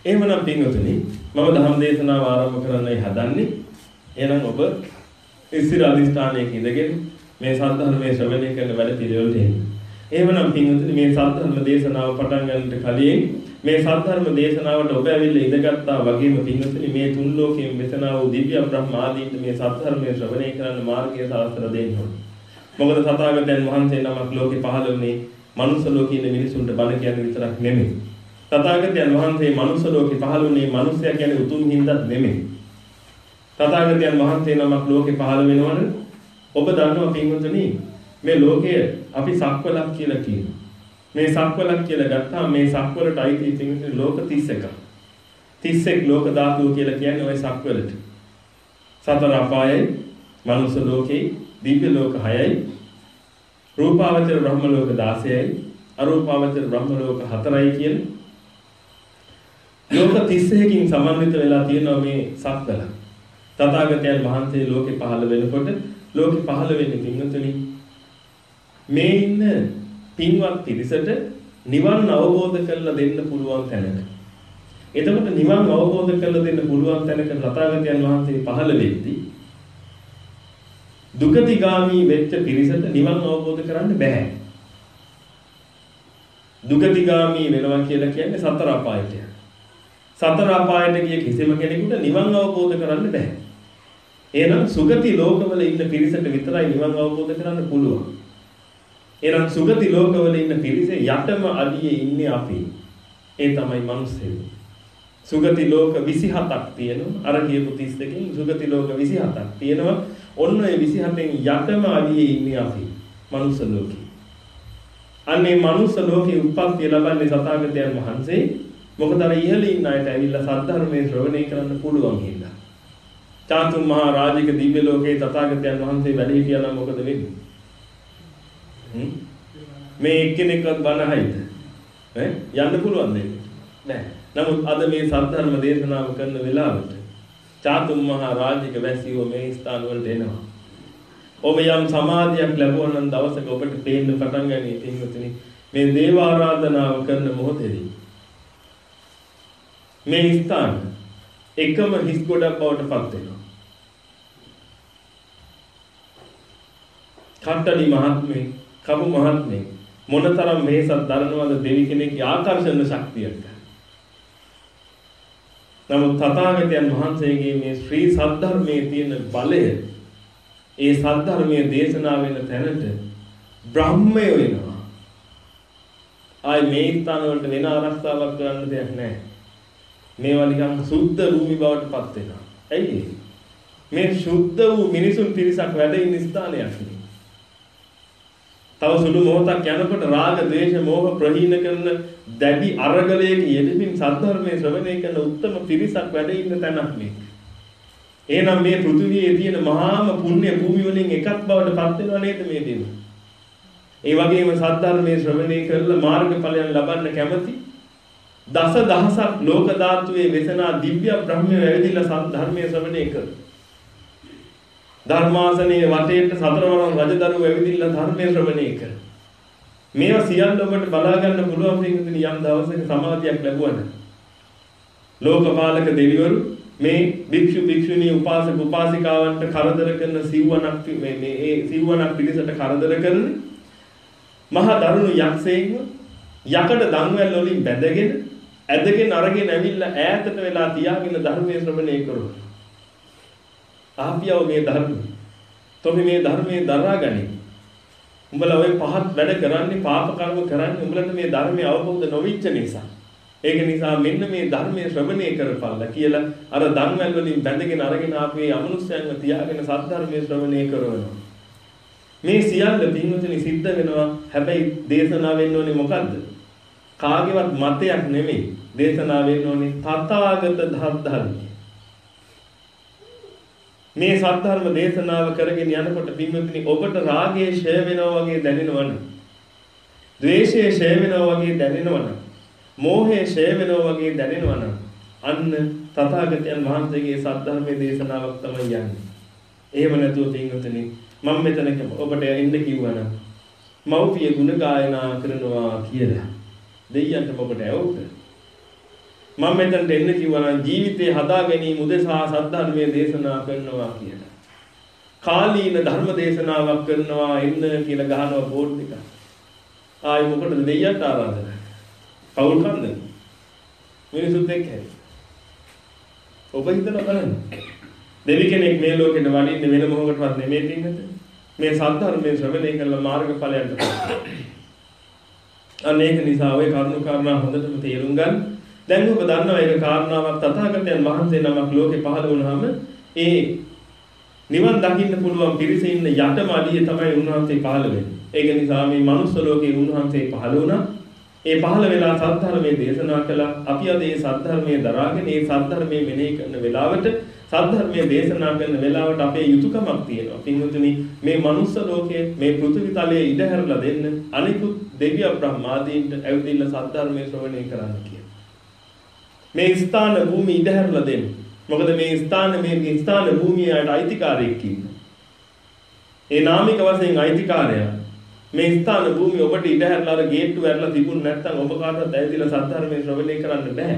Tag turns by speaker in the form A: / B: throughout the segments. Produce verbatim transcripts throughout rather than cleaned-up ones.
A: එහෙමනම් පින්වතුනි මම ධර්ම දේශනාව ආරම්භ කරන්නයි හදන්නේ. එහෙනම් ඔබ ඉස්සිර අධිෂ්ඨානයක ඉඳගෙන මේ සද්ධර්මයේ ශ්‍රවණය කරන වැඩ පිළිවෙලට එන්න. එහෙමනම් පින්වතුනි මේ සද්ධර්ම දේශනාව පටන් ගන්නට කලින් මේ සද්ධර්ම දේශනාවට ඔබ ඇවිල්ලා ඉඳගත්තා වගේම පින්වතුනි මේ තුන් ලෝකයෙන් මෙතන වූ දිව්‍ය බ්‍රහ්ම ආදීන්ට මේ සද්ධර්මයේ ශ්‍රවණය කරන්න මාර්ගය සාස්ත්‍ර දෙන්න ඕනේ. මොකද තථාගතයන් වහන්සේ නමක් ලෝකේ පහළ වුණේ මනුස්ස ලෝකේ ඉන්න මිනිසුන්ට බණ කියන විතරක් නෙමෙයි. තථාගතයන් වහන්සේ මනුස්ස ලෝකේ පහළ වුණේ මිනිසයා කියන්නේ උතුම් හින්දාත් නෙමෙයි. තථාගතයන් වහන්සේ නමක් ලෝකේ පහළ වෙනවනේ ඔබ දන්නවා පින්වතුනි මේ ලෝකය අපි සක්වලක් කියලා කියනවා. මේ සක්වලක් කියලා ගත්තාම මේ සක්වලට අයිති පින්වතුනි ලෝක තිස් එකක්. තිස් එක් ලෝක ධාතුව කියලා කියන්නේ ওই සක්වලට. සතර අපායයි, මනුස්ස ලෝකේ, දිව්‍ය ලෝක හයයි, රූපාවචර බ්‍රහ්ම ලෝක දාසයයි, අරූපාවචර බ්‍රහ්ම ලෝක හතරයි කියන ලෝක තිස් එකකින් සමන්විත වෙලා තියෙනවා මේ සක්වල. තථාගතයන් වහන්සේ ලෝකේ පහළ වෙනකොට ලෝකේ පහළ වෙන්නේ පින්වතුනි මේ ඉන්න පින්වත් පිරිසට නිවන් අවබෝධ කරලා දෙන්න පුළුවන් තැනක. එතකොට නිවන් අවබෝධ කරලා දෙන්න පුළුවන් තැනක තථාගතයන් වහන්සේ පහළ වෙද්දී දුගතිගාමී වෙච්ච පිරිසට නිවන් අවබෝධ කරන්න බෑ. දුගතිගාමී වෙනවා කියලා කියන්නේ සතර අපායට. සතර අපායට ගිය කිසිම කෙනෙකුට නිවන් අවබෝධ කරන්න බෑ. එහෙනම් සුගති ලෝකවල ඉන්න පිරිසට විතරයි නිවන් අවබෝධ කරන්න පුළුවන්. එහෙනම් සුගති ලෝකවල ඉන්න පිරිසේ යටම අඩියේ ඉන්නේ අපි. ඒ තමයි මිනිස්සු. සුගති ලෝක විසිහතක් තියෙනවා. අර කියපු තිස් දෙකෙන් සුගති ලෝක විසිහතක් තියෙනවා. ඔන්න ඔය විසිහතෙන් යටම අඩියේ ඉන්නේ අපි. මනුස්ස ලෝකේ. අන්නේ මනුස්ස ලෝකේ උප්පත්තිය ලබන්නේ තථාගතයන් වහන්සේ. මොකද අර ඉහළ ඉන්න අයට ඇවිල්ලා සද්ධර්මයේ ශ්‍රවණය කරන්න පුළුවන් හින්දා. චාතුම් මහා රාජික දිව්‍ය ලෝකේ තථාගතයන් වහන්සේ වැඩ හිටියා නම් මොකද වෙන්නේ? හ්ම් මේ එක්කෙනෙක්වත් බණ අහයිද? ඈ යන්න පුළුවන් නේද? නෑ. නමුත් අද මේ සද්ධර්ම දේශනාව කරන වෙලාවට චාතුම් මහා රාජික වැසියෝ මේ ස්ථාන වලට එනවා. ඔබ යම් සමාධියක් ලැබුවා නම් දවසක ඔබට පේන්න පටන් ගන්නේ පින්වතුනි මේ දේව ආරාධනාව කරන මොහොතේදී මේ ස්ථාන එකම හිස් ගොඩක් බවට පත් වෙනවා. කට්ටඩි මහත්මේ, කපු මහත්මේ මොනතරම් මේසක් දරනවද දෙවි කෙනෙක්ගේ ආකර්ෂණ ශක්තියට. නමුත් තථාගතයන් වහන්සේගේ මේ ශ්‍රී සද්ධර්මයේ තියෙන බලය ඒ සද්ධර්මයේ දේශනා වෙන තැනට බ්‍රහ්මය වෙනවා. ආයි මේ ස්ථාන වලට වෙන ආරක්ෂාවක් කරන්න දෙයක් නැහැ. මේවා නිකන් සුද්ධ භූමි බවට පත් වෙනවා. ඇයි මේ සුද්ධ වූ මිනිසුන් පිරිසක් වැඩ ඉන්න ස්ථානයක් නේ. තව සුළු මොහොතක් යනකොට රාග, ද්වේෂ, මෝහ ප්‍රහීන කරන දැඩි අරගලයක යෙදෙමින් සද්ධර්මයේ ශ්‍රවණය කරන උත්තම පිරිසක් වැඩ ඉන්න තැනක් මේ. එහෙනම් මේ පෘථිවියේ තියෙන මහාම පුණ්‍ය භූමි වලින් එකක් බවට පත් වෙනවා නේද මේ දෙන්න. ඒ වගේම සද්ධර්මයේ ශ්‍රවණය කරලා මාර්ගඵලයන් ලබන්න කැමති දස දහසක් ලෝක ධාතුවේ වෙසනා දිව්‍ය බ්‍රහ්මය වැවිදිලා සද්ධර්මයේ ශ්‍රවණය කර. ධර්මාසනයේ වටේට සතරවරම් රජදරුව වැවිදිලා ධර්මයේ ශ්‍රවණය කර. මේවා සියල්ල ඔබට බලා ගන්න පුළුවන් පින්වතුනි යම් දවසක සමාධියක් ලැබුවම. ලෝකපාලක දෙවිවරු මේ භික්ෂු භික්ෂුණී උපාසක උපාසිකාවන්ට කරදර කරන සිව්වණක් මේ මේ ඒ සිව්වණක් පිළිසට කරදර කරන මහා දරුණු යක්ෂයෙක්ව යකඩ දන්වැල් වලින් බැඳගෙන ඇදගෙන අරගෙන ඇවිල්ලා ඈතට වෙලා තියාගෙන ධර්මයේ ශ්‍රවණය කරුවා. ආපියව මේ ධර්ම. තොපි මේ ධර්මයේ දරා ගනි. උඹලා ඔය පහත් වැඩ කරන්නේ පාප කර්ම කරන්නේ උඹලට මේ ධර්මයේ අවබෝධ නොවිච්ච නිසා. ඒක නිසා මෙන්න මේ ධර්මයේ ශ්‍රවණය කරපළා කියලා අර දන්වැල් වලින් බැඳගෙන අරගෙන ආපු මේ අමනුෂ්‍යයන්ව තියාගෙන සද්ධර්මයේ ශ්‍රවණය කරනවා. මේ සියල්ල පින්වතුනි සිද්ධ වෙනවා. හැබැයි දේශනා වෙන්න ඕනේ මොකද්ද? කාගේවත් මතයක් නෙමෙයි. දේශනා වෙන්න ඕනේ තථාගත ධර්මය. මේ සද්ධර්ම දේශනාව කරගෙන යනකොට පින්වතුනි ඔබට රාගයේ ඡය වෙනවා වගේ දැනෙනවනේ. ද්වේෂයේ ඡය වෙනවා වගේ දැනෙනවනේ. මෝහයේ ඡය වෙනවා වගේ දැනෙනවනේ. අන්න තථාගතයන් වහන්සේගේ සද්ධර්මයේ දේශනාවක් තමයි යන්නේ. එහෙම නැතුව පින්වතුනි මම මෙතන ඔබට ඉන්න කිව්වනම් මෞපිය ගුණ ගායනා කරනවා කියලා දෙයියන්ට ඔබට ඇවුද? මම මෙතනට එන්න කිව්වා නම් ජීවිතේ හදා ගැනීම උදෙසා සද්ධර්මයේ දේශනා කරනවා කියලා. කාලීන ධර්ම දේශනාවක් කරනවා එන්න කියලා ගහනවා බෝඩ් එක. ආයි මොකටද දෙයියට ආරාධනා? පවුල් කන්ද? මිනිසුත් එක්ක හැරි. ඔබ හිතලා බලන්න. දෙවි කෙනෙක් මේ ලෝකෙට වඩින්න වෙන මොහොතකටවත් නෙමෙයි තින්නද? මේ සද්ධර්මයේ ශ්‍රවණය කළ මාර්ගඵලයන්ට පස්සේ. අනේක නිසා ඔය කරුණු කාරණා හොඳටම තේරුම් ගන්න. දැන් ඔබ දන්නවා ඒක කාරණාවක් තථාගතයන් වහන්සේ නමක් ලෝකේ පහළ වුණාම ඒ නිවන් දකින්න පුළුවන් පිරිස ඉන්න යටම අඩිය තමයි උන්වහන්සේ පහළ වෙන්නේ. ඒක නිසා මේ මනුස්ස ලෝකේ උන්වහන්සේ පහළ වුණා. ඒ පහළ වෙලා සද්ධර්මයේ දේශනා කළා. අපි අද මේ සද්ධර්මයේ දරාගෙන මේ සද්ධර්මයේ මෙනෙහි කරන වෙලාවට සද්ධර්මයේ දේශනා කරන වෙලාවට අපේ යුතුයකමක් තියෙනවා. පින්වතුනි මේ මනුස්ස ලෝකයේ මේ පෘථිවි තලයේ ඉඩ හැරලා දෙන්න අනිකුත් දෙවිය බ්‍රහ්මාදීන්ට ඇවිදින්න සද්ධර්මයේ ශ්‍රවණය කරන්න කියලා. මේ ස්ථාන භූමි ඉඩ හැරලා දෙන්න. මොකද මේ ස්ථාන මේ ස්ථාන භූමියට අයිතිකාරයෙක් ඉන්නවා. ඒ නාමික වශයෙන් අයිතිකාරයා මේ ස්ථාන භූමිය ඔබට ඉඩ හැරලා අර ගේට්ටු වැරලා තිබුණ නැත්නම් ඔබ කාටවත් ඇවිදලා සද්ධර්මයේ ශ්‍රවණය කරන්න බෑ.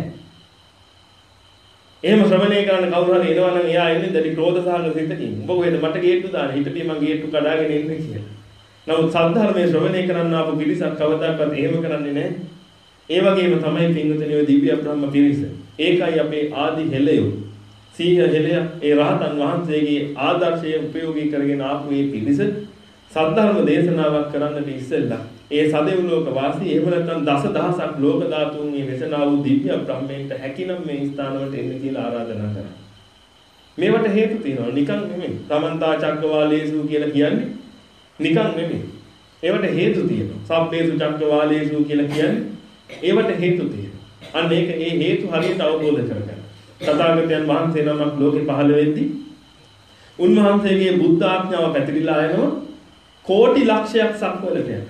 A: එහෙම ශ්‍රවණය කරන්න කවුරු හරි එනවා නම් එයා එන්නේ දැඩි ක්‍රෝධ සහගත සිතකින්. උඹ කොහෙද මට ගේට්ටු දාන්න හිටපිය මං ගේට්ටු කඩාගෙන එන්නේ කියලා. නමුත් සද්ධර්මයේ ශ්‍රවණය කරන්න ආපු පිරිසක් කවදාකවත් එහෙම කරන්නේ නැහැ. ඒ වගේම තමයි පින්විතනේ ඔය දිව්‍ය බ්‍රහ්ම පිරිස. ඒකයි අපේ ආදි හෙළය. සීහ හෙළය ඒ රහතන් වහන්සේගේ ආදර්ශය උපයෝගී කරගෙන ආපු මේ පිරිස සද්ධර්ම දේශනාවක් කරන්නට ඉස්සෙල්ලා ඒ සදෙව්ලෝක වාසී එහෙම නැත්නම් දසදහසක් ලෝක ධාතුන් මේ වෙසනා වූ දිව්‍ය බ්‍රහ්මයන්ට හැකිනම් මේ ස්ථානවලට එන්න කියලා ආරාධනා කරා. මේවට හේතු තියෙනවා නිකන් නෙමෙයි. තමන්තා චක්කවාලේසු කියලා කියන්නේ නිකන් නෙමෙයි. ඒවට හේතු තියෙනවා. සබ්බේසු චක්කවාලේසු කියලා කියන්නේ ඒවට හේතු තියෙනවා. අන්න ඒක ඒ හේතු හරියට අවබෝධ කරගන්න. තථාගතයන් වහන්සේ නමක් ලෝකේ පහළ වෙද්දී උන්වහන්සේගේ බුද්ධ ආඥාව පැතිරිලා යනවා කෝටි ලක්ෂයක් සක්වලට යනවා.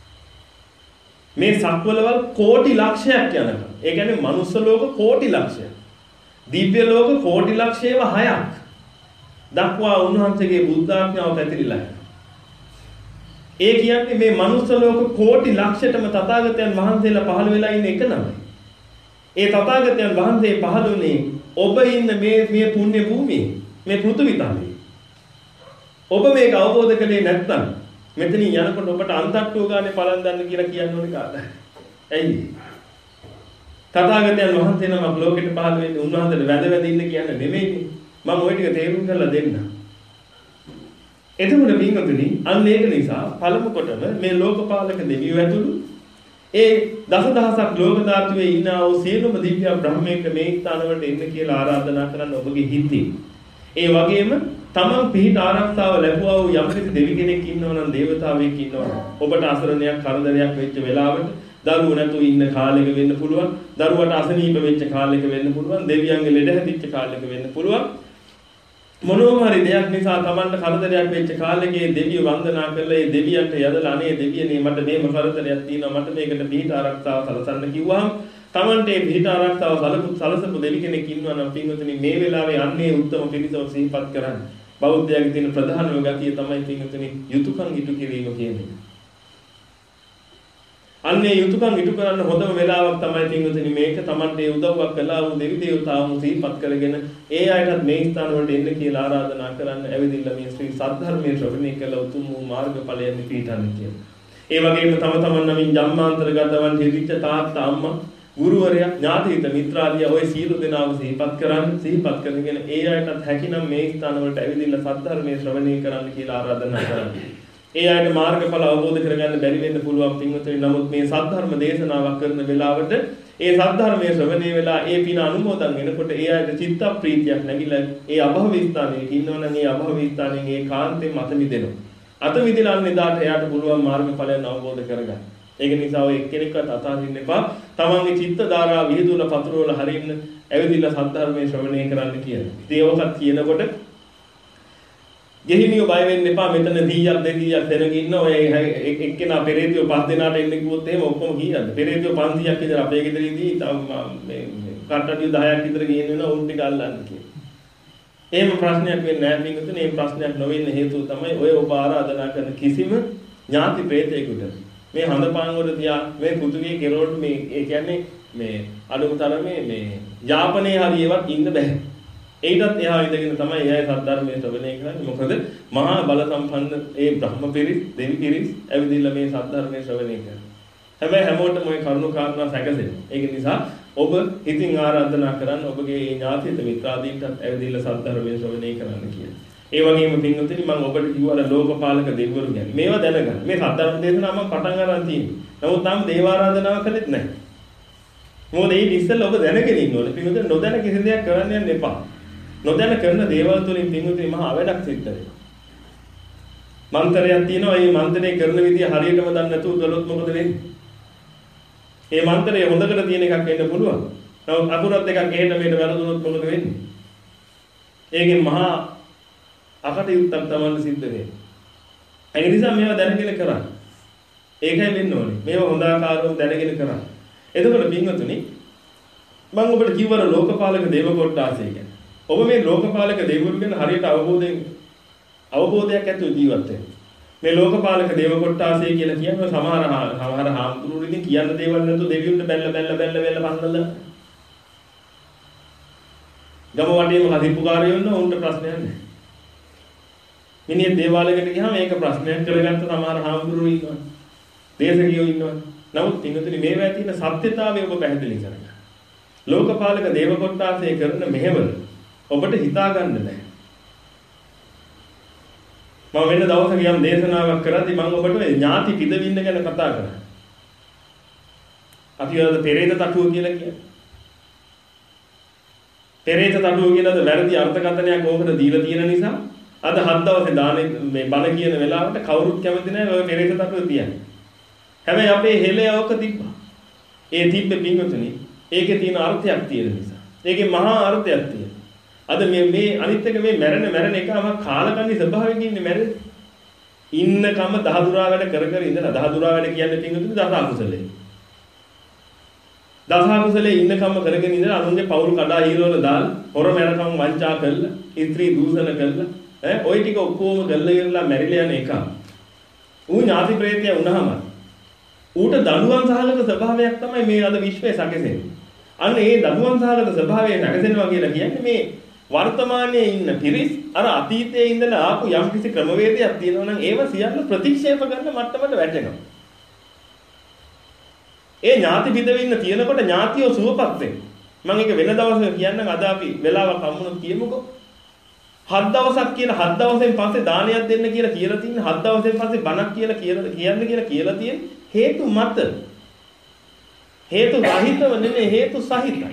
A: මේ සක්වලවල් කෝටි ලක්ෂයක් යනවා. ඒ කියන්නේ මනුස්ස ලෝක කෝටි ලක්ෂයක්. දිව්‍ය ලෝක කෝටි ලක්ෂයව හයක්. දක්වා උන්වහන්සේගේ බුද්ධ ආඥාව පැතිරිලා යනවා. ඒ කියන්නේ මේ මනුස්ස ලෝක කෝටි ලක්ෂයටම තථාගතයන් වහන්සේලා පහළ වෙලා ඉන්න එක නමයි. ඒ තථාගතයන් වහන්සේ පහළුනේ ඔබ ඉන්න මේ මේ පුණ්‍ය භූමියේ මේ පෘථිවි තලයේ. ඔබ මේක අවබෝධ කළේ නැත්නම් මෙතනින් යනකොට ඔබට අන්තට්ටුව ගානේ පලන් දන්න කියලා කියන්න ඕනේ කාටද? ඇයි? තථාගතයන් වහන්සේ නමක් ලෝකෙට පහළ වෙන්නේ උන්වහන්සේට වැඳ වැඳ ඉන්න කියන්නේ නෙමෙයිනේ. මම ওই ටික තේරුම් කරලා දෙන්න. එතකොට පින්වතුනි අන්න ඒක නිසා පළමු කොටම මේ ලෝකපාලක දෙවියෝ ඇතුළු ඒ දසදහසක් ලෝක ධාතුවේ ඉන්නා වූ සියලුම දිව්‍ය බ්‍රහ්මයන්ට මේ ස්ථානවලට එන්න කියලා ආරාධනා කරන්න ඔබගේ හිතේ. ඒ වගේම තමන් පිහිට ආරක්ෂාව ලැබුවා වූ යම්කිසි දෙවි කෙනෙක් ඉන්නවා නම් දේවතාවෙක් ඉන්නවා නම් ඔබට අසරණයක් කරදරයක් වෙච්ච වෙලාවට දරුවෝ නැතුව ඉන්න කාලෙක වෙන්න පුළුවන් දරුවට අසනීප වෙච්ච කාලෙක වෙන්න පුළුවන් දෙවියන්ගේ ලෙඩ හැදිච්ච කාලෙක වෙන්න පුළුවන් මොනෝම හරි දෙයක් නිසා තමන්ට කරදරයක් වෙච්ච කාලෙකේ දෙවියෝ වන්දනා කරලා ඒ දෙවියන්ට යදලා අනේ දෙවියනේ මට මේම කරදරයක් තියෙනවා මට මේකට පිහිට ආරක්ෂාව සලසන්න කිව්වහම තමන්ට මේ පිහිට ආරක්ෂාව සලසපු සලසපු දෙවි කෙනෙක් ඉන්නවා නම් පින්වතුනි මේ වෙලාවේ අන්නේ උත්තම පිරිසව සිහිපත් කරන්න බෞද්ධයාගේ තියෙන ප්‍රධානම ගතිය තමයි පින්වතුනි යුතුයකම් ඉටු කිරීම කියන්නේ. අන්නේ යුතුයකම් ඉටු කරන්න හොඳම වෙලාවක් තමයි පින්වතුනි මේක තමන්ට ඒ උදව්වක් කළා වූ දෙවි දේවතාවුන් සිහිපත් කරගෙන ඒ අයටත් මේ ස්ථාන වලට එන්න කියලා ආරාධනා කරන්න ඇවිදින්න මේ ශ්‍රී සද්ධර්මයේ ශ්‍රවණය කළ උතුම් වූ මාර්ගඵලයන් පිටන්න කියලා. ඒ වගේම තම තමන් නමින් ජම්මාන්තරගතවන් හිරිච්ච තාත්තා අම්මා ගුරුවරයා ඥාතිහිත මිත්‍රාදිය ඔය සීල දෙනාව සිහිපත් කරන්න සිහිපත් කරගෙන ඒ අයටත් හැකිනම් මේ ස්ථාන වලට ඇවිදින්න සද්ධර්මයේ ශ්‍රවණය කරන්න කියලා ආරාධනා කරන්න. ඒ අයට මාර්ගඵල අවබෝධ කරගන්න බැරි වෙන්න පුළුවන් පින්වතුනි. නමුත් මේ සද්ධර්ම දේශනාවක් කරන වෙලාවට ඒ සද්ධර්මයේ ශ්‍රවණය වෙලා ඒ පින අනුමෝදන් වෙනකොට ඒ අයට චිත්ත ප්‍රීතියක් නැගිලා ඒ අභව ස්ථානයේ ඉන්නවනම් ඒ අභව ස්ථානයෙන් ඒ කාන්තේ මත මිදෙනවා. අත මිදලා එදාට එයාට පුළුවන් මාර්ගඵලයන් අවබෝධ කරගන්න. ඒක නිසා ඔය එක්කෙනෙක්වත් අතාරින්න එපා. තමන්ගේ චිත්ත ධාරා විහිදුවල පතුරවල හරින්න ඇවිදින්න සද්ධර්මයේ ශ්‍රවණය කරන්න කියලා. ඉතින් ඒකත් කියනකොට ගෙහිමියෝ බය වෙන්න එපා. මෙතන දීයක් දෙකීයක් දෙනක ඉන්න ඔය එක්කෙනා පෙරේතියෝ පස් දෙනාට එන්න කිව්වොත් එහෙම ඔක්කොම කීයද? පෙරේතියෝ පන්සියක් විතර අපේ ගෙදරදී මේ කට්ටඩිය දහයක් විතර ගේන්න වෙනවා උන් ටික අල්ලන්න කියලා. එහෙම ප්‍රශ්නයක් වෙන්නේ නැහැ පිටුතුනේ. මේ ප්‍රශ්නයක් නොවෙන්න හේතුව තමයි ඔය ඔබ ආරාධනා කරන කිසිම ඥාති ප්‍රේතයෙකුට මේ හඳපාන් වල තියා මේ පෘථුවියේ කෙරවලට මේ ඒ කියන්නේ මේ අඩුම තරමේ මේ යාපනයේ හරියවත් ඉන්න බෑ. ඒකත් එහා ඉඳගෙන තමයි එයා සද්ධර්මයේ ශ්‍රවණය කරන්නේ. මොකද මහා බල සම්පන්න ඒ බ්‍රහ්ම පිරිස්, දෙවි පිරිස් ඇවිදින්න මේ සද්ධර්මයේ ශ්‍රවණය කරනවා. හැබැයි හැමෝටම ওই කරුණු කාරණා සැකසෙනවා. ඒක නිසා ඔබ ඉතින් ආරාධනා කරන්න ඔබගේ ඥාතිත මිත්‍රාදීන්ටත් ඇවිදින්න සද්ධර්මයේ ශ්‍රවණය කරන්න කියලා. ඒ වගේම පින්වතුනි මම ඔබට කිව්වා ලෝකපාලක දෙවිවරු ගැන. මේවා දැනගන්න. මේ සද්ධර්ම දේශනාව මම පටන් ගන්න තියෙන්නේ. නමුත් තාම දේව ආරාධනාව කළෙත් නැහැ. මොකද ඒ ඉස්සෙල්ලා ඔබ දැනගෙන ඉන්න ඕනේ. පින්වතුනි නොදැන කිසි දෙයක් කරන්න යන්න එපා. නොදැන කරන දේවල් තුලින් පින්වතුනි මහා අවඩක් සිද්ධ වෙනවා. මන්ත්‍රයක් තියෙනවා. මේ මන්ත්‍රේ කරන විදිය හරියටම දන්නේ නැතුව කළොත් මොකද වෙන්නේ? මේ මන්ත්‍රය හොඳකට තියෙන එකක් වෙන්න පුළුවන්. නමුත් අකුරත් එකක් එහෙට මෙහෙට වැරදුනොත් මොකද වෙන්නේ? ඒකෙන් මහා අකටයුත්තක් තමයි සිද්ධ වෙන්නේ. ඒ නිසා මේවා දැනගෙන කරන්න. ඒකයි වෙන්න ඕනේ. මේවා හොඳ ආකාරව දැනගෙන කරන්න. එතකොට පින්වතුනි මම ඔබට කිව්වර ලෝකපාලක දේව කොට්ටාසය ගැන. ඔබ මේ ලෝකපාලක දෙවිවරු ගැන හරියට අවබෝධයෙන් අවබෝධයක් ඇතුව ජීවත් වෙන්න. මේ ලෝකපාලක දේව කොට්ටාසය කියලා කියන්නේ සමහර සමහර හාමුදුරුවෝ ඉතින් කියන්න දේවල් නැතුව දෙවියන්ට බැල්ල බැල්ල බැල්ල බැල්ල පන්නලා ගම වටේම හදිප්පුකාරයෝ ඉන්න උන්ට ප්‍රශ්නයක් නැහැ. මිනිහ දේවාලයකට ගියාම මේක ප්‍රශ්නයක් කරගත්ත සමහර හාමුදුරුවෝ ඉන්නවා. දේශකයෝ ඉන්නවා. නමුත් ඉන්නතුනි මේවා තියෙන සත්‍යතාවය ඔබ පැහැදිලි කරගන්න. ලෝකපාලක දේව කොට්ටාසය කරන මෙහෙවල ඔබට හිතා ගන්න බෑ. මම වෙන දවසක යම් දේශනාවක් කරද්දී මම ඔබට ඥාති පිදවින්න ගැන කතා කරා. අපි අද පෙරේත තටුව කියලා කියන්නේ. පෙරේත තටුව කියලාද වැරදි අර්ථකථනයක් ඕකට දීලා තියෙන නිසා අද හත් දවසේ දානේ මේ බණ කියන වෙලාවට කවුරුත් කැමති නැහැ ඔය පෙරේත තටුව තියන්නේ. හැබැයි අපේ හෙළේ අවක තිබ්බා. ඒ තිබ්බේ පින්වතුනි ඒකේ තියෙන අර්ථයක් තියෙන නිසා. ඒකේ මහා අර්ථයක් තියෙනවා. අද මේ මේ අනිත් එක මේ මැරෙන මැරෙන එකම කාලකන්ණි ස්වභාවයෙන් ඉන්නේ මැරෙන්නේ. ඉන්නකම දහදුරා වැඩ කර කර ඉඳලා දහදුරා වැඩ කියන්නේ පින්වතුනි දස අකුසලේ. දස අකුසලේ ඉන්නකම කරගෙන ඉඳලා අනුන්ගේ පවුල් කඩා හීරවල දාලා හොර මැරකම් වංචා කළා, ස්ත්‍රී දූෂණ කළා, ඈ ওই ටික ඔක්කොම කළා ඉවරලා මැරිලා යන එක. ඌ ඥාති ප්‍රේතය වුණාම ඌට දඬුවම් සහගත ස්වභාවයක් තමයි මේ අද විශ්වයේ සැකසෙන්නේ. අන්න ඒ දඬුවම් සහගත ස්වභාවය සැකසෙනවා කියලා කියන්නේ මේ වර්තමානයේ ඉන්න පිරිස් අර අතීතයේ ඉඳලා ආපු යම් කිසි ක්‍රමවේදයක් තියෙනවා නම් ඒව සියල්ල ප්‍රතික්ෂේප කරන මට්ටමට වැටෙනවා. ඒ ඥාති බිඳවෙන්න තියෙනකොට ඥාතියෝ සුවපත් වෙනවා. මම ඒක වෙන දවසක කියන්නම් අද අපි වෙලාවක් හම්බුනොත් කියමුකෝ. හත් දවසක් කියලා හත් දවසෙන් පස්සේ දානයක් දෙන්න කියලා කියලා තියෙන හත් දවසෙන් පස්සේ බණක් කියලා කියලා කියන්න කියලා කියලා තියෙන හේතු මත. හේතු රහිතව නෙමෙයි හේතු සහිතයි.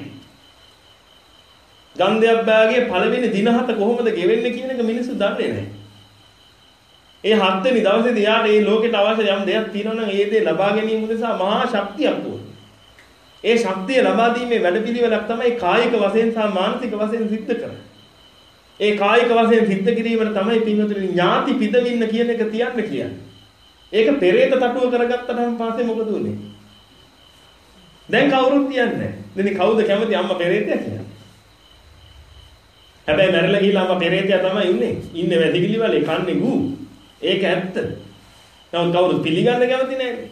A: ගන්ධයක් බෑගේ පළවෙනි දින හත කොහොමද ගෙවෙන්නේ කියන එක මිනිස්සු දන්නේ නැහැ. ඒ හත් වෙනි දවසේදී යාට මේ ලෝකෙට අවශ්‍ය යම් දෙයක් තියෙනවා නම් ඒ දේ ලබා ගැනීම උදෙසා මහා ශක්තියක් ඕනේ. ඒ ශක්තිය ලබා දීමේ වැඩපිළිවෙලක් තමයි කායික වශයෙන් සහ මානසික වශයෙන් සිද්ධ කරන්නේ. ඒ කායික වශයෙන් සිද්ධ කිරීමට තමයි පින්වතුනි ඥාති පිදවින්න කියන එක තියන්න කියන්නේ. ඒක පෙරේත තටුව කරගත්තනම් පස්සේ මොකද උනේ? දැන් කවුරුත් තියන්නේ නැහැ. ඉතින් කවුද කැමති අම්මා පෙරේතයා කියලා? හැබැයි මැරලා ගිහලා අම්මා පෙරේතයා තමයි ඉන්නේ. ඉන්නේ වැදිකිලි වලේ කන්නේ ගූ. ඒක ඇත්ත. නමුත් කවුරුත් පිළිගන්න කැමති නැහැ.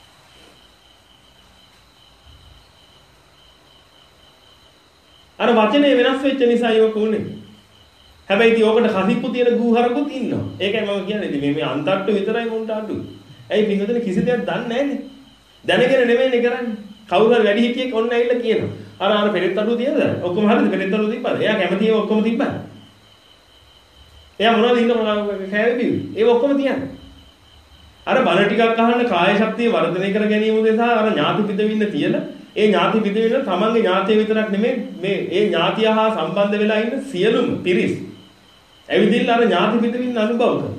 A: අර වචනේ වෙනස් වෙච්ච නිසා ඒක උනේ. හැබැයි ඉතින් ඕකට කසිප්පු තියෙන ගූහරකුත් ඉන්නවා. ඒකයි මම කියන්නේ ඉතින් මේ මේ අන්තට්ටු විතරයි මුන්ට අඩුයි. ඇයි පින්වතුනි කිසි දෙයක් දන්නේ නැන්නේ. දැනගෙන නෙමෙයිනේ කරන්නේ. කවුරු හරි වැඩි හිටියෙක් ඔන්න ඇවිල්ලා කියනවා. අර අර පෙරේත අඩුව තියනද? ඔක්කොම හරිද පෙරේත අඩුව තිබ්බද? එයා කැමති ඒවා ඔක්කොම තිබ්බද? එයා මොනවද ඉන්න කෑවේ බිව්වේ? ඒව ඔක්කොම තියන්නේ. අර බල ටිකක් අහන්න කාය ශක්තිය වර්ධනය කර ගැනීම උදෙසා අර ඥාති පිටවින්න තියලා ඒ ඥාති පිටවින්න තමන්ගේ ඥාතිය විතරක් නෙමෙයි මේ ඒ ඥාතිය හා සම්බන්ධ වෙලා ඉන්න සියලුම පිරිස් ඇවිදින්න අර ඥාති පිටවින්න අනුභව කරනවා.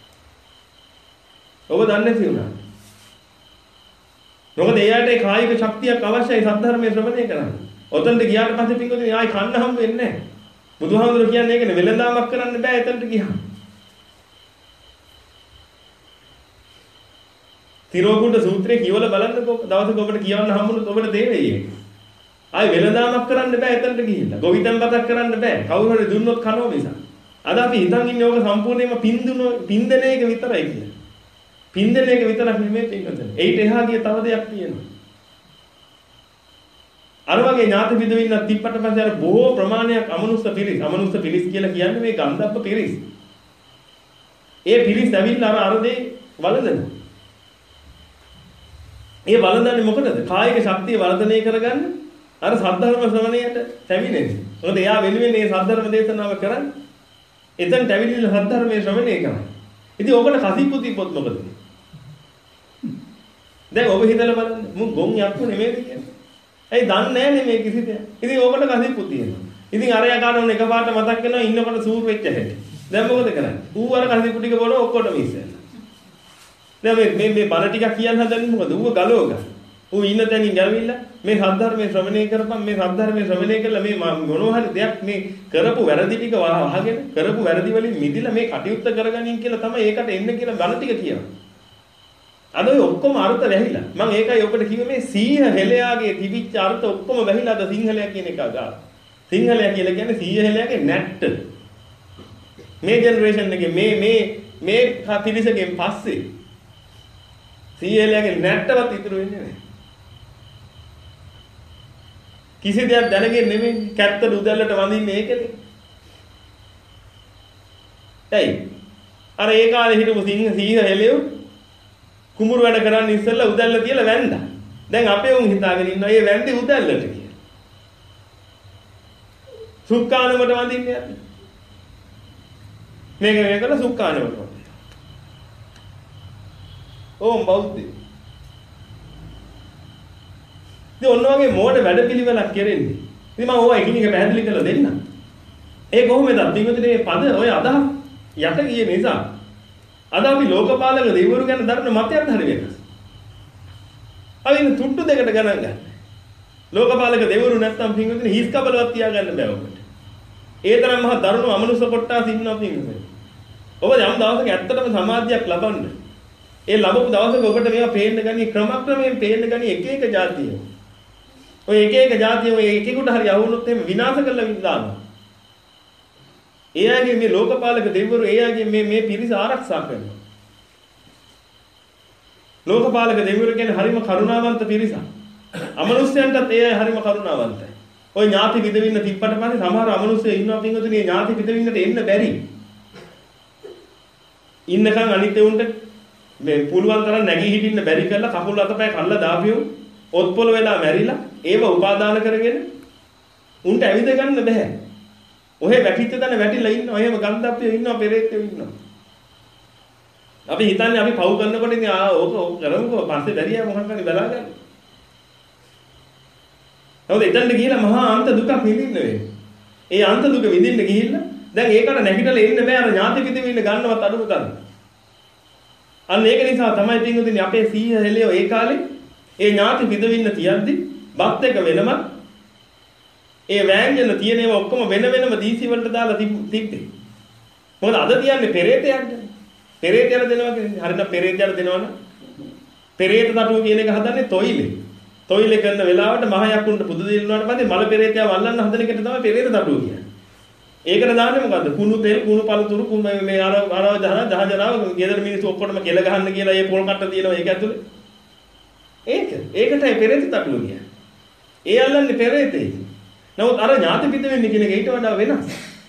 A: ඔබ දන්නේ නැති වුණා. මොකද එයාට ඒ කායික ශක්තියක් අවශ්‍යයි සද්ධර්මයේ ශ්‍රවණය කරන්න. ඔතනට ගියාට පස්සේ පිටුදින ආයි කන්න හම්බ වෙන්නේ නැහැ. බුදුහාමුදුරුවෝ කියන්නේ ඒකනේ වෙලඳාමක් කරන්න බෑ එතනට ගියාම. තිරෝකුණ්ඩ සූත්‍රයේ කියවල බලන්නකෝ දවසක ඔබට කියවන්න හම්බුනොත් ඔබට තේරෙයි ඒක. ආයි වෙලඳාමක් කරන්න බෑ එතනට ගිහිල්ලා. ගොවිතැන් බතක් කරන්න බෑ. කවුරු හරි දුන්නොත් කනවා නිසා. අද අපි හිතන් ඉන්නේ ඕක සම්පූර්ණයෙන්ම පින්දුන පින්දන එක විතරයි කියලා. පින්දන එක විතරක් නෙමෙයි පින්වතුනි. ඒිට එහා ගිය තව දෙයක් තියෙනවා. අර වගේ ඥාති බිඳවින්නක් තිබ්බට පස්සේ අර බොහෝ ප්‍රමාණයක් අමනුෂ්‍ය පිරිස් අමනුෂ්‍ය පිරිස් කියලා කියන්නේ මේ ගන්ධබ්බ පිරිස්. ඒ පිරිස් ඇවිල්ලා අර අර දේ වළඳනවා. ඒ වළඳන්නේ මොකටද? කායික ශක්තිය වර්ධනය කරගන්න අර සද්ධර්ම ශ්‍රවණයට පැමිණෙන්නේ. මොකද එයා වෙනුවෙන් මේ සද්ධර්ම දේශනාව කරන්නේ. එතෙන් පැමිණිලා සද්ධර්මයේ ශ්‍රවණය කරන්නේ. ඉතින් ඔබට කසිප්පු තිබ්බොත් මොකද? දැන් ඔබ හිතලා බලන්න මු ගොන් යක්කු නෙමෙයිද කියන්නේ. ඇයි දන්නේ නැහැ මේ කිසි දෙයක්. ඉතින් ඔබට කසිප්පු තියෙනවා. ඉතින් අරයා ගන්න එකපාරට මතක් වෙනවා ඉන්නකොට සූර් වෙච්ච හැටි. දැන් මොකද කරන්නේ? ඌ අර කසිප්පු ටික බොන ඔක්කොටම ඉස්සෙල්ලා. දැන් මේ මේ මේ බණ ටික කියන්න හදන්නේ මොකද? ඌව ගලව ගන්න. ඌ ඉන්න තැනින් ගලවිලා මේ සද්ධර්මයේ ශ්‍රවණය කරපම් මේ සද්ධර්මයේ ශ්‍රවණය කළා මේ මොනවා හරි දෙයක් මේ කරපු වැරදි ටික වහගෙන කරපු වැරදි වලින් මිදිලා මේ කටයුත්ත කරගනින් කියලා තමයි ඒකට එන්න කියලා බණ ටික කියනවා. අද ඔය ඔක්කොම අර්ථ වැහිලා. මම ඒකයි ඔබට කිව්වේ මේ සීහ හෙලයාගේ තිබිච්ච අර්ථ ඔක්කොම වැහිලාද සිංහලයා කියන එක ගා. සිංහලයා කියලා කියන්නේ සීහ හෙලයාගේ නැට්ට. මේ ජෙනරේෂන් එකේ මේ මේ මේ පිරිසකින් පස්සේ සීහ හෙලයාගේ නැට්ටවත් ඉතුරු වෙන්නේ නැහැ. කිසි දෙයක් දැනගෙන නෙමෙයි කැත්ත උදැල්ලට වඳින්නේ ඒකනේ. ඇයි? අර ඒ කාලේ හිටපු සිංහ සීහ හෙලයෝ කුඹුරු වැඩ කරන්න ඉස්සෙල්ලා උදැල්ල තියලා වැන්දා. දැන් අපේ උන් හිතාගෙන ඉන්නවා මේ වැන්දේ උදැල්ලට කියලා. සුක්කානමට වඳින්නේ අපි. මේක මේකල සුක්කානමට. ඕම් බෞද්ධ. ඉතින් ඔන්න වගේ මෝඩ වැඩපිළිවෙලක් කරන්නේ. ඉතින් මම ඕවා එකින් එක පැහැදිලි කරලා දෙන්නම්. ඒ කොහොමද? පින්වතුනි මේ පද ඔය අදහස් යට ගියේ නිසා අද අපි ලෝකපාලක දෙවිවරු ගැන දරන මතයත් හරි වෙනස්. අපි ඉතින් තුට්ටු දෙකට ගණන් ගන්න. ලෝකපාලක දෙවිවරු නැත්තම් පින්වතුනි හිස් කබලවත් තියාගන්න බෑ ඔබට. ඒ තරම් මහ දරුණු අමනුෂ්‍ය කොටස් ඉන්නවා පින්වතුනි. ඔබ යම් දවසක ඇත්තටම සමාධියක් ලබන්න. ඒ ලැබපු දවසක ඔබට මේවා පේන්න ගනි ක්‍රමක්‍රමයෙන් පේන්න ගනි එක එක જાතිය. ඔය එක එක જાතිය ඔය එකෙකුට හරි යවුනොත් එහෙම විනාශ කරලා විඳානවා. එයාගේ මේ ලෝකපාලක දෙවිවරු එයාගේ මේ මේ පිරිස ආරක්ෂා කරනවා. ලෝකපාලක දෙවිවරු කියන්නේ හරිම කරුණාවන්ත පිරිසක්. අමනුෂ්‍යයන්ටත් ඒ අය හරිම කරුණාවන්තයි. ඔය ඥාති විදවින්න තිබ්බට පස්සේ සමහර අමනුෂ්‍යයෝ ඉන්නවා පින්වතුනි මේ ඥාති විදවින්නට එන්න බැරි. ඉන්නකන් අනිත් උන්ට මේ පුළුවන් තරම් නැගී හිටින්න බැරි කරලා කකුල් අතපය කල්ලා දාපියු ඔත්පොළ වෙලා මැරිලා ඒව උපාදාන කරගෙන උන්ට ඇවිද ගන්න බෑ. ඔහෙ වැටිච්ච තැන වැටිලා ඉන්නවා. එහෙම ගන්ධප්පියෝ ඉන්නවා, පෙරේතයෝ ඉන්නවා. අපි හිතන්නේ අපි පව් කරනකොට ඉතින් ආ ඕක කරමුකෝ පස්සේ බැරියා මොකක් හරි බලා ගන්න. නමුත් එතනට ගිහිල්ලා මහා අන්ත දුකක් විඳින්න වෙන්නේ. ඒ අන්ත දුක විඳින්න ගිහිල්ලා දැන් ඒකට නැගිටලා එන්න බෑ අර ඥාති පිටින් ඉන්න ගන්නවත් අඩුම තරම්. අන්න ඒක නිසා තමයි පින්වතුනි අපේ සීහ හෙලියෝ ඒ කාලේ ඒ ඥාති පිටවින්න තියද්දි බත් එක වෙනම ඒ වෑංජන තියෙන ඒවා ඔක්කොම වෙන වෙනම දීසි වලට දාලා තිබ්බේ. මොකද අද තියන්නේ පෙරේතයන්ට. පෙරේතයර දෙනවා කියන්නේ. හරියට පෙරේතයර දෙනවනේ. පෙරේත තටුව කියන එක හදන්නේ තොইলে. තොইলে කරන වෙලාවට මහ යකුන්ට පුදු දෙන්නාට පස්සේ මල පෙරේතයා වල්ලන්න හදන එකට තමයි පෙරේත තටුව කියන්නේ. ඒකට දාන්නේ මොකද්ද? කුණු තෙල්, කුණු පළතුරු, කුණු මේ අර අර දහන දහජනාව ගෙදර මිනිස්සු ඔක්කොටම කෙල ගහන්න කියලා ඒ පොල් කට්ට තියෙනවා ඒක ඇතුලේ. ඒක. ඒකටයි පෙරේත තටුව කියන්නේ. ඒ අල්ලන්නේ පෙරේතේ. නමුත් අර ඥාති පිට වෙන්නේ කියන එක ඊට වඩා වෙනස්.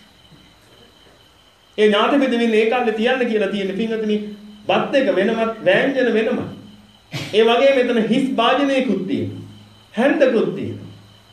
A: ඒ ඥාති පිට වෙන්නේ ඒ කාලේ තියන්න කියලා තියෙන පින්වතුනි බත් එක වෙනමත් වෑංජන වෙනමත්. ඒ වගේ මෙතන හිස් වාජනයකුත් තියෙනවා. හැන්දකුත් තියෙනවා.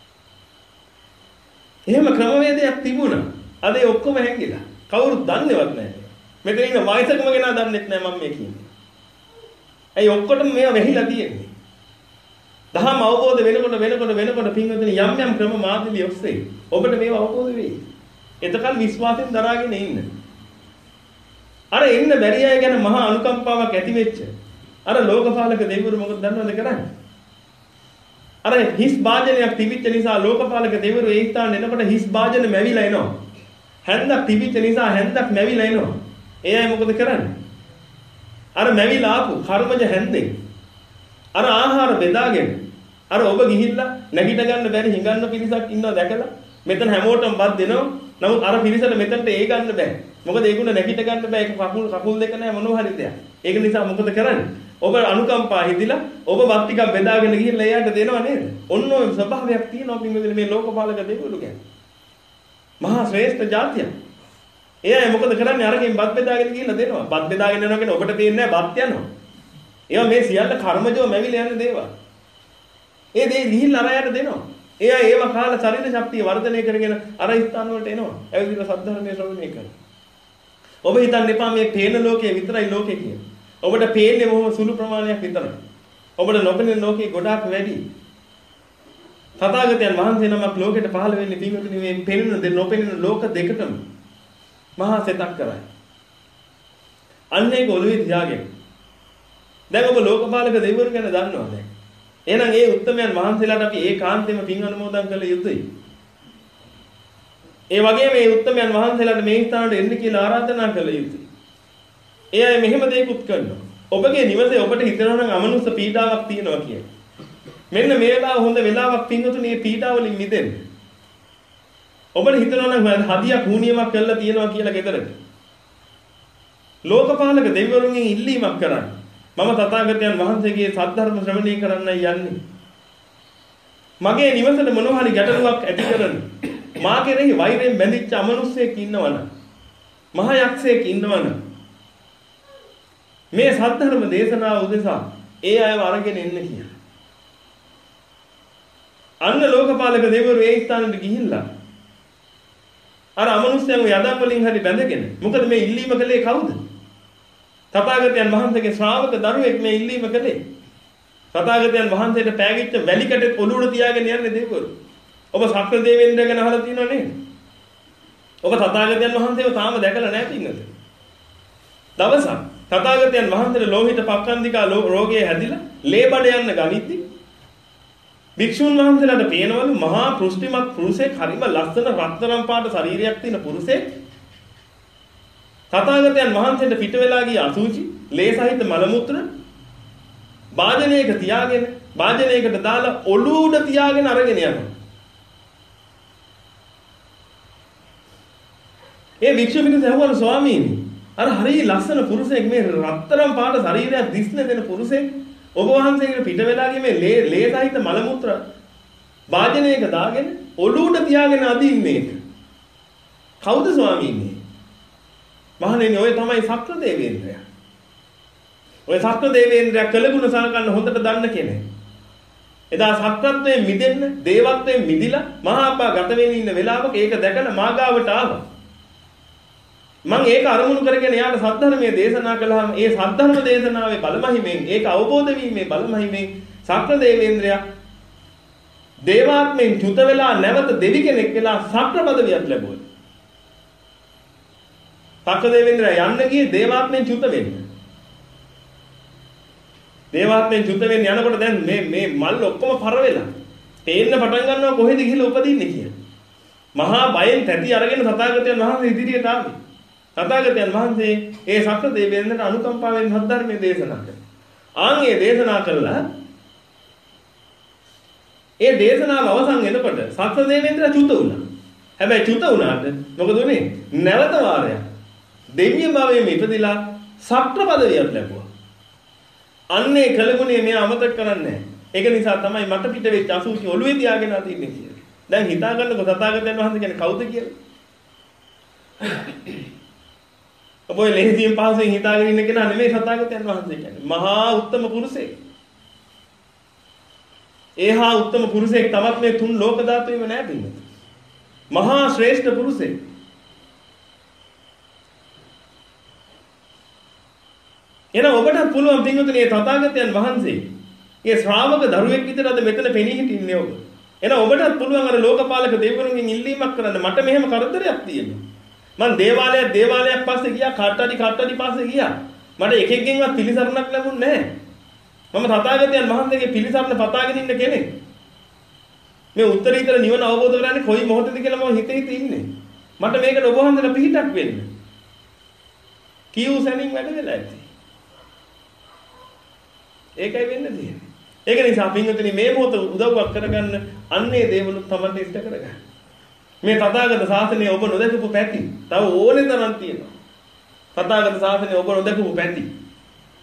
A: එහෙම ක්‍රමවේදයක් තිබුණා. අද ඒ ඔක්කොම හැංගිලා. කවුරුත් දන්නේවත් නැහැ. මෙතන ඉන්න වයසකම කෙනා දන්නෙත් නැහැ මම මේ කියන්නේ. ඇයි ඔක්කොටම මේවා වෙහිලා තියෙන්නේ? දහම අවබෝධ වෙනකොට වෙනකොට වෙනකොට පින්වතුනි යම් යම් ක්‍රම මාර්ගලිය ඔස්සේ ඔබට මේව අවබෝධ වෙයි. එතකල් විශ්වාසයෙන් දරාගෙන ඉන්න. අර එන්න බැරි අය ගැන මහා අනුකම්පාවක් ඇති වෙච්ච අර ලෝකපාලක දෙවිවරු මොකද දන්නවද කරන්නේ? අර හිස් වාජනයක් තිබිච්ච නිසා ලෝකපාලක දෙවිවරු ඒ ස්ථාන එනකොට හිස් වාජන මැවිලා එනවා. හැන්දක් තිබිච්ච නිසා හැන්දක් මැවිලා එනවා. ඒ අය මොකද කරන්නේ? අර මැවිලා ආපු කර්මජ හැන්දෙන් අර ආහාර බෙදාගෙන අර ඔබ ගිහිල්ලා නැගිට ගන්න බැරි හිඟන්න පිරිසක් ඉන්නවා දැකලා මෙතන හැමෝටම බත් දෙනවා. නමුත් අර පිරිසට මෙතනට ඒ ගන්න බෑ. මොකද ඒගොල්ලෝ නැගිට ගන්න බෑ. ඒක කකුල් කකුල් දෙක නැහැ මොනවා හරි දෙයක්. ඒක නිසා මොකද කරන්නේ? ඔබ අනුකම්පා හිතිලා ඔබ වත් ටිකක් බෙදාගෙන ගිහිල්ලා එයාට දෙනව නේද? ඔන්න ඔය ස්වභාවයක් තියෙනවා පින්වතුනි මේ ලෝකපාලක දෙවිවරු කියන්නේ. මහා ශ්‍රේෂ්ඨ જાතිය. එයා මොකද කරන්නේ? අරකින් බත් බෙදාගෙන ගිහිල්ලා දෙනවා. බත් බෙදාගෙන යනවා කියන්නේ ඔබට පේන්නේ නැහැ බත් යනවා. ඒවා මේ සියල්ල කර්මජව මැවිලා යන දේවල්. ඒ දේ ගිහිල්ලා අරයට දෙනවා. එයා ඒව කාල ශරීර ශක්තිය වර්ධනය කරගෙන අර ස්ථාන වලට එනවා. ඇවිල්ලා සද්ධර්මයේ ශ්‍රවණය කරනවා. ඔබ හිතන්න එපා මේ පේන ලෝකයේ විතරයි ලෝකේ කියන්නේ. ඔබට පේන්නේ මොහොම සුළු ප්‍රමාණයක් විතරයි. ඔබට නොපෙනෙන ලෝකේ ගොඩාක් වැඩි. තථාගතයන් වහන්සේ නමක් ලෝකෙට පහළ වෙන්නේ පින්වතුනි මේ පෙනෙන දේ නොපෙනෙන ලෝක දෙකටම මහා සෙතක් කරයි. අන්න ඒක ඔළුවේ තියාගෙන. දැන් ඔබ ලෝකපාලක දෙවිවරු ගැන දන්නවා දැන්. එහෙනම් ඒ උත්තමයන් වහන්සේලාට අපි ඒකාන්තයෙන්ම පින් අනුමෝදන් කළ යුතුයි. ඒ වගේම මේ උත්තමයන් වහන්සේලාට මේ ස්ථානට එන්න කියලා ආරාධනා කළ යුතුයි. ඒ අය මෙහෙම දෙයක්ත් කරනවා. ඔබගේ නිවසේ ඔබට හිතනවා නම් අමනුෂ්‍ය පීඩාවක් තියෙනවා කියලා. මෙන්න මේ වෙලාව හොඳ වෙලාවක් පින්වතුනි මේ පීඩාව වලින් මිදෙන්න. ඔබට හිතනවා නම් හදියක් හුනියමක් කරලා තියෙනවා කියලා ගෙදරට. ලෝකපාලක දෙවිවරුන්ගෙන් ඉල්ලීමක් කරන්න. මම තථාගතයන් වහන්සේගේ සද්ධර්ම ශ්‍රවණය කරන්නයි යන්නේ. මගේ නිවසට මොනවා හරි ගැටලුවක් ඇති කරන මා කෙරෙහි වෛරයෙන් බැඳිච්ච අමනුෂ්‍යයෙක් ඉන්නවනම් මහ යක්ෂයෙක් ඉන්නවනම් මේ සද්ධර්ම දේශනාව උදෙසා ඒ අයව අරගෙන එන්න කියලා. අන්න ලෝකපාලක දෙවිවරු ඒ ස්ථානෙට ගිහිල්ලා අර අමනුෂ්‍යයන්ව යදම් වලින් හරි බැඳගෙන මොකද මේ ඉල්ලීම කළේ කවුද? තථාගතයන් වහන්සේගේ ශ්‍රාවක දරුවෙක් මේ ඉල්ලීම කළේ. තථාගතයන් වහන්සේට පෑගිච්ච වැලි කැටේ ඔලුවට තියාගෙන යන්නේ දෙවිවරු. ඔබ සක්‍ර දෙවියන්ට ගැන අහලා තියෙනව නේද? ඔබ තථාගතයන් වහන්සේව තාම දැකලා නැහැ පින්නද? දවසක් තථාගතයන් වහන්සේට ලෝහිත පක්ඛන්දිකා රෝගය හැදිලා ලේ බඩ යන්න ගනිද්දි භික්ෂුන් වහන්සේලාට පේනවලු මහා පෘෂ්ටිමත් පුරුෂයෙක් හරිම ලස්සන රත්තරන් පාට ශරීරයක් තියෙන පුරුෂයෙක් තථාගතයන් වහන්සේට පිට වෙලා ගිය අසුචි ලේ සහිත මල මුත්‍ර වාදනයක තියාගෙන වාදනයකට දාලා ඔළුව උඩ තියාගෙන අරගෙන යනවා. ඒ භික්ෂු මිනිස් ඇහුවලු ස්වාමීනි අර හරිය ලස්සන පුරුෂයෙක් මේ රත්තරන් පාට ශරීරයක් දිස්න දෙන පුරුෂයෙක් ඔබ වහන්සේගේ පිට වෙලා ගිය මේ ලේ ලේ සහිත මල මුත්‍ර වාදනයක දාගෙන ඔළුව උඩ තියාගෙන අදින්නේ කවුද ස්වාමීනි? මහණෙනි ඔය තමයි සක්‍ර දේවේන්ද්‍රයා. ඔය සක්‍ර දේවේන්ද්‍රයා කළගුණ සලකන්න හොඳට දන්න කෙනෙක්. එදා සක්‍රත්වයෙන් මිදෙන්න, දේවත්වයෙන් මිදිලා මහා අපා ගත වෙමින් ඉන්න වෙලාවක ඒක දැකලා මාගාවට ආවා. මම ඒක අරමුණු කරගෙන යාට සද්ධර්මයේ දේශනා කළාම ඒ සද්ධර්ම දේශනාවේ බලමහිමෙන් ඒක අවබෝධ වීමේ බලමහිමෙන් සක්‍ර දේවේන්ද්‍රයා දේවාත්මෙන් චුත වෙලා නැවත දෙවි කෙනෙක් වෙලා සක්‍ර පදවියක් ලැබුවා. සක්‍ර දේවේන්ද්‍රයා යන්න ගියේ දේවාත්මෙන් චුත වෙන්න. දේවාත්මෙන් චුත වෙන්න යනකොට දැන් මේ මේ මල් ඔක්කොම පර වෙලා. තේන්න පටන් ගන්නවා කොහෙද ගිහිල්ලා උපදින්නේ කියලා. මහා බයෙන් තැති අරගෙන තථාගතයන් වහන්සේ ඉදිරියට ආවේ. තථාගතයන් වහන්සේ ඒ සක්‍ර දේවේන්ද්‍රට අනුකම්පාවෙන් සද්ධර්මයේ දේශනා කළා. ආන් ඒ දේශනා කළා. ඒ දේශනාව අවසන් වෙනකොට සක්‍ර දේවේන්ද්‍ර චුත වුණා. හැබැයි චුත වුණාට මොකද උනේ? නැවත වාරයක් දෙවිය භවයේ ඉපදිලා සක්‍ර පදවියක් ලැබුවා. අන්නේ කලගුණේ මෙයා අමතක කරන්නේ නැහැ. ඒක නිසා තමයි මට පිට වෙච්ච අසුචි ඔළුවේ තියාගෙන අදින්නේ කියලා. දැන් හිතා ගන්නකො තථාගතයන් වහන්සේ කියන්නේ කවුද කියලා? ඔබ ලෙහෙසියෙන් පහසෙන් හිතාගෙන ඉන්න කෙනා නෙමෙයි තථාගතයන් වහන්සේ කියන්නේ. මහා උත්තම පුරුෂයෙක්. ඒහා උත්තම පුරුෂයෙක් තමත් මේ තුන් ලෝක ධාතුවේම නැහැ පින්නත. මහා ශ්‍රේෂ්ඨ පුරුෂයෙක්. එහෙනම් ඔබටත් පුළුවන් පින්වතුනි මේ තථාගතයන් වහන්සේ ඒ ශ්‍රාවක දරුවෙක් විතර අද මෙතන පෙනී හිටින්නේ ඔබ. එහෙනම් ඔබටත් පුළුවන් අර ලෝකපාලක දෙවිවරුන්ගෙන් ඉල්ලීමක් කරන්න මට මෙහෙම කරදරයක් තියෙනවා. මං දේවාලයක් දේවාලයක් පස්සේ ගියා කට්ටඩි කට්ටඩි පස්සේ ගියා. මට එකෙක්ගෙන්වත් පිළිසරණක් ලැබුණේ නැහැ. මම තථාගතයන් වහන්සේගේ පිළිසරණ පතාගෙන ඉන්න කෙනෙක්. මේ උත්තරීතර නිවන අවබෝධ කරගන්නේ කොයි මොහොතේද කියලා මම හිතේ හිතේ ඉන්නේ. මට මේකට ඔබ වහන්සේලා පිහිටක් වෙන්න. කියු සැනින් වැඩ වෙලා ඇති. ඒකයි වෙන්න තියෙන්නේ. ඒක නිසා පින්වතුනි මේ මොහොත උදව්වක් කරගන්න අන්නේ දේවලුත් තමයි ඉෂ්ට කරගන්න. මේ තථාගත ශාසනය ඔබ නොදකපු පැති. තව ඕනේ තරම් තියෙනවා. තථාගත ශාසනය ඔබ නොදකපු පැති.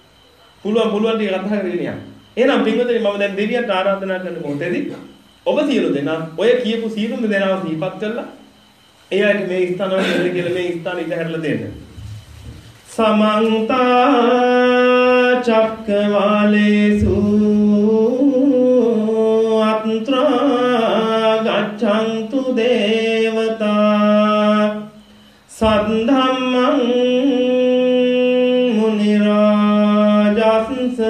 A: පුළුවන් පුළුවන් ටික කතා කරගෙන යන්න. එහෙනම් පින්වතුනි මම දැන් දෙවියන්ට ආරාධනා කරන මොහොතේදී ඔබ සියලු දෙනා ඔය කියපු සියලුම දෙනාව සිහිපත් කරලා එයාට මේ ස්ථානවල ඉන්න කියලා මේ ස්ථාන ඉඳ හැරලා දෙන්න. සමන්ත චක්කවාලේසු අත්‍රා ගච්ඡන්තු දේවතා සද්ධම්මං මුනි රාජස්ස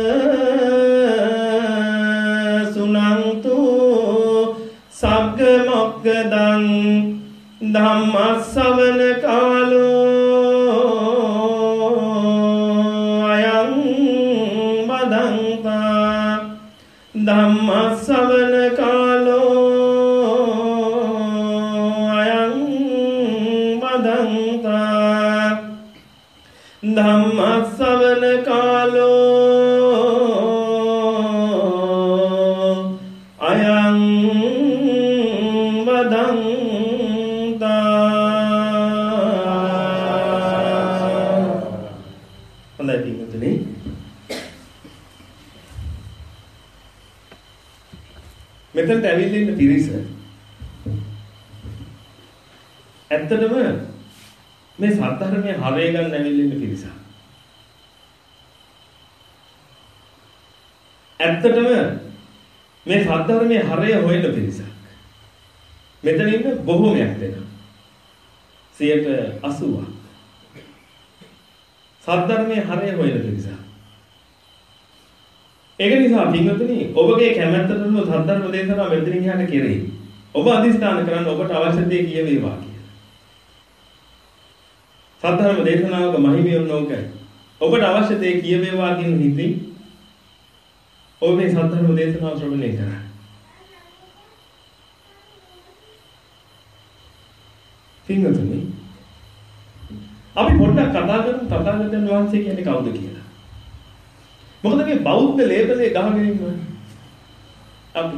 A: සුනන්තු සග්ග මොක්ඛදං ධම්ම ශ්‍රවණ කාලෝ අයං බදන්තා ධම්ම ශ්‍රවණ කාලෝ අයං බදන්තා ධම්ම ශ්‍රවණ කාලෝ අයං බදන්තා. හොඳයි පිටුතුනි. මෙතනට ඇවිල්ලා ඉන්න පිරිස ඇත්තටම මේ සත්‍ධර්මයේ හරය ගන්න ඇවිල්ලා ඉන්න පිරිස. ඇත්තටම මේ සත්‍ධර්මයේ හරය හොයන පිරිස. මෙතන ඉන්න බොහෝමයක් දෙනා. සියයට අසූවක්. සත්‍ධර්මයේ හරය හොයන පිරිස. ඒක නිසා පින්වතුනි ඔබගේ කැමැත්තටම සද්ධර්ම දේශනාව මෙතනින් එහාට කෙරෙයි. ඔබ අධිෂ්ඨාන කරන්න ඔබට අවශ්‍ය දේ කියවේවා කියලා. සද්ධර්ම දේශනාවක මහිමිය උනෝකයි. ඔබට අවශ්‍ය දේ කියවේවා කියන හිතින් ඔබ මේ සද්ධර්ම දේශනාව ශ්‍රවණය කරන්න. පින්වතුනි අපි පොඩ්ඩක් කතා කරමු තථාගතයන් වහන්සේ කියන්නේ කවුද කියලා. මොකද මේ බෞද්ධ ලේබලේ ගහගෙන ඉන්නවා. අපි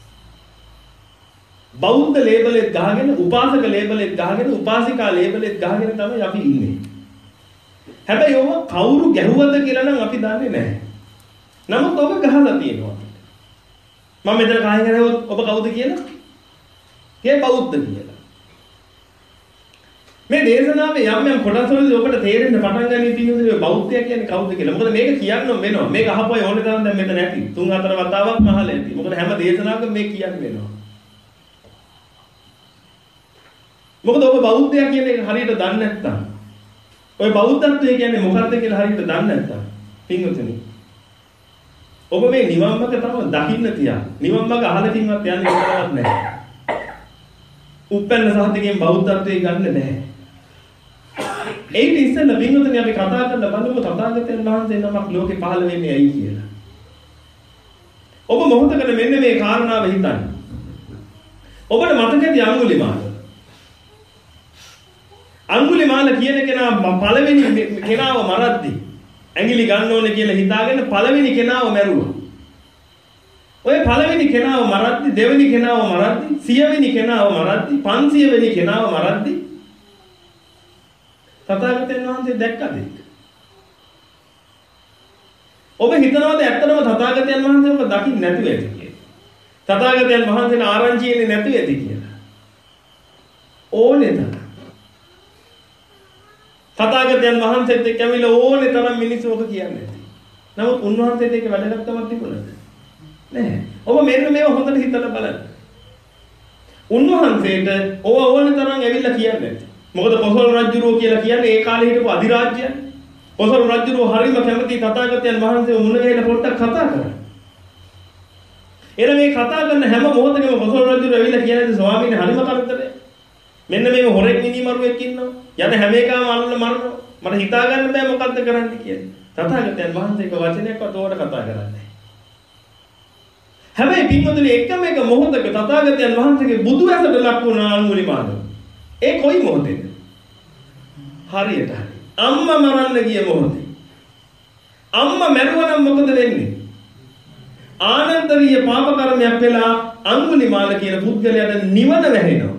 A: බෞද්ධ ලේබලේ ගහගෙන උපාසක ලේබලේ ගහගෙන උපාසිකා ලේබලේ ගහගෙන තමයි අපි ඉන්නේ. හැබැයි ඔව කවුරු ගැහුවද කියලා නම් අපි දන්නේ නැහැ. නමුත් ඔබ ගහලා තියෙනවා. මම මෙතන කහින් කරවොත් ඔබ කවුද කියලා? කේ බෞද්ධ කියලා. මේ දේශනාවේ යම් යම් කොටස් වලදී ඔබට තේරෙන්න පටන් ගන්න තියෙන්නේ බෞද්ධය කියන්නේ කවුද කියලා. මොකද මේක කියන්න වෙනවා. මේක අහපුවයි ඕනේ තරම් දැන් මෙතන නැති. තුන් හතර වතාවක් අහලා ඇති. මොකද හැම දේශනාවකම මේක කියන්න වෙනවා. මොකද ඔබ බෞද්ධය කියන එක හරියට දන්නේ නැත්නම් ඔය බෞද්ධත්වය කියන්නේ මොකක්ද කියලා හරියට දන්නේ නැත්නම් පින්වතුනි ඔබ මේ නිවන් මාර්ග තමයි දකින්න තියා. නිවන් මාර්ග අහලකින්වත් යන්නේ කොහොමවත් නැහැ. උපැන්න සහතිකයෙන් බෞද්ධත්වයේ ගන්න බෑ. ඒක ඉස්සෙල්ලා පින්වතුනි අපි කතා කරලා බලමු තථාගතයන් වහන්සේ නමක් ලෝකේ පහළ වෙන්නේ ඇයි කියලා. ඔබ මොහොතකට මෙන්න මේ කාරණාව හිතන්න. ඔබට මතකද අඟුලිමාල? අඟුලිමාල කියන කෙනා පළවෙනි කෙනාව මරද්දි ඇඟිලි ගන්න ඕනේ කියලා හිතාගෙන පළවෙනි කෙනාව මැරුවා. ඔය පළවෙනි කෙනාව මරද්දි දෙවෙනි කෙනාව මරද්දි සියවෙනි කෙනාව මරද්දි පන්සිය වෙනි කෙනාව මරද්දි තථාගතයන් වහන්සේ දැක්කද? ඔබ හිතනවාද ඇත්තටම තථාගතයන් වහන්සේ ඔබ දකින්න නැතුව ඇති කියලා? තථාගතයන් වහන්සේන ආරංචියනේ නැතුව ඇති කියලා. ඕනේ තරම්. තථාගතයන් වහන්සේත් එක්ක ඇවිල්ලා ඕනේ තරම් මිනිස්සු ඔබ කියන්නේ නැති. නමුත් උන්වහන්සේට ඒක වැදගත්කමක් තිබුණාද? නැහැ. ඔබ මෙන්න මේව හොඳට හිතලා බලන්න. උන්වහන්සේට ඕව ඕනේ තරම් ඇවිල්ලා කියන්නේ නැති. මොකද කොසල් රජුරෝ කියලා කියන්නේ ඒ කාලේ හිටපු අධිරාජ්‍යය. කොසල් රජුරෝ හරිම කැමති තථාගතයන් වහන්සේ මුණ ගැහිලා පොඩ්ඩක් කතා කරා. එන මේ කතා කරන හැම මොහොතකම කොසල් රජුරෝ ඇවිල්ලා කියන්නේ ස්වාමීන් වහන්සේ හරිම කරදරේ. මෙන්න මේක හොරෙක් මිනිමරුවෙක් ඉන්නවා. යන හැම එකම අල්ලලා මරනවා. මට හිතා ගන්න බෑ මොකද්ද කරන්න කියලා. තථාගතයන් වහන්සේක වචනයක්වත් ඕකට කතා කරන්නේ. හැබැයි පින්වතුනි එකම එක මොහොතක තථාගතයන් වහන්සේගේ බුදු ඇසට ලක් වුණා අඟුලිමාල. ඒ කොයි මොහොතේද? හරියට හරි. අම්මා මරන්න ගිය මොහොතේ. අම්මා මැරුවා නම් මොකද වෙන්නේ? ආනන්දරීය පාප කර්මයක් වෙලා අඟුලිමාල කියන පුද්ගලයාට නිවන වැහෙනවා.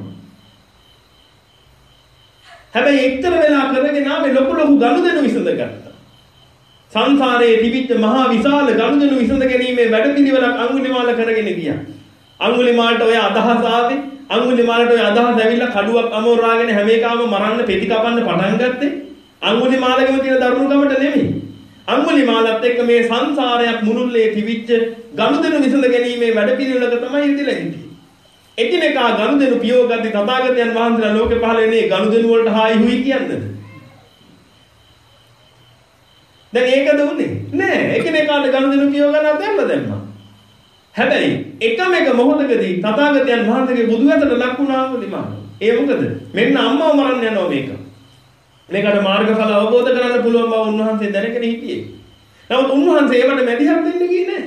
A: හැබැයි එක්තර වෙලා කරගෙන ආවේ ලොකු ලොකු ගනුදෙනු විසඳ ගත්තා. සංසාරයේ තිබිච්ච මහා විශාල ගනුදෙනු විසඳ ගැනීමේ වැඩපිළිවෙලක් අඟුලිමාල කරගෙන ගියා. අඟුලිමාලට ඔය අදහස ආවේ අඟුලිමාලට ඔය අදහස ඇවිල්ලා කඩුවක් අමෝරාගෙන හැම එකම මරන්න පෙති කපන්න පටන් ගත්තේ අඟුලිමාලගෙම තියෙන දරුණුකමට නෙමෙයි. අඟුලිමාලත් එක්ක මේ සංසාරයක් මුළුල්ලේ තිබිච්ච ගනුදෙනු විසඳ ගැනීමේ වැඩපිළිවෙලක තමයි ඉතිලා හිටියේ. එකිනෙකා ගනුදෙනු පියෝගද්දි තථාගතයන් වහන්සේලා ලෝකේ පහළ වෙන්නේ ගනුදෙනු වලට හායි හුයි කියන්නේද? දැන් ඒකද උනේ? නෑ. එකිනෙකාට ගනුදෙනු පියෝගන්න දැම්ම දැම්මා. හැබැයි එකම එක මොහොතකදී තථාගතයන් වහන්සේගේ බුදු ඇතට ලක් වුණා අඟුලිමාල. ඒ මොකද? මෙන්න අම්මව මරන්න යනවා මේක. මේකට මාර්ගඵල අවබෝධ කරගන්න පුළුවන් බව උන්වහන්සේ දැනගෙන හිටියේ. නමුත් උන්වහන්සේ ඒවට මැදිහත් වෙන්න ගියේ නෑ.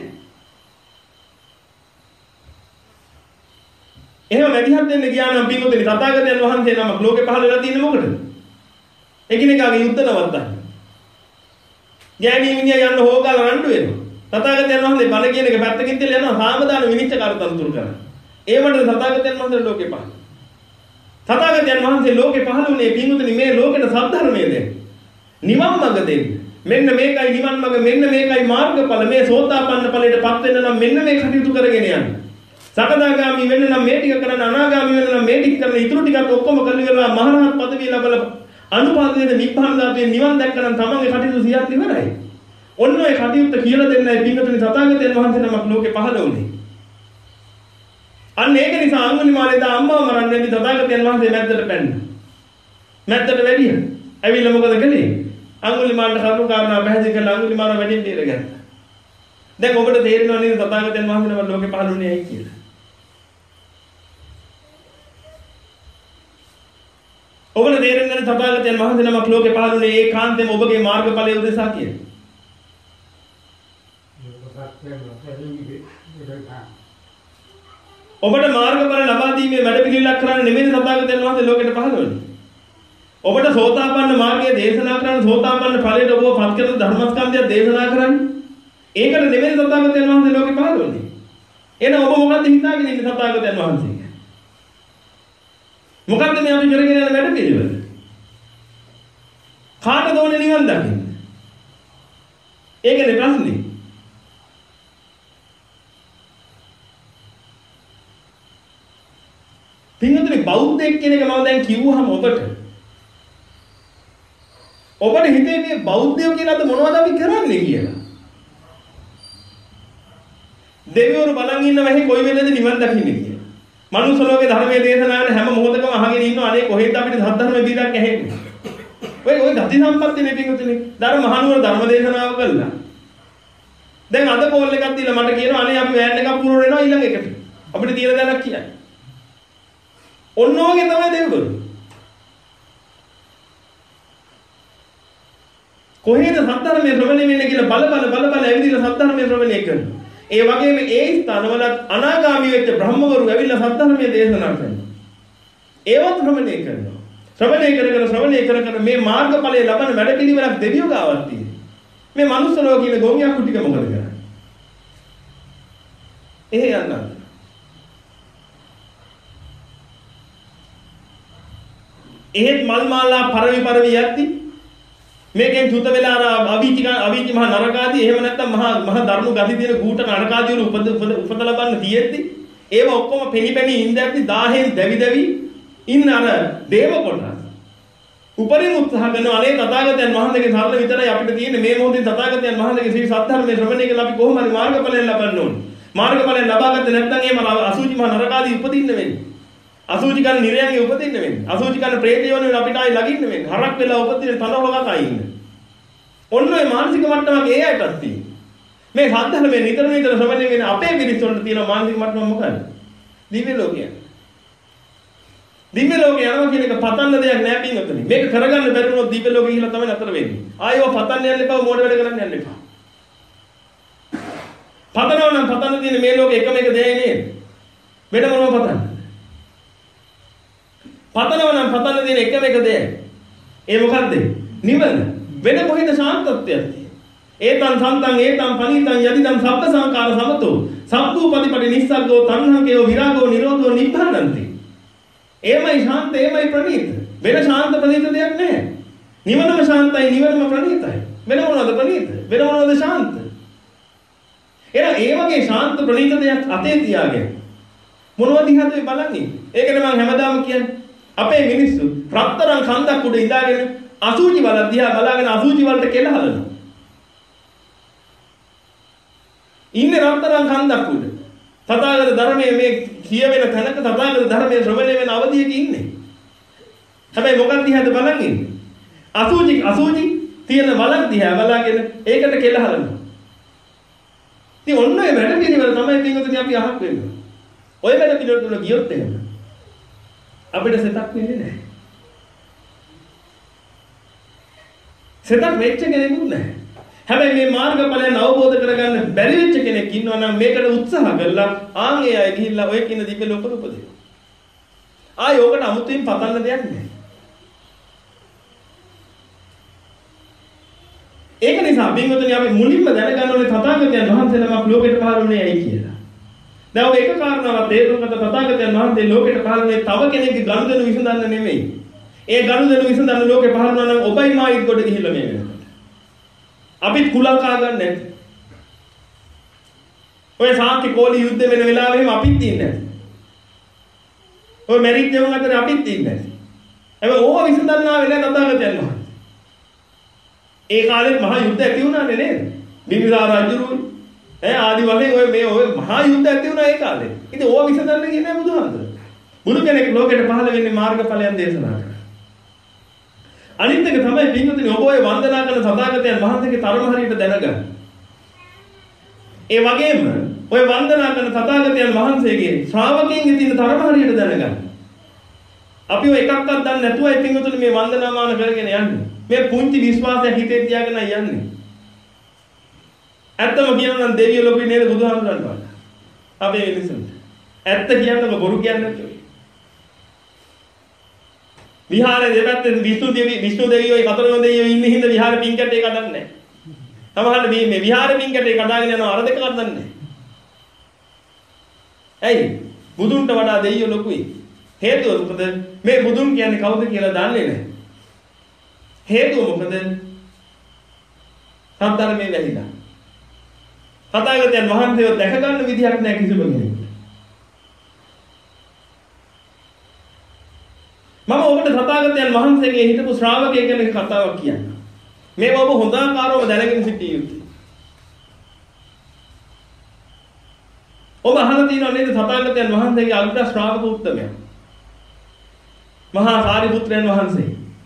A: එහෙම මැදිහත් වෙන්න ගියා නම් පිටුතුනි තථාගතයන් වහන්සේ නමක් ලෝකේ පහළ වෙලා තියෙන්නේ මොකටද? එකිනෙකාගේ යුද්ධ නවත්තන්න. ගෑණී මිනිහා යන්න හොගාලා රණ්ඩු වෙනවා. තථාගතයන් වහන්සේ බණ කියන එක පැත්තකින් තියලා යනවා සාමදාන විනිශ්චයකාර තනතුරු කරන්න. ඒ වගේ තථාගතයන් වහන්සේ ලෝකේ පහළ. තථාගතයන් වහන්සේ ලෝකේ පහළ වුණේ පිටුතුනි මේ ලෝකෙට සත්‍ය දෙන්න. නිවන් මඟ දෙන්න. මෙන්න මේකයි නිවන් මඟ මෙන්න මේකයි මාර්ගඵල මේ සෝතාපන්න ඵලයටපත් වෙන්න නම් මෙන්න මේ කටයුතු කරගෙන යන්න. සකදාගාමි වෙන්න නම් මේ ටික කරන්න අනාගාමි වෙන්න නම් මේ ටික කරන්න ඉතුරු ටිකත් ඔක්කොම කරලා මහරහත් පදවිය ලැබලා අනුපාදිතේ නිබ්බාන ධාතුවේ නිවන් දැක්කනම් තමන්ගේ කටයුතු සියල්ල ඉවරයි. ඔන්න ඔය කටයුත්ත කියලා දෙන්නයි පින්වතුනි තථාගතයන් වහන්සේ නමක් ලෝකේ පහළ වුණේ. අන්න ඒක නිසා අඟුලිමාලේ දා අම්මව මරන්නේ තථාගතයන් වහන්සේ මැද්දට පැන්න. මැද්දට වැඩිය. ඇවිල්ලා මොකද කළේ? අඟුලිමාලට කරුණු කාරණා පැහැදිලි කරලා අඟුලිමාල වැඩිම බේරගත්තා. දැන් ඔබට තේරෙනව නේද තථාගතයන් වහන්සේ නමක් ලෝකේ පහළ වුණේ ඇයි කියලා? ඔබට තේරෙන්නේ නැහැ තථාගතයන් වහන්සේ නමක් ලෝකේ පහළ වුණේ ඒකාන්තයෙන්ම ඔබගේ මාර්ගඵලය උදෙසා කියලා. ඔබට මාර්ගඵල ලබා දීමේ වැඩපිළිවෙලක් කරන්න නෙමෙයි තථාගතයන් වහන්සේ ලෝකෙට පහළ වුණේ. ඔබට සෝතාපන්න මාර්ගය දේශනා කරන්න සෝතාපන්න ඵලයට ඔබව පත් කරන ධර්මස්කන්ධය දේශනා කරන්න. ඒකට නෙමෙයි තථාගතයන් වහන්සේ ලෝකෙ පහළ වුණේ. එහෙනම් ඔබ මොකද්ද හිතාගෙන ඉන්නේ තථාගතයන් වහන්සේ? මොකද්ද මේ අපි කරගෙන යන වැඩ පිළිවෙල? කාටද ඕනේ නිවන් දකින්න? ඒකනේ ප්‍රශ්නේ. පින්වතුනි බෞද්ධයෙක් කියන එක මම දැන් කිව්වහම ඔබට ඔබට හිතේ මේ බෞද්ධයෝ කියන අද මොනවද අපි කරන්නේ කියලා. දෙවිවරු බලන් ඉන්න වෙහි කොයි වෙලේද නිවන් දකින්නේ කියලා. මනුස්ස ලෝකේ ධර්මයේ දේශනා කරන හැම මොහොතකම අහගෙන ඉන්නවා අනේ කොහෙන්ද අපිට සද්ධර්ම බීරක් ඇහෙන්නේ. ඔය ඔය ගති සම්පatti නේ පිටුතුනේ. ධර්ම මහනුවර ධර්ම දේශනාව කළා. දැන් අද කෝල් එකක් දීලා මට කියනවා අනේ අපි වෑන් එකක් පුරවන වෙනවා ඊළඟ එකට. අපිට තියෙන දැනක් කියයි. ඔන්න ඔයගේ තමයි දෙවිවරු. කොහෙද සද්ධර්මයේ ශ්‍රවණය වෙන්නේ කියලා බල බල බල බල ඇවිදලා සද්ධර්මයේ ශ්‍රවණය කරනවා. ඒ වගේම ඒ ස්ථානවල අනාගාමී වෙච්ච බ්‍රහ්මවරු ඇවිල්ලා සද්ධර්මයේ දේශනා කරනවා. ඒවත් ශ්‍රවණය කරනවා. ශ්‍රවණය කර කර ශ්‍රවණය කර කර මේ මාර්ගඵලය ලබන වැඩපිළිවෙලක් දෙවියෝ ගාවක් තියෙනවා. මේ මනුස්ස ලෝකේ ඉන්න ගෝමියක් ටික මොකද කරන්නේ? එහෙ යනවා. එහෙත් මල් මාලා පරවි පරවි යද්දි මේකෙන් චුත වෙලා අර අවීචි අවීචි මහ නරකාදී එහෙම නැත්නම් මහා මහ දරුණු ගති තියෙන ගූට නරකාදී වල උපද උපත ලබන්න තියෙද්දි ඒව ඔක්කොම පෙනි පෙනි ඉඳද්දි දාහෙන් දැවි දැවි ඉන්න අර දේව කොටස් උපරිම උත්සාහ කරන අනේ තථාගතයන් වහන්සේගේ සරල විතරයි අපිට තියෙන්නේ මේ මොහොතේ තථාගතයන් වහන්සේගේ ශ්‍රී සද්ධර්මයේ ශ්‍රවණය කළා අපි කොහොම හරි මාර්ගඵලයෙන් ලබන්න ඕනේ මාර්ගඵලයෙන් ලබාගත්තේ නැත්නම් එහෙම අසුචි මහ නරකාදී උපදින්න වෙන්නේ අසුචි කන නිරයන්ගේ උපදින්න වෙන්නේ. අසුචි කන ප්‍රේතයෝනේ අපිට ආයි ලගින්න වෙන්නේ. හරක් වෙලා උපදින තනවලක අයින්න. ඔන්න ඔය මානසික මට්ටමක ඒ අයටත් තියෙනවා. මේ සද්ධර්මයේ නිතර නිතර ශ්‍රවණය වෙන අපේ පිරිස වලට තියෙන මානසික මට්ටම මොකක්ද? දිව්‍ය ලෝකය. දිව්‍ය ලෝකේ යනවා කියන එක පතන්න දෙයක් නෑ පින්වතුනි. මේක කරගන්න බැරි වුණොත් දිව්‍ය ලෝකෙ ගිහිල්ලා තමයි නතර වෙන්නේ. ආයෙව පතන්න යන්න එපා මොඩ වැඩ කරන්න යන්න එපා. පතනවා නම් පතන්න තියෙන මේ ලෝකේ එකම එක දෙයයි නේද? වෙන මොනවද පතන්නේ? පතනවා නම් පතන්න තියෙන එකම එක දෙයයි. ඒ මොකද්ද? නිවන. වෙන කොහෙද ශාන්තත්වයක් තියෙන්නේ? ඒතං සන්තං ඒතං පනිතං යදිදං සබ්බ සංකාර සමතෝ සබ්බූපදීපටි නිස්සග්ගෝ තණ්හකේව විරාගෝ නිරෝධෝ නිබ්බානන්ති. එමයි ශාන්ත එමයි ප්‍රණීත. වෙන ශාන්ත ප්‍රණීත දෙයක් නැහැ. නිවනම ශාන්තයි නිවනම ප්‍රණීතයි. වෙන මොනවද ප්‍රණීත? වෙන මොනවද ශාන්ත? එහෙනම් ඒ වගේ ශාන්ත ප්‍රණීත දෙයක් අතේ තියාගෙන මොනවද දිහාද බලන්නේ? ඒකනේ මම හැමදාම කියන්නේ. අපේ මිනිස්සු රත්තරන් කන්දක් උඩ ඉඳාගෙන අසූචි වල දිහා බලාගෙන අසූචි වලට කෙල හලනවා. ඉන්නේ රත්තරන් කන්දක් උඩ. තථාගත ධර්මයේ මේ කියවෙන තැනක තථාගත ධර්මයේ ශ්‍රවණය වෙන අවධියක ඉන්නේ. හැබැයි මොකක්ද දිහාද බලන් ඉන්නේ? අසූචි අසූචි තියෙන වලක් දිහා බලාගෙන ඒකට කෙල හලනවා. ඉතින් ඔන්න ඔය වැඩ පිළිවෙල තමයි පින්වතුනි අපි අහක් වෙන්නේ. ඔය වැඩ පිළිවෙල තුල ගියොත් එහෙම අපිට සෙතක් වෙන්නේ නැහැ. සෙතක් වෙච්ච කෙනෙකුත් නැහැ. හැබැයි මේ මාර්ගඵලයන් අවබෝධ කරගන්න බැරි වෙච්ච කෙනෙක් ඉන්නවා නම් මේකට උත්සාහ කරලා ආන්ගේ අය ගිහිල්ලා ඔය කියන දිව්‍ය ලෝක උපදිනවා. ආය ඕකට අමුතුවෙන් පතන්න දෙයක් නැහැ. ඒක නිසා බින්වතුනි අපි මුලින්ම දැනගන්න ඕනේ තථාගතයන් වහන්සේලාම ලෝකෙට පහළ වුණේ ඇයි කියලා. දැන් ඔය එක කාරණාවක් තේරුම් ගන්න තථාගතයන් වහන්සේ ලෝකෙට පහළ වුණේ තව කෙනෙක්ගේ ගනුදෙනු විසඳන්න නෙමෙයි. ඒ ගනුදෙනු විසඳන්න ලෝකෙ පහළ වුණා නම් ඔබයි මායිත් කොට ගිහිල්ලා මේ වෙනකොට. අපිත් කුලං කා ගන්න නැති. ඔය සාක්‍ය කෝලි යුද්ධ වෙන වෙලාවෙ එහෙම අපිත් ඉන්නේ නැති. ඔය මැරිච්ච උන් අතර අපිත් ඉන්නේ නැති. හැබැයි ඕවා විසඳන්න ආවේ නැහැ තථාගතයන් වහන්සේ. ඒ කාලෙත් මහා යුද්ධ ඇති වුණානේ නේද? බිම්බිසාර රජුරුවෝ ඈ ආදි වශයෙන් ඔය මේ ඔය මහා යුද්ධ ඇති වුණා ඒ කාලේ. ඉතින් ඕවා විසඳන්න ගියේ නැහැ බුදුහාමුදුරුවෝ. බුදු කෙනෙක් ලෝකෙට පහළ වෙන්නේ මාර්ගඵලයන් දේශනා කරලා. අනිත් එක තමයි පින්වතුනි ඔබ ඔය වන්දනා කරන තථාගතයන් වහන්සේගේ තරම හරියට දැනගන්න. ඒ වගේම ඔය වන්දනා කරන තථාගතයන් වහන්සේගේ ශ්‍රාවකයන්ගේ තියෙන තරම හරියට දැනගන්න. අපි ඔය එකක්වත් දන්නේ නැතුවයි පින්වතුනි මේ වන්දනාමාන කරගෙන යන්නේ. මේ පුංචි විශ්වාසයක් හිතේ තියාගෙන යන්නේ. ඇත්තම කියනවා නම් දෙවියෝ ලෝකේ නේද බුදුහාමුදුරන් වහන්සේ. අපේ මිනිසුන්ට. ඇත්ත කියන්නකො බොරු කියන්නේ නැතුව. විහාරේ දෙපැත්තෙන් විෂ්ණු දෙවි විෂ්ණු දෙවියෝ කතරගම දෙවියෝ ඉන්නේ හින්දා විහාරේ පින් කැටේ කඩන්නේ නැහැ. සමහරවිට මේ මේ විහාරේ පින් කැටේ කඩාගෙන යනවා අර දෙක කඩන්නේ නැහැ. ඇයි? බුදුන්ට වඩා දෙවියෝ ලොකුයි. හේතුව මොකද? මේ බුදුන් කියන්නේ කවුද කියලා දන්නේ නැහැ. හේතුව මොකද? සත්‍යධර්මයේ වැහිලා. තථාගතයන් වහන්සේව දැක ගන්න විදියක් නැහැ කිසිම කෙනෙකුට. මම ඔබට තථාගතයන් වහන්සේගේ හිටපු ශ්‍රාවකයෙක් ගැන කතාවක් කියන්න. මේව ඔබ හොඳාකාරව දැනගෙන සිටිය යුතුයි. ඔබ අහලා තියෙනව නේද තථාගතයන් වහන්සේගේ අග්‍ර ශ්‍රාවක උත්තමයා? මහා සාරිපුත්‍රයන් වහන්සේ.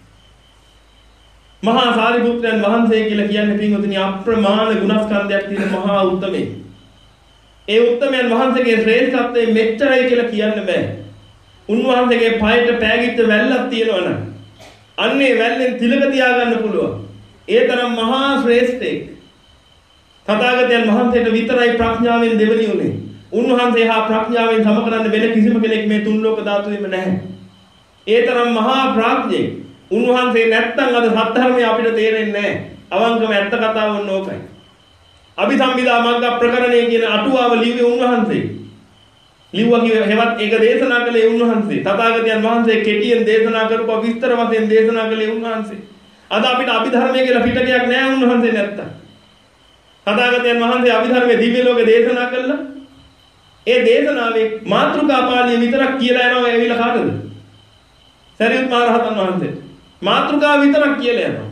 A: මහා සාරිපුත්‍රයන් වහන්සේ කියලා කියන්නේ පින්වතුනි අප්‍රමාණ ගුණස්කන්ධයක් තියෙන මහා උත්තමයෙක්. ඒ උත්තමයන් වහන්සේගේ ශ්‍රේෂ්ඨත්වයේ මෙච්චරයි කියලා කියන්න බෑ. උන්වහන්සේගේ පයට පෑගිච්ච වැල්ලක් තියෙනවනම් අන්නේ වැල්ලෙන් තිලක තියාගන්න පුළුවන්. ඒ තරම් මහා ශ්‍රේෂ්ඨෙක්. තථාගතයන් වහන්සේට විතරයි ප්‍රඥාවෙන් දෙවෙනි උනේ. උන්වහන්සේ හා ප්‍රඥාවෙන් සම කරන්න වෙන කිසිම කෙනෙක් මේ තුන් ලෝක ධාතුවේම නැහැ. ඒ තරම් මහා ප්‍රඥෙක්. උන්වහන්සේ නැත්තම් අද සත්‍ය අපිට තේරෙන්නේ නැහැ. අවංකම ඇත්ත කතාව වුණ ඕකයි. අභිසම්බිදා මග්ග ප්‍රකරණය කියන අටුවාව ලිව්වේ උන්වහන්සේ. ලිව්වා කිව්ව හෙවත් ඒක දේශනා කළේ උන්වහන්සේ. තථාගතයන් වහන්සේ කෙටියෙන් දේශනා කරපුව විස්තර වශයෙන් දේශනා කළේ උන්වහන්සේ. අද අපිට අභිධර්මය කියලා පිටකයක් නැහැ උන්වහන්සේ නැත්තම්. තථාගතයන් වහන්සේ අභිධර්මයේ දිව්‍ය ලෝකේ දේශනා කළා. ඒ දේශනාවේ මාතෘකා පාළිය විතරක් කියලා යනවා ඇවිල්ලා කාටද? සරියුත් මහ රහතන් වහන්සේට. මාතෘකාව විතරක් කියලා යනවා.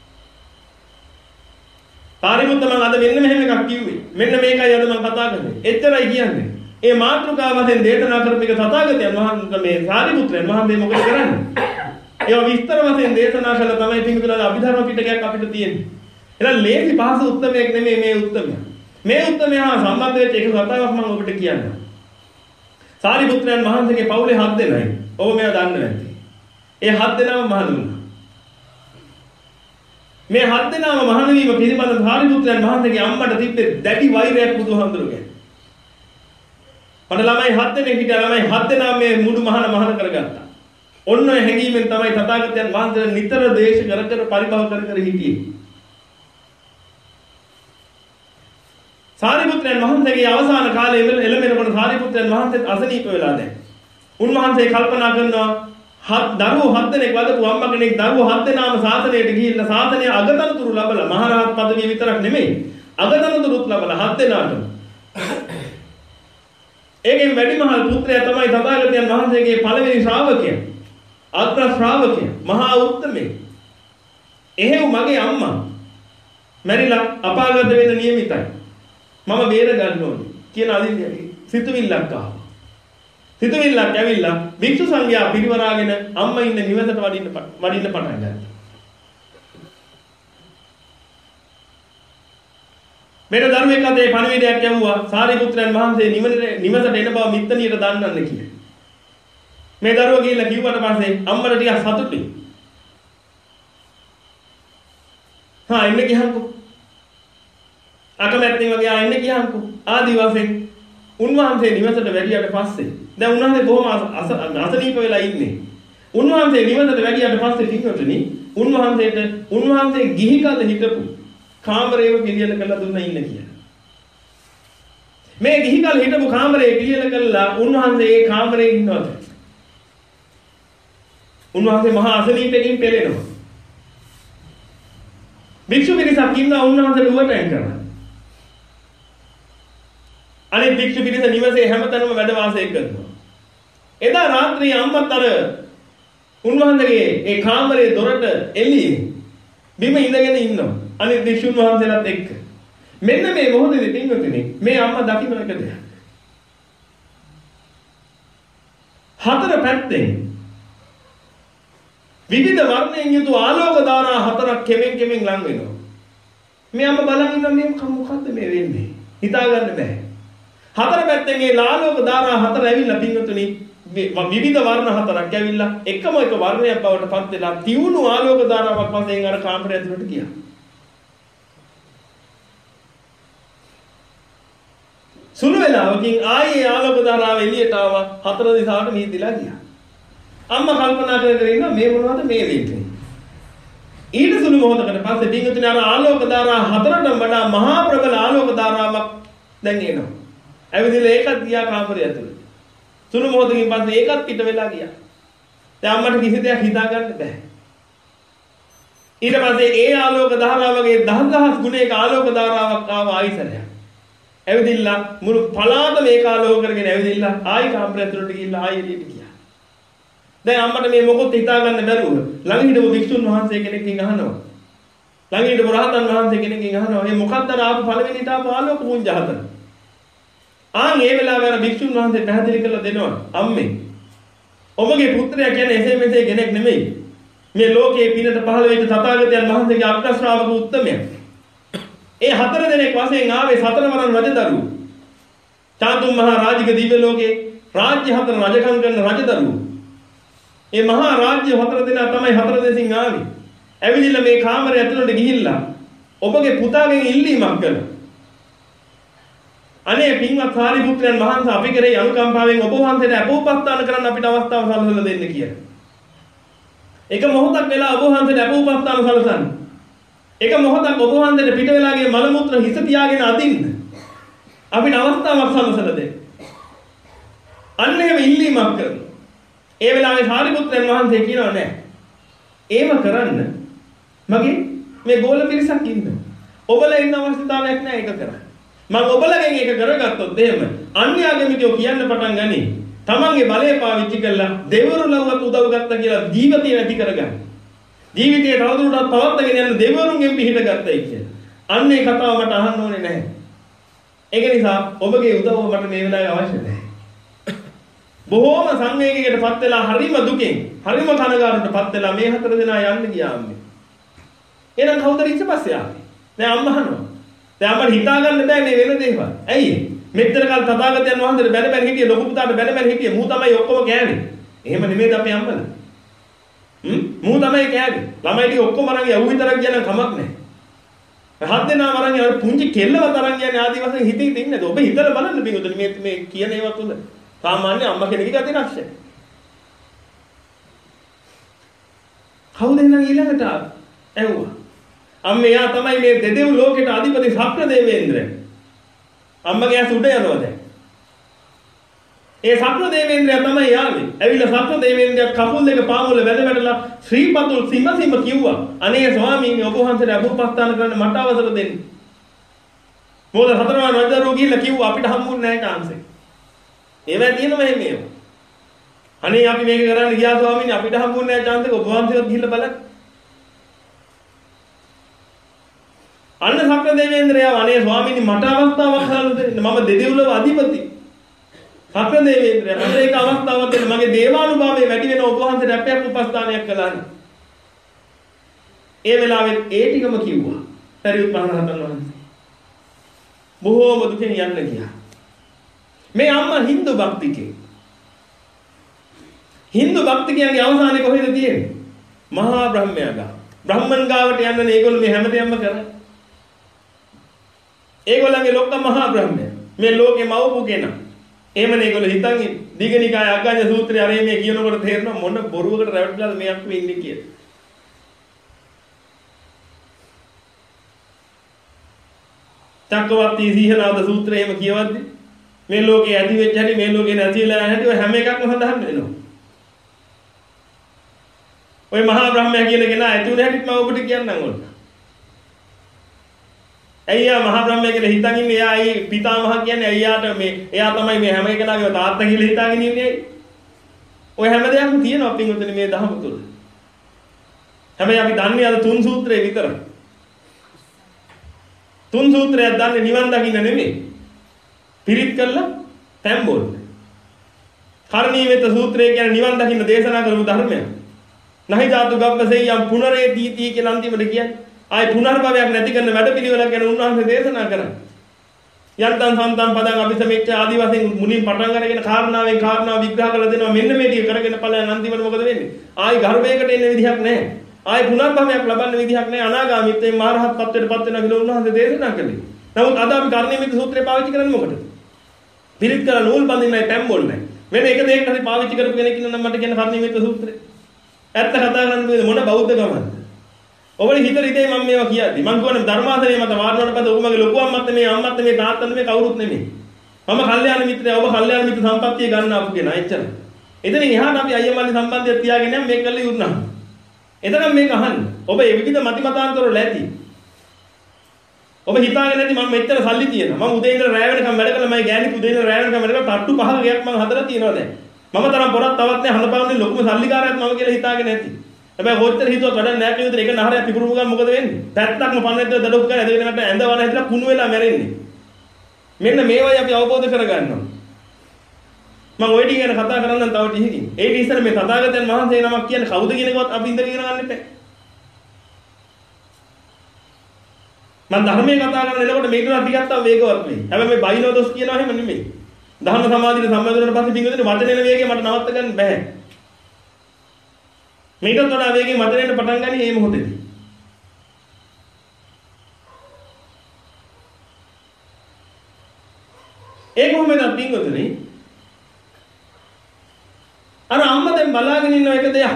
A: පාරිමුත්ත මම අද මෙන්න මෙහෙම එකක් කිව්වේ. මෙන්න මේකයි අද මම කතා කරන්නේ. එච්චරයි කියන්නේ. ඒ මාතෘකාව වශයෙන් දේශනා කරපු එක තථාගතයන් වහන්සේ මේ සාරිපුත්‍රයන් වහන්සේ මොකද කරන්නේ? ඒවා විස්තර වශයෙන් දේශනා කළා තමයි පිටුදලා අභිධර්ම පිටකයක් අපිට තියෙන්නේ. එහෙනම් ලේසි පහසු උත්තරයක් නෙමෙයි මේ උත්තරය. මේ උත්තරයා සම්බන්ධ වෙච්ච එක කතාවක් මම ඔබට කියන්නම්. සාරිපුත්‍රයන් වහන්සේගේ පවුලේ හත් දෙනයි. ඔබ මේවා දන්නේ නැති. ඒ හත් දෙනාම මහණ වුණා. මේ හත් දෙනාම මහණ වීම පිළිබඳ සාරිපුත්‍රයන් වහන්සේගේ අම්මට තිබ්බේ දැඩි වෛරයක් බුදුහාමුදුරුවෝ. මට ළමයි හත් දෙනෙක් හිටියා ළමයි හත් දෙනා මේ මුළු මහණ මහණ කරගත්තා. ඔන්න ඔය හැඟීමෙන් තමයි තථාගතයන් වහන්සේ නිතර දේශ කර කර පරිභව කර කර හිටියේ. සාරිපුත්‍රයන් වහන්සේගේ අවසාන කාලයේ එළමෙනකොට සාරිපුත්‍රයන් වහන්සේත් අසනීප වෙලා දැන්. උන්වහන්සේ කල්පනා කරනවා හත් දරුවෝ හත් දෙනෙක් වදපු අම්මා කෙනෙක් දරුවෝ හත් දෙනාම සාසනයට ගිහිල්ලා සාසනයේ අගතනතුරු ලැබලා මහරහත් පදවිය විතරක් නෙමෙයි අගතනතුරුත් ලැබලා හත් දෙනාටම. ඒකෙන් වැඩිමහල් පුත්‍රයා තමයි තථාගතයන් වහන්සේගේ පළවෙනි ශ්‍රාවකයා. අග්‍ර ශ්‍රාවකයා, මහා උත්තමේ. එහෙව් මගේ අම්මා මැරිලා අපාගත වෙන්න නියමිතයි. මම බේර ගන්න ඕනේ කියන අදින්නේ සිතුවිල්ලක් ආවා. සිතුවිල්ලක් ඇවිල්ලා භික්ෂු සංඝයා පිරිවරාගෙන අම්මා ඉන්න නිවසට වඩින්න වඩින්න පටන් ගත්තා. මෙන්න දරුවෙක් අතේ පණිවිඩයක් යවුවා සාරිපුත්‍රයන් වහන්සේ නිවසට එන බව මිත්තනියට දන්නන්න කියලා. මේ දරුවා ගිහිල්ලා කිව්වට පස්සේ අම්මට ටිකක් සතුටුයි. හා එන්න ගියහන්කෝ. අකමැත්තෙන් වගේ ආ එන්න ගියහන්කෝ. ආදි වශයෙන් උන්වහන්සේ නිවසට වැඩියට පස්සේ දැන් උන්වහන්සේ බොහොම අසනීප වෙලා ඉන්නේ. උන්වහන්සේ නිවසට වැඩියට පස්සේ පිටුටුනි උන්වහන්සේට උන්වහන්සේ ගිහි කල හිටපු කාමරේව පිළියෙල කරලා දුන්න ඉන්න කියලා. මේ ගිහි කල හිටපු කාමරේ පිළියෙල කළා උන්වහන්සේ ඒ කාමරේ ඉන්නවද? උන්වහන්සේ මහා අසනීපෙකින් පෙළෙනවා. භික්ෂු පිරිසක් ඉන්නවා උන්වහන්සේට උවටෙන් කරනවා. අනේ භික්ෂු පිරිස නිවසේ හැමතැනම වැඩ වාසය කරනවා. එදා රාත්‍රියේ අම්මත් අර උන්වහන්සේගේ ඒ කාමරේ දොරට එළියේ බිම ඉඳගෙන ඉන්නවා. අනේ භික්ෂුන් වහන්සේලාත් එක්ක. මෙන්න මේ මොහොතේදී පින්වතුනි මේ අම්මා දකින්න එක දෙයක්. හතර පැත්තෙන් විවිධ වර්ණයෙන් යුතු ආලෝක ධාරා හතරක් කෙමෙන් කෙමෙන් ලං වෙනවා. මේ අම්මා බලන් ඉන්නවා මේ මොකද්ද මේ වෙන්නේ? හිතා ගන්න බෑ. හතර පැත්තෙන් මේ ආලෝක ධාරා හතර ඇවිල්ලා පින්වතුනි විවිධ වර්ණ හතරක් ඇවිල්ලා එකම එක වර්ණයක් බවට පත් වෙලා තියුණු ආලෝක ධාරාවක් වශයෙන් අර කාමරය ඇතුළට ගියා. සුළු වෙලාවකින් ආයේ ආලෝක ධාරාව එළියට ආවා හතර දිශාවට මිහිදිලා ගියා. අම්මා කල්පනා කර කර ඉන්නවා මේ මොනවද මේ වෙන්නේ? ඊට සුළු මොහොතකට පස්සේ පින්වතුනි අර ආලෝක ධාරා හතරටම වඩා මහා ප්‍රබල ආලෝක ධාරාවක් දැන් එනවා. ඇවිදලා ඒකත් ගියා කාමරය ඇතුළට. සුළු මොහොතකින් පස්සේ ඒකත් පිට වෙලා ගියා. දැන් අම්මට කිසි දෙයක් හිතා ගන්න බෑ. ඊට පස්සේ ඒ ආලෝක ධාරාවගේ දහස් දහස් ගුණයක ආලෝක ධාරාවක් ආව ආයිසරයක්. ඇවිදිලා මුළු පලාතම ඒක ආලෝක කරගෙන ඇවිදිලා ආයි කාමරය ඇතුළට ගිහිල්ලා ආයි එළියට ගියා. දැන් අම්මට මේ මොකොත් හිතා ගන්න බැරුව ළඟ හිටපු භික්ෂුන් වහන්සේ කෙනෙක්ගෙන් අහනවා. ළඟ හිටපු රහතන් වහන්සේ කෙනෙක්ගෙන් අහනවා මේ මොකක්ද අර ආපු පළවෙනිට ආපු ආලෝක පුංජ හතර. ආන් ඒ වෙලාවේ අර භික්ෂුන් වහන්සේ පැහැදිලි කරලා දෙනවා අම්මේ ඔබගේ පුත්‍රයා කියන්නේ එසේ මෙසේ කෙනෙක් නෙමෙයි. මේ ලෝකයේ පිනට පහළ වෙච්ච තථාගතයන් වහන්සේගේ අග්‍ර ශ්‍රාවක උත්තමයා. ඒ හතර දෙනෙක් වශයෙන් ආවේ සතරවරන් රජදරුවෝ. චාතුම් මහා රාජික දිව්‍ය ලෝකේ රාජ්‍ය හතර රජකම් කරන රජදරුවෝ. මේ මහා රාජ්‍ය හතර දෙනා තමයි හතර දෙසින් ආවේ. ඇවිදින්න මේ කාමරය ඇතුළට ගිහිල්ලා ඔබගේ පුතාගෙන් ඉල්ලීමක් කළා. අනේ පින්වත් සාරිපුත්‍රයන් වහන්සේ අපි කරේ අනුකම්පාවෙන් ඔබ වහන්සේට අපෝපස්ථාන කරන්න අපිට අවස්ථාව සලසලා දෙන්න කියලා. එක මොහොතක් වෙලා ඔබ වහන්සේට අපෝපස්ථාන සලසන්න. එක මොහොතක් ඔබ වහන්සේට පිට වෙලා ගිය මල මුත්‍ර හිස තියාගෙන අදින්න. අපිට අවස්ථාවක් සලසලා දෙන්න. අන්න එහෙම ඉල්ලීමක් කරනවා. ඒ වෙලාවේ සාරිපුත්‍රයන් වහන්සේ කියනවා නෑ. ඒව කරන්න මගේ මේ ගෝල පිරිසක් ඉන්නවා. ඔබලා ඉන්න අවශ්‍යතාවයක් නෑ ඒක කරන්න. මම ඔබලගෙන් ඒක කරගත්තොත් එහෙම අන්‍යාගමිකයෝ කියන්න පටන් ගනි. තමන්ගේ බලය පාවිච්චි කරලා දෙවිවරු ලව්වත් උදව් ගත්තා කියලා ජීවිතය නැති කරගන්න. ජීවිතේ තවදුරටත් පවත්වාගෙන යන දෙවිවරුන්ගෙන් පිහිට ගත්තයි කියලා. අන්න ඒ කතාව මට අහන්න ඕනේ නැහැ. ඒක නිසා ඔබගේ උදව්ව මට මේ වෙලාවේ අවශ්‍ය නැහැ. බොහෝම සංවේගයකටපත් වෙලා හරිම දුකෙන් හරිම කනගාටුවටපත් වෙලා මේ හතර දෙනා යන්න ගියා අම්මේ. එහෙනම් කවුද ඊට පස්සේ ආවේ? දැන් අම්මා අහනවා. දැන් අපිට හිතා ගන්න බෑ මේ වෙන දේවල්. ඇයි? මෙච්චර කාල තථාගතයන් වහන්සේට බැන බැන හිටියේ ලොකු පුතාට බැන බැන හිටියේ මූ තමයි ඔක්කොම කෑවේ. එහෙම නෙමෙයිද අපේ අම්මලා? හ්ම් මූ තමයි කෑවේ. ළමයි ටික ඔක්කොම අරන් යවු විතරක් කියන කමක් නැහැ. හත් දෙනා අරන් යන පුංචි කෙල්ලවත් අරන් යන්නේ ආදි වශයෙන් හිතේ තින්නේ. ඔබ හිතලා බලන්න බින්දුනේ මේ මේ කියන ඒවා තුල. සාමාන්‍ය අම්මා කෙනෙක්ගේ ගති රක්ෂය. කවුද එහෙනම් ඊළඟට ඇහුවා? අම්මේ යා තමයි මේ දෙදෙව් ලෝකෙට අධිපති ශක්‍ර දේවේන්ද්‍ර. අම්මගේ ඇස් උඩ යනවා දැන්. ඒ සක්‍ර දේවේන්ද්‍රයා තමයි යාවේ. ඇවිල්ලා සක්‍ර දේවේන්ද්‍රයා කකුල් දෙක පාමුල වැද වැටලා ශ්‍රීපතුල් සිම සිම කිව්වා. අනේ ස්වාමීනි ඔබ වහන්සේට අභිපස්ථාන කරන්න මට අවසර දෙන්න. මොකද හතරවන රජදරුවෝ ගිහිල්ලා කිව්වා අපිට හම්බුන්නේ නැහැ chance එක. ඒවැ තියෙනවා එහෙම ඒවා. අනේ අපි මේක කරන්න ගියා ස්වාමීනි අපිට හම්බුන්නේ නැහැ chance එක ඔබ වහන්සේවත් ගිහිල්ලා බලන්න. අන්න සක්‍ර දේවේන්ද්‍රයා අනේ ස්වාමීනි මට අවස්ථාවක් හදලා දෙන්න. මම දෙදෙව්ලොව අධිපති. සක්‍ර දේවේන්ද්‍රයා මට ඒක අවස්ථාවක් දෙන්න. මගේ දේවානුභාවය වැඩි වෙන ඔබ වහන්සේට අපයක් උපස්ථානයක් කළානේ. ඒ වෙලාවෙත් ඒ ටිකම කිව්වා. පරිඋත් මහ රහතන් වහන්සේ. බොහෝම දුකෙන් යන්න ගියා. මේ අම්මා Hindu භක්තිකේ. Hindu භක්තිකයන්ගේ අවසානයේ කොහෙද තියෙන්නේ? මහා බ්‍රහ්මයා ගාව. බ්‍රහ්මන් ගාවට යන්නනේ ඒගොල්ලෝ මේ හැමදේම කරන්නේ. ඒගොල්ලන්ගේ ලොක්ක මහා බ්‍රහ්මයා. මේ ලෝකේ මවපු කෙනා. එහෙමනේ ඒගොල්ලෝ හිතන් ඉන්නේ. දීඝනිකාය අග්ගඤ්ඤ සූත්‍රය අරේ මේ කියනකොට තේරෙනවා මොන බොරුවකට රැවටිලාද මේ අක්කු ඉන්නේ කියලා. චක්කවර්ති සීහනාද සූත්‍රය එහෙම කියවද්දි මේ ලෝකේ ඇති වෙච්ච හැටි මේ ලෝකේ නැති වෙලා යන හැටි ඔය හැම එකක්ම සඳහන් වෙනවා. ඔය මහා බ්‍රහ්මයා කියන කෙනා ඇති උන හැටිත් මම ඔබට කියන්නම් ඕන. අයියා මහා බ්‍රහ්මයා කියලා හිතන් ඉන්නේ එයා අයි පිතාමහ කියන්නේ අයියාට මේ එයා තමයි මේ හැම එකනාගේම තාත්තා කියලා හිතාගෙන ඉන්නේ. ඔය හැම දෙයක්ම තියෙනවා පින්වතුනි මේ දහම තුල. හැබැයි අපි දන්නේ අර තුන් සූත්‍රේ විතරයි. තුන් සූත්‍රයක් දන්නේ නිවන් දකින්න නෙමෙයි. පිරිත් කළා තැම්බොල්. කර්ණීයමෙත සූත්‍රය කියන්නේ නිවන් දකින්න දේශනා කරපු ධර්මයක්. නහි ධාතු ගබ්බසෙයම් පුනරේ දීති කියලා අන්තිමට කියන්නේ. ආයි පුනර්භවයක් නැති කරන වැඩපිළිවෙලක් ගැන උන්වහන්සේ දේශනා කරා. යන්තම් සම්තම් පදං අபிසමෙච්ච ආදි වශයෙන් මුලින් පටන් අරගෙන කාරණාවෙන් කාරණාව විග්‍රහ කරලා දෙනවා. මෙන්න මේ ටික කරගෙන ඵලයන් අන්තිමට මොකද වෙන්නේ? ආයි ගර්භයකට එන්න විදිහක් නැහැ. ආයි පුනර්භවයක් ලබන්න විදිහක් නැහැ. අනාගාමීත්වයෙන් මහරහත් ත්වයටපත් වෙනවා කියලා උන්වහන්සේ දේශනා කළේ. නමුත් අද අපි කර්ණීයමෙත සූත්‍රය පාවිච්චි කරන්නේ මොකටද? පිරිත් කරලා නූල් බඳින්නයි තැම්බොල් නැහැ. වෙන එක දෙයකට හරි පාවිච්චි කරපු කෙනෙක් ඉන්නවා නම් මට කියන්න කර්ණීයමෙත සූත්‍රය. ඇත්ත කතා කරන්නේ මොන බෞද්ධකමක්ද? ඔබේ හිතේ ඉතේ මම මේවා කියද්දි මම කියන්නේ ධර්මාසනයේ මත වාරණවට පස්සේ ඔබ මගේ ලොකු අම්මත් මේ අම්මත් මේ තාත්තත් මේ කවුරුත් නෙමෙයි. මම කල්යාණ මිත්‍රයා ඔබ කල්යාණ මිත්‍ර සම්පත්තිය ගන්න ආපු කෙනා එච්චරයි. එතනින් එහාට අපි අයියමල්ලි සම්බන්ධය තියාගෙන යන්න මේක කළේ යුතුනා. එතනම් මේක අහන්න. ඔබ මේ විවිධ මති මතාන්තර වල ඇති. ඔබ හිතාගෙන නැති මම මෙච්චර සල්ලි තියෙනවා. මම උදේ ඉඳලා රැය වෙනකම් වැඩ කළා. මම ගෑණි උදේ ඉඳලා රැය වෙනකම් වැඩ කළා. තට්ටු පහක ගයක් මම හදලා තියෙනවා දැන්. මම තරම් පොරක් තවත් නෑ හඳපාන්නේ ලොකුම සල්ලිකාරයෙක් මම කියලා හිතාගෙන නැති. හැබැයි හොච්චර හිතුවත් වැඩක් නැහැ කියන විදිහට එක නහරයක් පිපුරුම ගමන් මොකද වෙන්නේ? පැත්තක්ම පන්නේත් දඩොක් කරලා ඇදගෙන නැත්නම් ඇඳ වන හිටලා කුණු වෙලා මැරෙන්නේ. මෙන්න මේවයි අපි අවබෝධ කරගන්නවා. මම ඔය ටික ගැන කතා කරන්නම් තව ටිකකින්. ඒ ඉතින් මේ තථාගතයන් වහන්සේ නමක් කියන්නේ කවුද කියන එකවත් අපි ඉඳගෙන ඉගෙන ගන්න එපා. මම ධර්මයේ කතා කරන එනකොට මේක නම් ටිකක් තව වේගවත් වෙයි. හැබැයි මේ බයිනෝ දොස් කියනවා එහෙම නෙමෙයි. ධර්ම සමාධියට සම්බන්ධ වුණාට පස්සේ පින්වදින වචනේන වේගය මට නවත්ත ගන්න බෑ. මේකට වඩා වේගෙන් මතලෙන්න පටන් ගන්නේ මේ මොහොතේදී. ඒ කොහොමද පින්වතුනි? අර අම්මා දැන් බලාගෙන ඉන්න එක දෙයක්.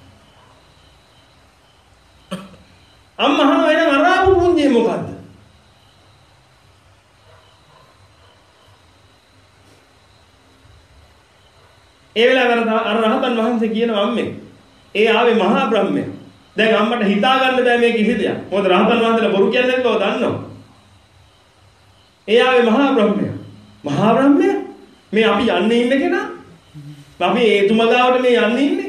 A: අම්මා අහනවා එහෙනම් අරාපු පුංජේ මොකද්ද? ඒ වෙලාවට අර රහතන් වහන්සේ කියනවා අම්මේ ඒ ආවේ මහා බ්‍රහ්මයා. දැන් අම්මට හිතා ගන්න බෑ මේ කිසි දෙයක්. මොකද රහතන් වහන්සේලා බොරු කියන්නේ නැති බව දන්නවා. ඒ ආවේ මහා බ්‍රහ්මයා. මහා බ්‍රහ්මයා මේ අපි යන්නේ ඉන්න කෙනා. අපි ඒ තුමගාවට මේ යන්නේ ඉන්නේ.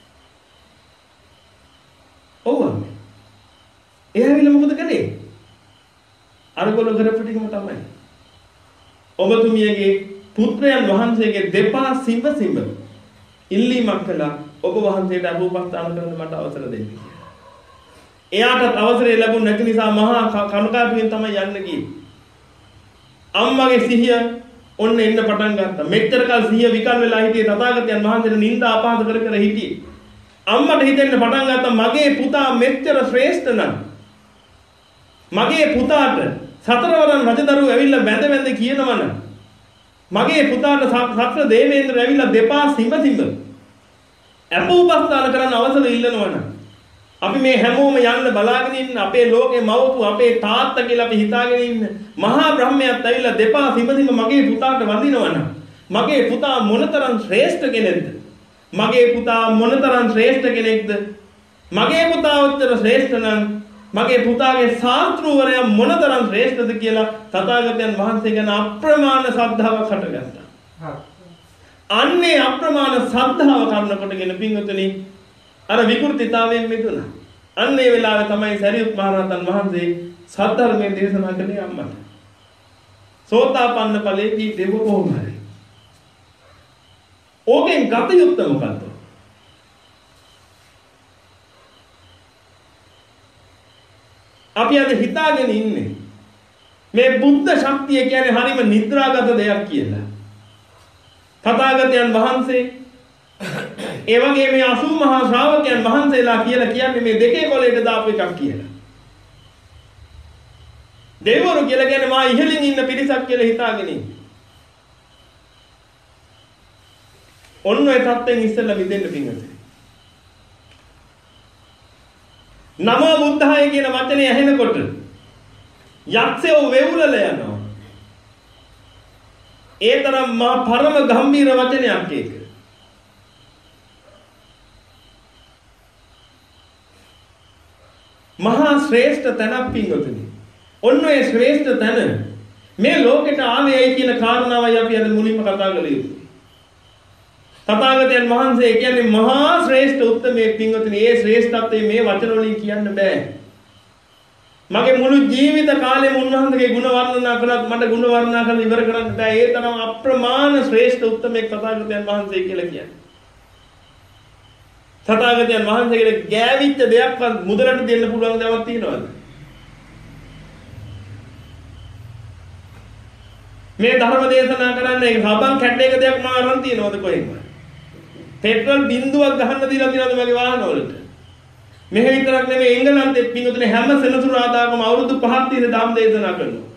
A: ඔව් අම්මේ. එයාවිල මොකද කරේ? අරගොල්ලෝ කරපු ටිකම තමයි. ඔබතුමියගේ පුත්‍රයන් වහන්සේගේ දෙපා සිඹ සිඹ ඉල්ලීමක් කළා. ඔබ වහන්සේට අරූපස්ථාන කරන්න මට අවසර දෙන්න කියලා. එයාටත් අවසරය ලැබුණ නැති නිසා මහා කනකාටුවෙන් තමයි යන්න ගියේ. අම්මගේ සිහිය ඔන්න එන්න පටන් ගත්තා. මෙච්චර කල් සිහිය විකල් වෙලා හිටියේ තථාගතයන් වහන්සේට නිନ୍ଦා අපහාස කර කර හිටියේ. අම්මට හිතෙන්න පටන් ගත්තා මගේ පුතා මෙච්චර ශ්‍රේෂ්ඨ නම් මගේ පුතාට සතරවරන් රජදරුවෝ ඇවිල්ලා වැඳ වැඳ කියනවනම් මගේ පුතාට සක්‍ර දේවේන්ද්‍ර ඇවිල්ලා දෙපා සිඹ සිඹ අපෝපස්ථාන කරන්න අවසර ඉල්ලනවනම් අපි මේ හැමෝම යන්න බලාගෙන ඉන්න අපේ ලෝකේ මවපු අපේ තාත්තා කියලා අපි හිතාගෙන ඉන්න මහා බ්‍රහ්මයාත් ඇවිල්ලා දෙපා සිඹ සිඹ මගේ පුතාට වඳිනවනම් මගේ පුතා මොනතරම් ශ්‍රේෂ්ඨ කෙනෙක්ද? මගේ පුතා මොනතරම් ශ්‍රේෂ්ඨ කෙනෙක්ද? මගේ පුතා උත්තර ශ්‍රේෂ්ඨ නම් මගේ පුතාගේ ශාස්ත්‍රූවරයා මොනතරම් ශ්‍රේෂ්ඨද කියලා තථාගතයන් වහන්සේ ගැන අප්‍රමාණ ශ්‍රද්ධාවක් හටගත්තා. අන්නේ අප්‍රමාණ ශ්‍රද්ධාව කරන කොටගෙන පින්වතුනි අර විකෘතිතාවයෙන් මිදුණා. අන්නේ වෙලාවේ තමයි සරියුත් මහ රහතන් වහන්සේ සද්ධර්මයේ දේශනා කළේ අම්මට. සෝතාපන්න ඵලයේදී දෙව කොහොම හරි. ඕකෙන් ගත යුත්තේ මොකද්ද? අපි අද හිතාගෙන ඉන්නේ මේ බුද්ධ ශක්තිය කියන්නේ හරිම නිද්‍රාගත දෙයක් කියලා. තථාගතයන් වහන්සේ ඒ වගේ මේ අසූ මහා ශ්‍රාවකයන් වහන්සේලා කියලා කියන්නේ මේ දෙකේ කොලේට දාපු එකක් කියලා. දෙවිවරු කියලා කියන්නේ මා ඉහළින් ඉන්න පිරිසක් කියලා හිතාගෙන ඉන්නේ. ඔන්න ඔය තත්ත්වෙන් ඉස්සෙල්ලා මිදෙන්න පිංගුතුනි. නමෝ බුද්ධාය කියන වචනේ ඇහෙනකොට යක්ෂයෝ වෙවුලලා යනවා. ඒ තරම් මහා පරම ගම්බීර වචනයක් ඒක. මහා ශ්‍රේෂ්ඨ තැනක් පිංගුතුනි. ඔන්න ඔය ශ්‍රේෂ්ඨ තැන මේ ලෝකෙට ආවේයි කියන කාරණාවයි අපි අද මුලින්ම කතා කළේ. තථාගතයන් වහන්සේ කියන්නේ මහා ශ්‍රේෂ්ඨ උත්තමයේ පින්වතුනි. ඒ ශ්‍රේෂ්ඨත්වයේ මේ වචන වලින් කියන්න බෑ. මගේ මුළු ජීවිත කාලෙම උන්වහන්සේගේ ගුණ වර්ණනා කළත් මට ගුණ වර්ණනා කරලා ඉවර කරන්න බෑ. ඒ තරම් අප්‍රමාණ ශ්‍රේෂ්ඨ උත්තමයේ තථාගතයන් වහන්සේ කියලා කියන්නේ. තථාගතයන් වහන්සේගේ ගෑවිච්ච දෙයක්වත් මුදලට දෙන්න පුළුවන් දේවල් තියෙනවද? මේ ධර්ම දේශනා කරන්නේ රබන් කැට් එක දෙයක් මම අරන් තියනවද කොහෙන්ද? පෙට්‍රල් බින්දුවක් ගහන්න දීලා තියෙනවද මගේ වාහන වලට? මෙහෙ විතරක් නෙමෙයි එංගලන්තෙත් පින්වතුනි හැම සෙනසුරාදාකම අවුරුදු පහක් තියෙන ධම්ම දේශනා කරනවා.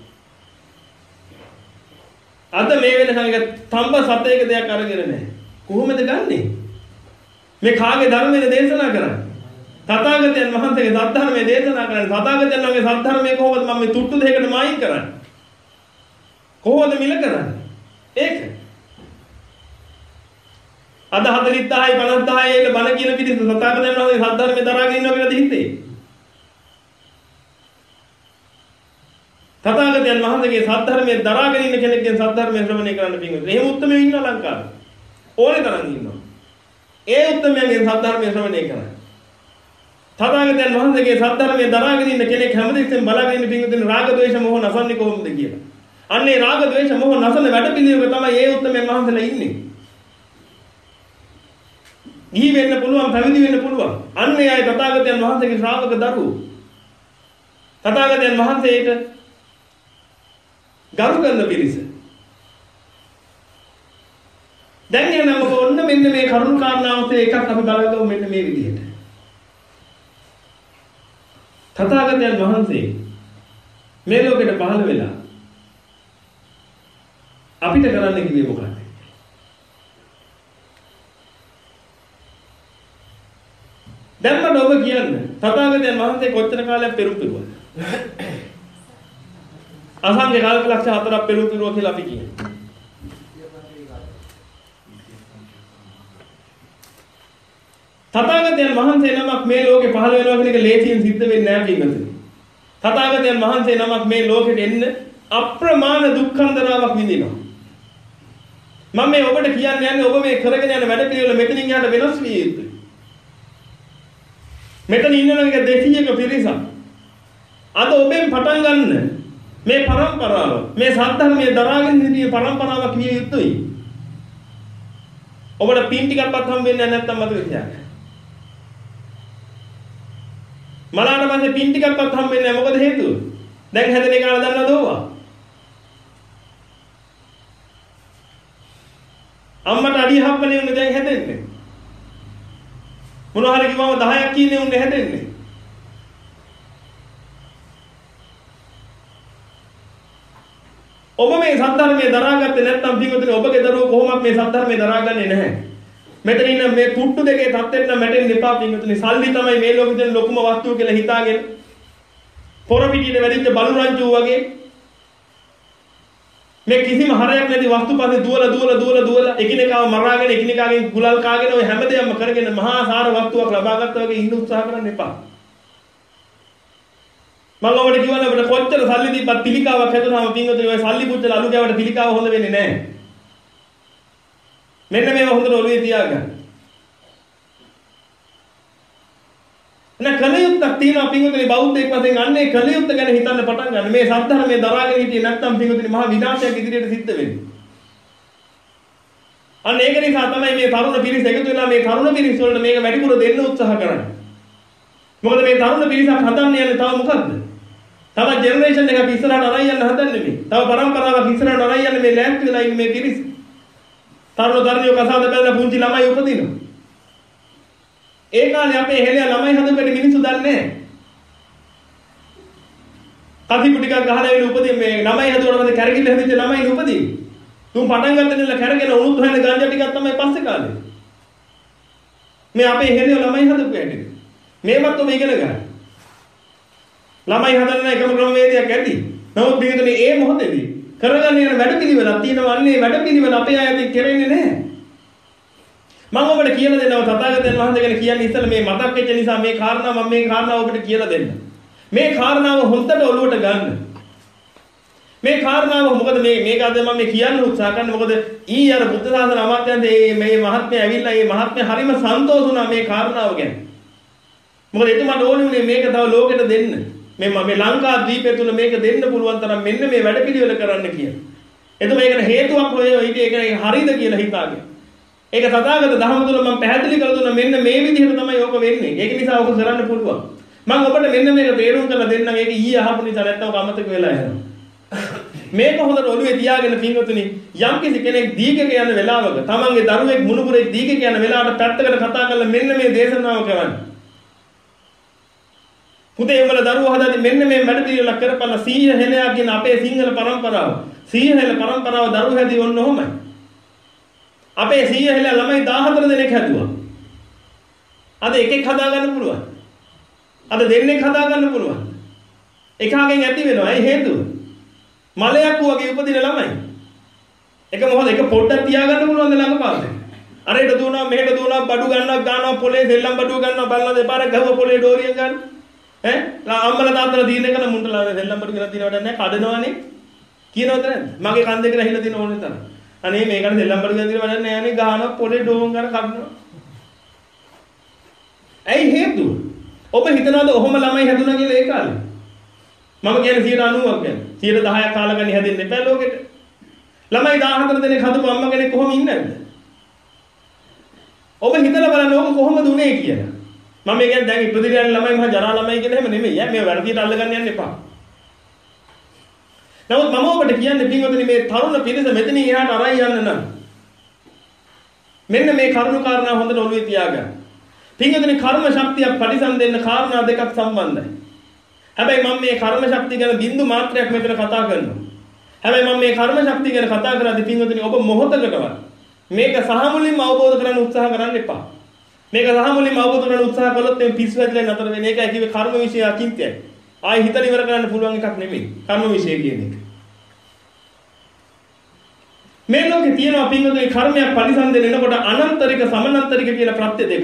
A: අද මේ වෙනකන් එක තඹ සතේක දෙයක් අරගෙන නැහැ. කොහොමද ගන්නෙ? මේ කාගේ ධර්මයේ දේශනා කරන්නේ? තථාගතයන් වහන්සේගේ සද්ධර්මයේ දේශනා කරන්නේ. තථාගතයන් වහන්සේගේ සද්ධර්මයේ කොහොමද මම මේ තුට්ටු දෙකකට මායින් කරන්නේ? කොහොමද මිල කරන්නේ? ඒක. අද හතළිස් දහයි පනස් දහයි එල බණ කියන පිටින් තථාගතයන් වහන්සේ සද්ධර්මයේ දරාගෙන ඉන්නවා කියලාද හිතේ? තථාගතයන් වහන්සේගේ සද්ධර්මයේ දරාගෙන ඉන්න කෙනෙක්ගෙන් සද්ධර්මයේ ශ්‍රවණය කරන්න පිංගුතුනි. එහෙම උත්තරමෙ ඉන්න ලංකාවේ. ඕනේ තරම් ඉන්නවා. ඒ උත්තරමයන්ගෙන් සද්ධර්මයේ ශ්‍රවණය කරන්න. තථාගතයන් වහන්සේගේ සද්ධර්මයේ දරාගෙන ඉන්න කෙනෙක් හැමදෙස්සෙන් බලාගෙන ඉන්න පිංගුතුනි රාග ද්වේෂ මොහ නසන්නේ කොහොමද කියලා. අන්නේ රාග ද්වේෂ මොහ නසන වැඩ පිළිවෙල තමයි ඒ උත්තරමයන් වහන්සේලා ඉන්නේ. ගිහි වෙන්න පුළුවන් පැවිදි වෙන්න පුළුවන්. අන්නේ අය තථාගතයන් වහන්සේගේ ශ්‍රාවක දරුවෝ. තථාගතයන් වහන්සේට ගරු කරන පිරිස. දැන් එනම ඔන්න මෙන්න මේ කරුණු කාරණාවසේ එකක් අපි බලගමු මෙන්න මේ විදිහට. තථාගතයන් වහන්සේ මේ ලෝකෙට පහළ වෙලා අපිට කරන්න කිව්වේ මොකක්ද? දැන් මම ඔබ කියන්නේ තථාගතයන් වහන්සේ කොච්චර කාලයක් පෙරම් පිරුවද? අසංඛ්‍ය කාලක ලක්ෂ හතරක් පෙරම් පිරුවා කියලා අපි කියන්නේ. තථාගතයන් වහන්සේ නමක් මේ ලෝකේ පහළ වෙනවා කියන එක ලේසියෙන් සිද්ධ වෙන්නේ නැහැ පින්වතුනි. තථාගතයන් වහන්සේ නමක් මේ ලෝකෙට එන්න අප්‍රමාණ දුක්ඛන්දරාවක් විඳිනවා. මම මේ ඔබට කියන්න යන්නේ ඔබ මේ කරගෙන යන වැඩ පිළිවෙල මෙතනින් යහට වෙනස් විය යුතුයි. මෙතන ඉන්නවක දෙසියක පිරිසක්. අද ඔබෙන් පටන් ගන්න මේ પરම්පරාව මේ සද්ධර්මයේ දරාගෙන ඉන්න પરම්පරාවක් විය යුතුයි. ඔබට පින් ටිකක්වත් හම් වෙන්නේ නැත්නම් මතක තියාගන්න. මලාට පස්සේ පින් ටිකක්වත් හම් වෙන්නේ නැහැ. මොකද හේතුව? දැන් හැදෙන එක ආන දන්නවද ඕවා? අම්මට අඩිය හම්බනේ උන්නේ දැන් හැදෙන්නේ. මොනවා හරි කිව්වම දහයක් කියන්නේ උන්නේ හැදෙන්නේ. ඔබ මේ සද්ධර්මයේ දරාගත්තේ නැත්නම් පිටුතුනේ ඔබගේ දරුවෝ කොහොමද මේ සද්ධර්මයේ දරාගන්නේ නැහැ. මෙතන ඉන්න මේ කුට්ටු දෙකේ තත්ත්වෙට නම් වැටෙන්න එපා පිටුතුනේ. සල්ලි තමයි මේ ලෝකෙ තියෙන ලොකුම වස්තුව කියලා හිතාගෙන පොර පිටියේ වැඩිච්ච බලු රංචුව වගේ මේ කිසිම හරයක් නැති වස්තු පස්සේ දුවලා දුවලා දුවලා දුවලා එකිනෙකාව මරාගෙන එකිනෙකාගෙන් කුලල් කාගෙන ඔය හැමදේම කරගෙන මහා සාර වස්තුවක් ලබා ගත්තා වගේ ඉන්න උත්සාහ කරන්න එපා. මම ඔබට කියවන ඔබට කොච්චර සල්ලි දීපත් පිළිකාවක් හැදුනාම පින්වතුනි ඔය සල්ලි පුච්චලා අලු කෑවට පිළිකාව හොඳ වෙන්නේ නැහැ. මෙන්න මේව හොඳට ඔළුවේ තියාගන්න. නැ කලියුත්තක් තියෙනවා පින්වතුනි බෞද්ධයෙක් වශයෙන් අන්නේ කලියුත්ත ගැන හිතන්න පටන් ගන්න. මේ සද්ධර්මයේ දරාගෙන හිටියේ නැත්නම් පින්වතුනි මහා විනාශයක් ඉදිරියට සිද්ධ වෙන්නේ. අන්න ඒක නිසා තමයි මේ තරුණ පිරිස එකතු වෙලා මේ තරුණ පිරිස වලට මේක වැඩිපුර දෙන්න උත්සාහ කරන්නේ. මොකද මේ තරුණ පිරිසක් හදන්න යන්නේ තව මොකද්ද? තව ජෙනරේෂන් එකක් ඉස්සරහට අරන් යන්න හදන්නේ මේ. තව පරම්පරාවක් ඉස්සරහට අරන් යන්නේ මේ ලෑස්ති වෙලා ඉන්නේ මේ පිරිස. තරුණ තරුණියෝ කසාද බැලලා පුංචි ළමයි උපදිනවා. ඒ කාලේ අපේ හෙළියා ළමයි හදපෙට මිනිස්සු දන්නේ නැහැ. කතිපු ටිකක් ගහලා එන උපදින මේ ළමයි හදුවට පස්සේ කැරකිල්ල හැදිච්ච ළමයි උපදින. තුන් පටන් ගන්න දෙන්නලා කැරගෙන උණුත් හොයන ගංජා ටිකක් තමයි පස්සේ කාලේ. මේ අපේ හෙළියා ළමයි හදපු ඇටි. මේවත් ඔබ ඉගෙන ගන්න. ළමයි හදන්න එකම ක්‍රමවේදයක් ඇති. නමුත් මේකනේ ඒ මොහොතේදී කරගන්න යන වැඩපිළිවෙලක් තියෙනවා. අන්නේ වැඩපිළිවෙල අපේ අයදී කෙරෙන්නේ නැහැ. මම ඔබට කියලා දෙනවා තථාගතයන් වහන්සේ ගැන කියන්නේ ඉස්සෙල්ලා මේ මතක් වෙච්ච නිසා මේ කාරණා මම මේ කාරණාව ඔබට කියලා දෙන්න. මේ කාරණාව හොඳට ඔළුවට ගන්න. මේ කාරණාව මොකද මේ මේක අද මම මේ කියන්න උත්සාහ කරන්නේ මොකද ඊ අර බුද්ධ ශාසන අමාත්‍යාංශයේ මේ මහත්මයා ඇවිල්ලා මේ මහත්මයා හරිම සන්තෝෂ වුණා මේ කාරණාව ගැන. මොකද එතුමාට ඕනේ උනේ මේක තව ලෝකෙට දෙන්න. මේ මේ ලංකා දීපය තුල මේක දෙන්න පුළුවන් තරම් මෙන්න මේ වැඩපිළිවෙල කරන්න කියලා. එතකොට මේකට හේතුවක් හොය ඒක හරියද කියලා හිතාගෙන. ඒක තථාගත ධර්ම තුල මම පැහැදිලි කරලා දුන්නා මෙන්න මේ විදිහට තමයි ඕක වෙන්නේ. ඒක නිසා ඕක කරන්න පුළුවන්. මම ඔබට මෙන්න මේක තේරුම් කරලා දෙන්නම්. ඒක ඊයේ අහපු නිසා නැත්තම් අමතක වෙලා යනවා. මේක හොඳට ඔළුවේ තියාගෙන පින්වතුනි යම් කිසි කෙනෙක් දීගක යන වෙලාවක තමන්ගේ දරුවෙක් මුණුපුරෙක් දීගක යන වෙලාවට පැත්තකට කතා කරලා මෙන්න මේ දේශනාව කරන්න. පුතේ උඹලා දරුවෝ හදාදී මෙන්න මේ වැඩ පිළිවෙලක් කරපළා සීහ හෙලයක් කියන අපේ සිංහල පරම්පරාව. සීහ හෙල පරම්පරාව දරුවෝ හැදී ඔන්න ඔහොමයි. අපේ සීහ හෙල ළමයි දාහතර දෙනෙක් හැදුවා. අද එකෙක් හදා ගන්න පුළුවන්. අද දෙන්නෙක් හදා ගන්න පුළුවන්. එකකින් ඇති වෙනවා. ඒ හේතුව මලයක් වගේ උපදින ළමයි. එක මොහොත එක පොඩ්ඩක් තියාගන්න පුළුවන් ද ළඟපාතේ. අරේට දුවනවා මෙහෙට දුවනවා බඩු ගන්නවා ගන්නවා පොලේ දෙල්ලම් බඩුව ගන්නවා බලනවා දෙපාරක් ගහුවා පොලේ ඩෝරියෙන් ගන්න. ඈ අම්මලා තාත්තලා දින එකන මුන්ටලා දෙල්ලම් බඩු කියලා දින වැඩක් නැහැ කඩනවනේ. කියනවද නැද්ද? මගේ කන් දෙක රහිලා දින ඕනේ තරම්. අනේ මේකට දෙල්ලම් බඩු කියලා දින වැඩක් නැහැ නේ ගහනවා පොලේ ඩෝන් ගන්න කඩනවා. ඇයි හේතුව? ඔබ හිතනවාද ඔහොම ළමයි හැදුනා කියලා ඒ කාලේ? මම කියන්නේ සියයට අනූවක් ගැන. සියයට දහයක් කාලගණන් හැදෙන්න එපා ලෝකෙට. ළමයි දාහතර දෙනෙක් හදපු අම්මා කෙනෙක් කොහොම ඉන්නේ නැද්ද? ඔබ හිතලා බලන්න ඕක කොහොමද උනේ කියලා. මම කියන්නේ දැන් ඉපදිලා යන ළමයි මහා ජරා ළමයි කියලා එහෙම නෙමෙයි. ඈ මේ වැරදියට අල්ලගන්න යන්න එපා. නමුත් මම ඔබට කියන්නේ පින්වතුනි මේ තරුණ පිරිස මෙතනින් එහාට අරයි යන්න නම් මෙන්න මේ කරුණු කාරණා හොඳට ඔළුවේ තියාගන්න. පින්වතුනි කර්ම ශක්තියක් පරිසම් දෙන්න කාරණා දෙකක් සම්බන්ධයි. හැබැයි මම මේ කර්ම ශක්තිය ගැන බින්දු මාත්‍රයක් මෙතන කතා කරනවා. හැබැයි මම මේ කර්ම ශක්තිය ගැන කතා කරද්දී පින්වතුනි ඔබ මොහොතකටවත් මේක සහ මුලින්ම අවබෝධ කරගන්න උත්සාහ කරන්න එපා. මේක සහ මුලින්ම අවබෝධ කරගන්න උත්සාහ කළොත් මේ පිස්සු වැදලා නතර වෙන එකයි කිව්වේ කර්ම විශ්ය අකින්තයයි. ආයි හිතන ඉවර කරන්න පුළුවන් එකක් නෙමෙයි. කර්ම විශ්ය කියන එක. මේ ලෝකේ තියෙනවා පින්වතුනි කර්මයක් පරිසම් දෙන්න එනකොට අනන්තරික සමානන්තරික කියලා ප්‍රත්‍ය දෙකක්.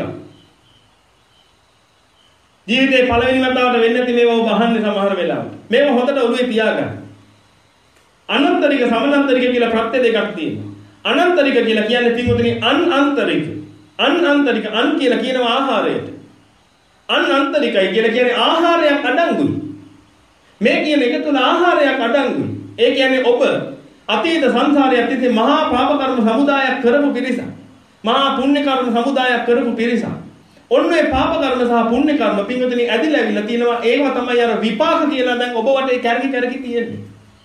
A: ජීවිතේ පළවෙනි වතාවට වෙන්නේ නැති මේවා ඔබ අහන්නේ සමහර වෙලාවට. මේවා හොඳට ඔළුවේ තියාගන්න. අනන්තරික සමානන්තරික කියලා ප්‍රත්‍ය දෙකක් තියෙනවා. අනන්තරික කියලා කියන්නේ පින්වතුනි අන් අන්තරික. අන් අන්තරික අන් කියලා කියනවා ආහාරයට. අන් අන්තරිකයි කියලා කියන්නේ ආහාරයක් අඩංගුයි. මේ කියන එක තුන ආහාරයක් අඩංගුයි. ඒ කියන්නේ ඔබ අතීත සංසාරයේ තිස්සේ මහා පාප කර්ම සමුදායක් කරපු පිරිසක්. මහා පුණ්‍ය කර්ම සමුදායක් කරපු පිරිසක්. ඔන්න ඒ පාප කර්ම සහ පුණ්‍ය කර්ම පින්වතුනි ඇදිලා ඇවිල්ලා තියෙනවා. ඒවා තමයි අර විපාක කියලා දැන් ඔබ වටේ කැරකි කැරකි තියෙන්නේ.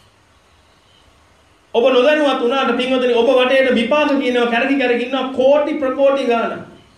A: ඔබ නොදැනුවත් වුණාට පින්වතුනි ඔබ වටේට විපාක කියනවා කැරකි කැරකි ඉන්නවා කෝටි ප්‍රකෝටි ගාණක්.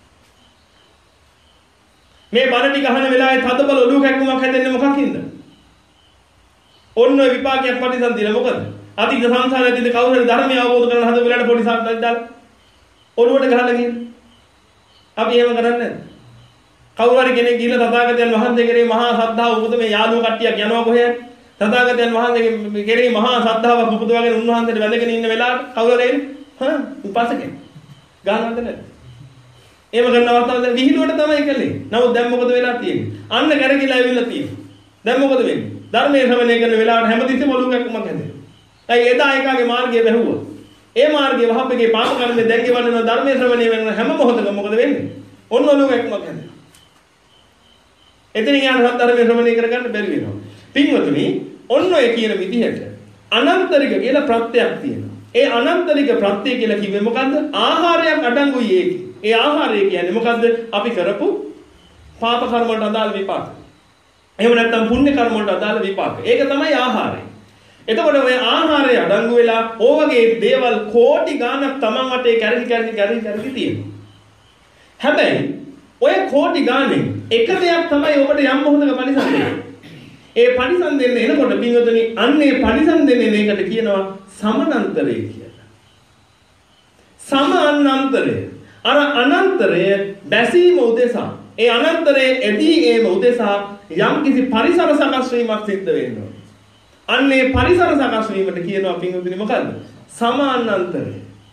A: මේ බණ ටික අහන වෙලාවේ තදබල ඔලුව කැක්කුමක් හැදෙන්නේ මොකකින්ද? ඔන්න ඔය විපාකයක් ප්‍රතිසන් දින මොකද? අතීත සංසාරයේදී කවුරු හරි ධර්මය අවබෝධ කරගන්න හද වෙලාවට පොඩි සාක්කක් දාලා ඔලුවට ගහලා ගිහින් අපි එහෙම කරන්නේ නැහැ. කවුරු හරි කෙනෙක් ගිහලා තථාගතයන් වහන්සේ කෙරේ මහා ශ්‍රද්ධාව උපත මේ යාළුවෝ කට්ටියක් යනවා කොහෙද? තථාගතයන් වහන්සේගේ කෙරෙහි මහා ශ්‍රද්ධාවක් උපදවාගෙන උන්වහන්සේට වැඳගෙන ඉන්න වෙලාවට කවුරුද එන්නේ? හා උපාසකෙක්. ගානවද නැද්ද? ඒව කරන අවස්ථාවල විහිළුවට තමයි කළේ. නමුත් දැන් මොකද වෙලා තියෙන්නේ? අන්න කරකිලා ඇවිල්ලා තියෙන්නේ. දැන් මොකද වෙන්නේ? ධර්මයේ ශ්‍රවණය කරන වෙලාවට හැමතිස්සෙම ඔලුවකක්මක් හැදෙනවා. ඇයි එදා එකාගේ මාර්ගය වැහුවා. ඒ මාර්ගයේ වහපගේ පාප කර්මෙ දැන් ගෙවන්න ධර්මයේ ශ්‍රවණය වෙන හැම මොහොතකම මොකද වෙන්නේ? ඔන්න ඔලුවකක්මක් හැදෙනවා. එතනින් යන ධර්මයේ ශ්‍රවණය කරගන්න බැරි වෙනවා. පින්වතුනි ඔන්න ඔය කියන විදිහට අනන්තරික කියලා ප්‍රත්‍යක් තියෙනවා. ඒ අනන්තරික ප්‍රත්‍ය කියලා කිව්වේ මොකද්ද? ආහාරයක් අඩංගුයි ඒකේ. ඒ ආහාරය කියන්නේ මොකද්ද? අපි කරපු පාප කර්ම වලට අදාළ විපාක. එහෙම නැත්නම් පුණ්‍ය කර්ම වලට අදාළ විපාක. ඒක තමයි ආහාරය. එතකොට ඔය ආහාරය අඩංගු වෙලා ඕ වගේ දේවල් කෝටි ගාණක් Taman වටේ කැරලි කැරලි කැරලි කැරලි තියෙනවා. හැබැයි ඔය කෝටි ගාණෙන් එක දෙයක් තමයි ඔබට යම් මොහොතක පරිසම් දෙන්නේ. ඒ පරිසම් දෙන්න එනකොට පින්වතුනි අන්නේ පරිසම් දෙන්නේ මේකට කියනවා සමානන්තරය කියලා. සම අනන්තරය. අර අනන්තරය බැසීම උදෙසා ඒ අනන්තරයේ එදී ඒම උදෙසා යම් කිසි පරිසර සකස් වීමක් සිද්ධ වෙනවා. අන්නේ පරිසර සකස් වීමට කියනවා පින්වතුනි මොකද්ද? සමානන්තරය.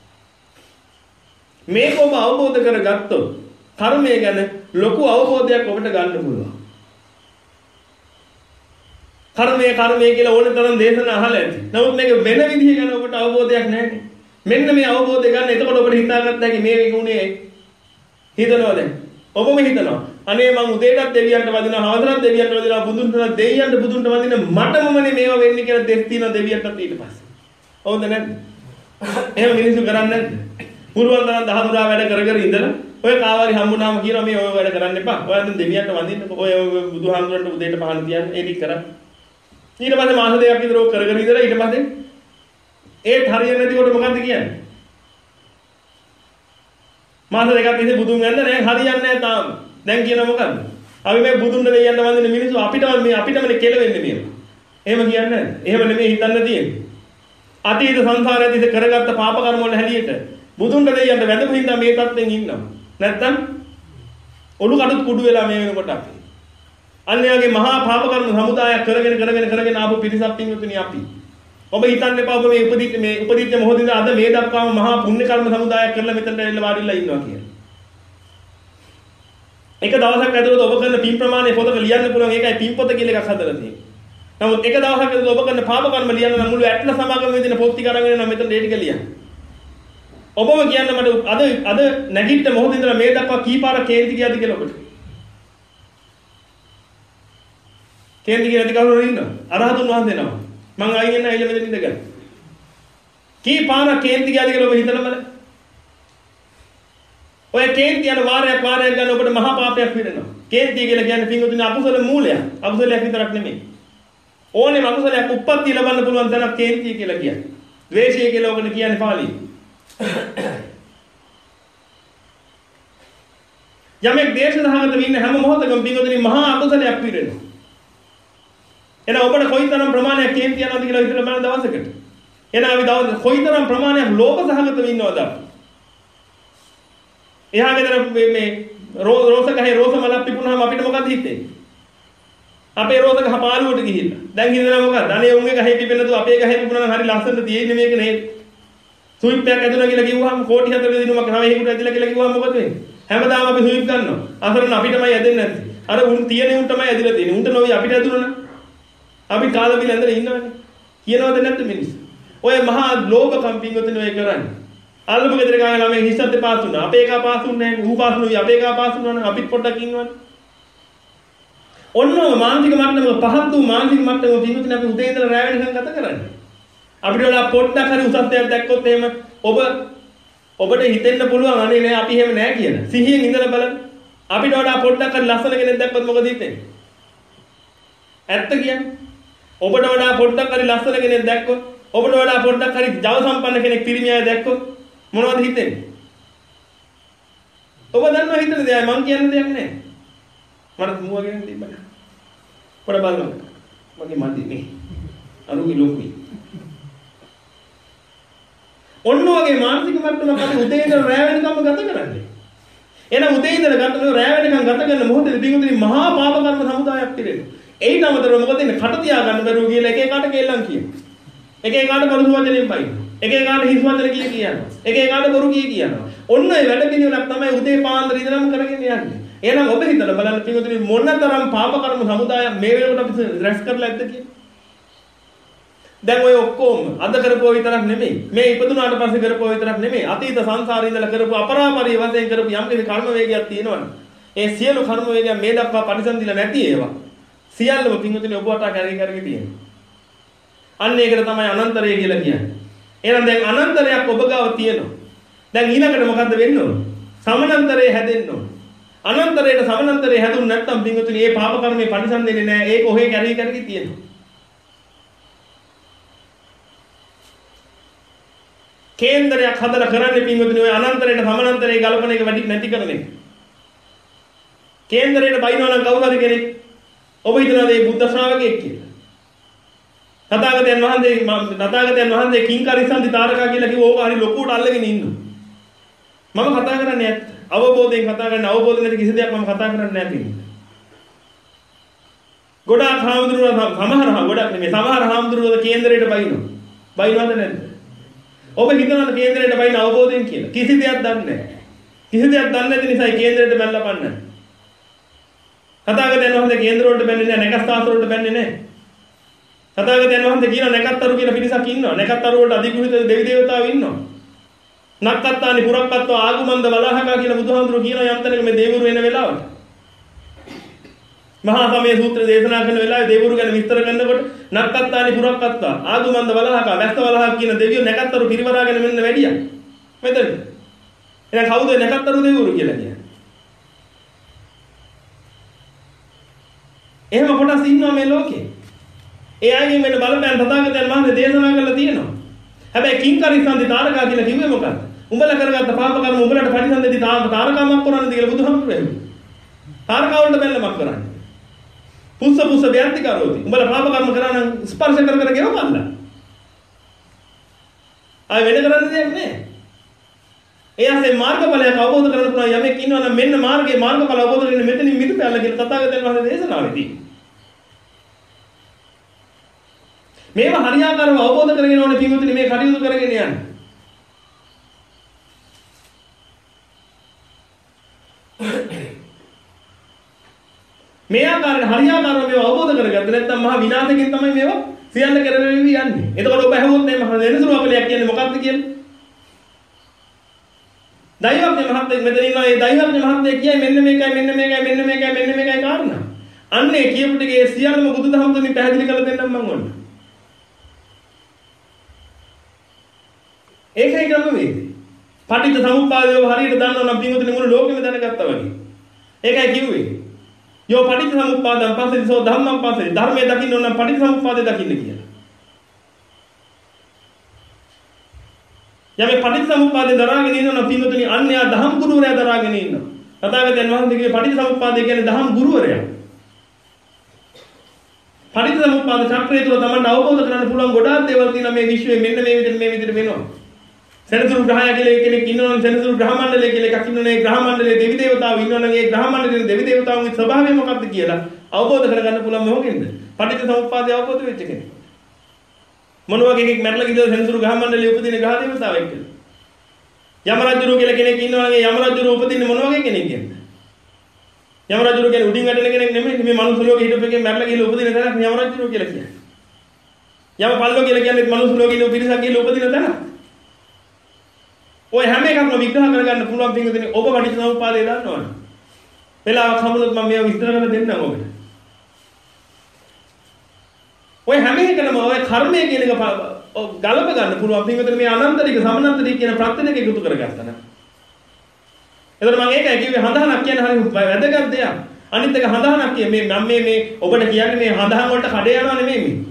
A: මේක ඔබ අවබෝධ කරගත්තොත් කර්මය ගැන ලොකු අවබෝධයක් ඔබට ගන්න පුළුවන්. කර්මය කර්මය කියලා ඕන තරම් දේශනා අහලා ඇති. නමුත් මේක වෙන විදිහ ගැන ඔබට අවබෝධයක් නැහැ. මෙන්න මේ අවබෝධය ගන්න. එතකොට ඔබට හිතාගත්ත හැකි මේ වුණේ හිතනවා දැන්. ඔබම හිතනවා. අනේ මං උදේටත් දෙවියන්ට වදිනවා, හවසටත් දෙවියන්ට වදිනවා, බුදුන්ට දෙවියන්ට බුදුන්ට වදින මටමමනේ මේවා වෙන්නේ කියලා දෙස් තියෙනවා දෙවියන්ටත් ඊට පස්සේ. හවුද නැද්ද? එහෙම මිනිස්සු කරන්නේ නැද්ද? පුරුවන් තරම් දහදුරා වැඩ කර කර ඉඳලා ඔය කාවාරි හම්බුනාම කියනවා මේ ඔය වැඩ කරන්න එපා. ඔය දැන් දෙවියන්ට වදින්න ඔය බුදුහාමුදුරන්ට උදේට පහන තියන්න ඒ ටික කරා. ඊට පස්සේ මාස දෙකක් විතර ඔය කර කර ඉඳලා ඊට පස්සේ ඒත් හරියන්නේ නැතිකොට මොකද්ද කියන්නේ? මාස දෙකක් ඉඳන් බුදුන් ගන්න නෑ හරියන්නේ නෑ තාම. දැන් කියනවා මොකද්ද? අපි මේ බුදුන්ට දෙයන්න වඳින මිනිස්සු අපිටම මේ අපිටමනේ කෙලවෙන්නේ මේව. එහෙම කියන්නේ නැහැ. එහෙම නෙමෙයි හිතන්න තියෙන්නේ. අතීත සංසාරයේදී කරගත්ත පාප කර්ම වල හැලියට බුදුන්ට දෙයන්න වැඳපු හින්දා මේ තත්ත්වෙන් ඉන්නවා. නැත්තම් ඔලු කඩුත් කුඩු වෙලා මේ වෙනකොට අපි. අන්‍යයන්ගේ මහා පාප කර්ම සමුදායක් කරගෙන කරගෙන කරගෙන ආපු පිරිසක් පින්වතුනි අපි. ඔබ හිතන්න එපා ඔබ මේ උපදිත මේ උපදිත මොහොතින් අද මේ දක්වාම මහා පුණ්‍ය කර්ම සමුදායක් කරලා මෙතනට එන්න වාඩිලා ඉන්නවා කියලා. එක දවසක් ඇතුළත ඔබ කරන පින් ප්‍රමාණය පොතක ලියන්න පුළුවන්. ඒකයි පින් පොත කියලා එකක් හදලා තියෙන්නේ. නමුත් එක දවසක් ඇතුළත ඔබ කරන පාප කර්ම ලියන්න නම් මුළු ඇට්ල සමාගම විදින පොත් ටික අරගෙන නම් මෙතන ඒ ටික ලියන්න. ඔබම කියන්න මට අද අද නැගිට මොහොතින් ඉඳලා මේ දක්වා කීපාරක් කේන්ති ගියාද කියලා ඔබට. කේන්ති ගියාද කවුරු ඉන්නවද? අරහතුන් වහන්සේ නම. මං ආයෙත් එන්න ඇවිල්ලා මෙතන ඉඳගන්න. කීපාරක් කේන්ති ගියාද කියලා ඔබ හිතලා බලන්න. ඔය කේන්ති යන වාරයක් වාරයක් ගන්න ඔබට මහා පාපයක් වෙනවා. කේන්ති කියලා කියන්නේ පින්වතුනි අකුසල මූලයක්. අකුසලයක් විතරක් නෙමෙයි. ඕනෙම අකුසලයක් උප්පත්ති ලබන්න පුළුවන් තැනක් කේන්ති කියලා කියන්නේ. ද්වේෂය කියලා ඔකට කියන්නේ පාලියේ. යමෙක් දේශ දහගත වෙන්නේ හැම මොහොතකම පින්වතුනි මහා අකුසලයක් පිරෙනවා. එහෙනම් ඔබට කොයිතරම් ප්‍රමාණයක් කේන්ති යනවද කියලා හිතලා බලන දවසකට. එහෙනම් අපි දවස් කොයිතරම් ප්‍රමාණයක් ලෝභ සහගත වෙන්නවද අපි? එහා ගෙදර මේ රෝස ගහේ රෝස මලක් පිපුණාම අපිට මොකද හිතෙන්නේ? අපේ රෝස ගහ පාළුවට ගිහිල්ලා. දැන් හිතනවා මොකද? අනේ උන්ගේ ගහේ පිපෙන්නතු අපේ ගහේ පිපුණා නම් හරි ලස්සනට තියෙන්නේ මේක නේද? සුයිප්පයක් ඇදුණා කියලා කිව්වහම කෝටි හතර දිනුමක් නවයකට ඇදලා කියලා කිව්වහම මොකද වෙන්නේ? හැමදාම අපි සුයිප් ගන්නවා. අසරණ අපිටමයි ඇදෙන්නේ නැති. අර උන් තියෙන උන් තමයි ඇදලා තියෙන්නේ. උන්ට නොවි අපිට ඇදුණා නම් අපි කාලා බිල ඇඳලා ඉන්නවනේ. කියනවද නැද්ද මිනිස්සු? ඔය මහා ලෝභකම් පින්වතුනි ඔය කරන්නේ. අල්ලපු ගෙදර ගාන ළමයි හිස්සත් පාස් වුණා. අපේ එකා පාස් වුණේ නැහැ. ඌ පාස් වුණා. අපේ එකා පාස් වුණා නම් අපිත් පොඩ්ඩක් ඉන්නවනේ. ඔන්නෝ මානසික මට්ටමක පහත් වූ මානසික මට්ටමක පින්වතුනි අපි උදේ ඉඳලා රැ වෙනකන් ගත කරන්නේ. අපිට වඩා පොඩ්ඩක් හරි උසස් දෙයක් දැක්කොත් එහෙම ඔබ ඔබට හිතෙන්න පුළුවන් අනේ නෑ අපි එහෙම නෑ කියලා. සිහියෙන් ඉඳලා බලන්න. අපිට වඩා පොඩ්ඩක් හරි ලස්සන කෙනෙක් දැක්කොත් මොකද හිතෙන්නේ? ඇත්ත කියන්නේ. ඔබට වඩා පොඩ්ඩක් හරි ලස්සන කෙනෙක් දැක්කොත් ඔබට වඩා පොඩ්ඩක් හරි ජව සම්පන්න කෙනෙක් පිරිමි අය දැක්කොත් මොනවද හිතෙන්නේ? ඔබ දන්නවා හිතන දේ මං කියන්න දෙයක් නෑ. මට මුව ගෙනින් තිබ්බා. පොඩ බලන්න. මගේ මදි නේ. අරුගේ ලොකුයි. ඔන්න ඔයගේ මානසික මට්ටමක් අපි උදේ ඉඳලා රැ වෙනකම් ගත කරන්නේ. එහෙනම් උදේ ඉඳලා ගත කරන රැ වෙනකම් ගත කරන මොහොතේ පිටුතුනි මහා පාප කර්ම සමුදායක් පිරෙනවා. ඒයින් අමතරව මොකද වෙන්නේ? කට තියා ගන්න බැරුව කියලා එක එකාට කෙල්ලන් කියනවා. එක එකාට බොරු වචනෙන් බයිනවා. එක එකාට හිස් වචන කිය කියනවා. එක එකාට බොරු කිය කියනවා. ඔන්න ඒ වැඩ පිළිවෙලක් තමයි උදේ පාන්දර ඉඳලම කරගෙන යන්නේ. එහෙනම් ඔබ හිතලා බලන්න පිටුතුනි මොනතරම් පාප කර්ම සමුදායක් මේ වෙනකොට අපි රැස් කරලා ඇද්ද කියලා. දැන් ඔය ඔක්කොම අද කරපුවා විතරක් නෙමෙයි. මේ ඉපදුනාට පස්සේ කරපුවා විතරක් නෙමෙයි. අතීත සංසාරේ ඉඳලා කරපු අපරාපරි වශයෙන් කරපු යම් කිසි කර්ම වේගයක් තියෙනවනේ. ඒ සියලු කර්ම වේගයන් මේ දක්වා පරිසම්දිලා නැති ඒවා. සියල්ලම පිටුතුනි ඔබ වටා කරගෙන කරගෙන තියෙනවා. අන්න ඒකට තමයි අනන්තරය කියලා කියන්නේ. එහෙනම් දැන් අනන්තරයක් ඔබ ගාව තියෙනවා. දැන් ඊළඟට මොකද්ද වෙන්න ඕන? සමානතරය හැදෙන්න ඕන. අනන්තරයට සමානතරය හැදුන්නේ නැත්නම් පිටුතුනි මේ පාප කර්මේ පරිසම්දෙන්නේ නැහැ. ඒක ඔහේ කැරි කැරි තියෙනවා. කේන්දරයක් හදලා කරන්නේ පින්වතුනි ඔය අනන්තරයට සමානතරයේ ගලපන එක වැඩි නැති කරන එක. කේන්දරයට බයිනවා නම් කවුරු හරි කෙනෙක් ඔබ හිතනවාද මේ බුද්ධ ශ්‍රාවකයෙක් කියලා? තථාගතයන් වහන්සේ තථාගතයන් වහන්සේ කිංකරිසන්ති තාරකා කියලා කිව්ව ඕක හරි ලොකුවට අල්ලගෙන ඉන්නවා. මම කතා කරන්නේ ඇත්ත. අවබෝධයෙන් කතා කරන්නේ අවබෝධ නැති කිසි දෙයක් මම කතා කරන්නේ නැහැ පිළිගන්න. ගොඩාක් හාමුදුරුවෝ සමහර ගොඩක් නෙමෙයි සමහර හාමුදුරුවෝ කේන්දරයට බයිනවා. බයිනවද නැද්ද? ඔබ හිතනවාද කේන්දරයට බයින අවබෝධයෙන් කියලා? කිසි දෙයක් දන්නේ නැහැ. කිසි දෙයක් දන්නේ නැති නිසා කේන්දරයට බැලලා පන්නන්නේ. තථාගතයන් වහන්සේ කේන්දර වලට බැන්නේ නැහැ, නැකස්ථාස වලට බැන්නේ නැහැ. තථාගතයන් වහන්සේ කියන නැකත්තරු කියන පිරිසක් ඉන්නවා. නැකත්තරු වලට අධිගුහිත දෙවි දේවතාවෝ ඉන්නවා. නක්කත්තානි පුරක්කත්ව ආගමන්ද වලහකා කියලා බුදුහාමුදුරුවෝ කියන යන්තරේ මේ දේවරු වෙන වෙලාවට. මහා සමය සූත්‍ර දේශනා කරන වෙලාවේ දේවරු ගැන විස්තර කරනකොට නක්කත්තානි පුරක්කත්ව ආගමන්ද වලහකා වැස්ස වලහක කියන දෙවියෝ නැකත්තරු පිරිවරාගෙන මෙන්න වැඩියා. මෙතන. එහෙනම් කවුද නැකත්තරු දෙවිවරු කියලා කියන්නේ? එහෙම කොටස් ඉන්නවා මේ ලෝකේ. ඒ අයගෙන් වෙන බලපෑම් තථාගතයන් වහන්සේ දේශනා කරලා තියෙනවා. හැබැයි කිංකරිසන්ති තාරකා කියලා කිව්වේ මොකක්ද? උඹලා කරගත්ත පාප කර්ම උඹලට පරිසන්දෙදි තාරකාමක් කරන්නද කියලා බුදුහාමුදුරුවෝ. තාරකා වලට බැලමක් කරන්නේ. පුස්ස පුස්ස ව්‍යන්ති කරෝති. උඹලා පාප කර්ම කරා නම් ස්පර්ශ කර කර ගෙවපල්ලා. ආයෙ වෙන කරන්න දෙයක් නැහැ. එයාසේ මාර්ගඵලයක් අවබෝධ කරගන්න පුළුවන් යමෙක් ඉන්නවා නම් මෙන්න මාර්ගයේ මාර්ගඵල අවබෝධ කරගෙන මෙතනින් මිදපැල්ලා කියලා තථාගතයන් වහන්සේ දේශනාවේදී. මේවා හරියාකාරව අවබෝධ කරගෙන ඕනේ පින්වතුනි මේ කටයුතු කරගෙන යන්න. මේ ආකාරයෙන් හරියාකාරව මේවා අවබෝධ කරගත්තේ නැත්නම් මහා විනාශයෙන් තමයි මේවා සියල්ල කරවෙවි යන්නේ. එතකොට ඔබ ඇහුවොත් මේ මහා දෙනසුරු අපලයක් කියන්නේ මොකක්ද කියලා? දෛවඥ මහත්තයෙක් මෙතන ඉන්නවා. ඒ දෛවඥ මහත්තයෙක් කියයි මෙන්න මේකයි මෙන්න මේකයි මෙන්න මේකයි මෙන්න මේකයි කාරණා. අන්නේ කියපු ටිකේ සියල්ලම බුදුදහම තුලින් පැහැදිලි කරලා දෙන්නම් මම ඕන. ඒකයි ක්‍රමවේදය. පටිච්ච සමුප්පාදය හරියට දන්නවා නම් පින්වතුනි මුළු ලෝකෙම දැනගත්තා වගේ. ඒකයි කිව්වේ. යෝ පටිච්ච සමුප්පාදං පස්සේ සෝ ධම්මං පස්සේ ධර්මයේ දකින්න ඕන නම් පටිච්ච සමුප්පාදය දකින්න කියලා. යමෙක් පටිච්ච සමුප්පාදේ දරාගෙන ඉන්නවා නම් පින්වතුනි අන්‍යයා ධම් ගුරුවරයා දරාගෙන ඉන්නවා. තථාගතයන් වහන්සේගේ පටිච්ච සමුප්පාදය කියන්නේ ධම් ගුරුවරයා. පටිච්ච සමුප්පාද චක්‍රය තුළ තමයි අවබෝධ කරගන්න පුළුවන් ගොඩාක් දේවල් තියෙනවා මේ විශ්වයේ මෙන්න මේ විදිහට මේ විදිහට වෙනවා. සෙනසුරු ග්‍රහය කියලා කෙනෙක් ඉන්නවා නම් සෙනසුරු ග්‍රහ මණ්ඩලය කියලා එකක් ඉන්නවනේ. ඒ ග්‍රහ මණ්ඩලයේ දෙවි දේවතාවෝ ඉන්නවා නම් ඒ ග්‍රහ මණ්ඩලයේ දෙවි දේවතාවුන්ගේ ස්වභාවය මොකක්ද කියලා අවබෝධ කරගන්න පුළුවන් මොකෙන්ද? පටිච්ච සමුප්පාදය අවබෝධ වෙච්ච කෙනෙක්. මොන වගේ එකෙක් මැරලා ගිහලා සෙනසුරු ග්‍රහ මණ්ඩලයේ උපදින ග්‍රහ දේවතාවෙක් කියලා. යම රජුරු කියලා කෙනෙක් ඉන්නවා නම් ඒ යම රජුරු උපදින්නේ මොන වගේ කෙනෙක්ද? යම රජුරු කියන්නේ උඩින් වැටෙන කෙනෙක් නෙමෙයි. මේ මනුස්ස ලෝකෙ හිටපු එකෙන් මැරලා ගිහලා උපදින තැනක් යම රජුරු කියලා කියන්නේ. යම පල්ලෝ කියලා කියන්නේ මනුස්ස ලෝකෙ ඉන්න පිරිසක් ගිහලා උපදින තැනක්. ඔය හැම එකක්ම විග්‍රහ කරගන්න පුළුවන් පින්වතුනි ඔබ පටිච්ච සමුප්පාදය දන්නවනේ. වෙලාවක් හමුනොත් මම මේවා විස්තර කරලා දෙන්නම් ඔබට. ඔය හැම එකකම ඔය කර්මය කියන එක ගලප ගන්න පුළුවන් පින්වතුනි මේ අනන්තරික සමානතරික කියන ප්‍රත්‍ය දෙක එකතු කරගත්තා නම්. එතකොට මම ඒකයි කිව්වේ හඳහනක් කියන්නේ හරි වැදගත් දෙයක්. අනිත් එක හඳහනක් කියන්නේ මේ මම මේ මේ ඔබට කියන්නේ මේ හඳහන් වලට කඩේ යනවා නෙමෙයි මේ.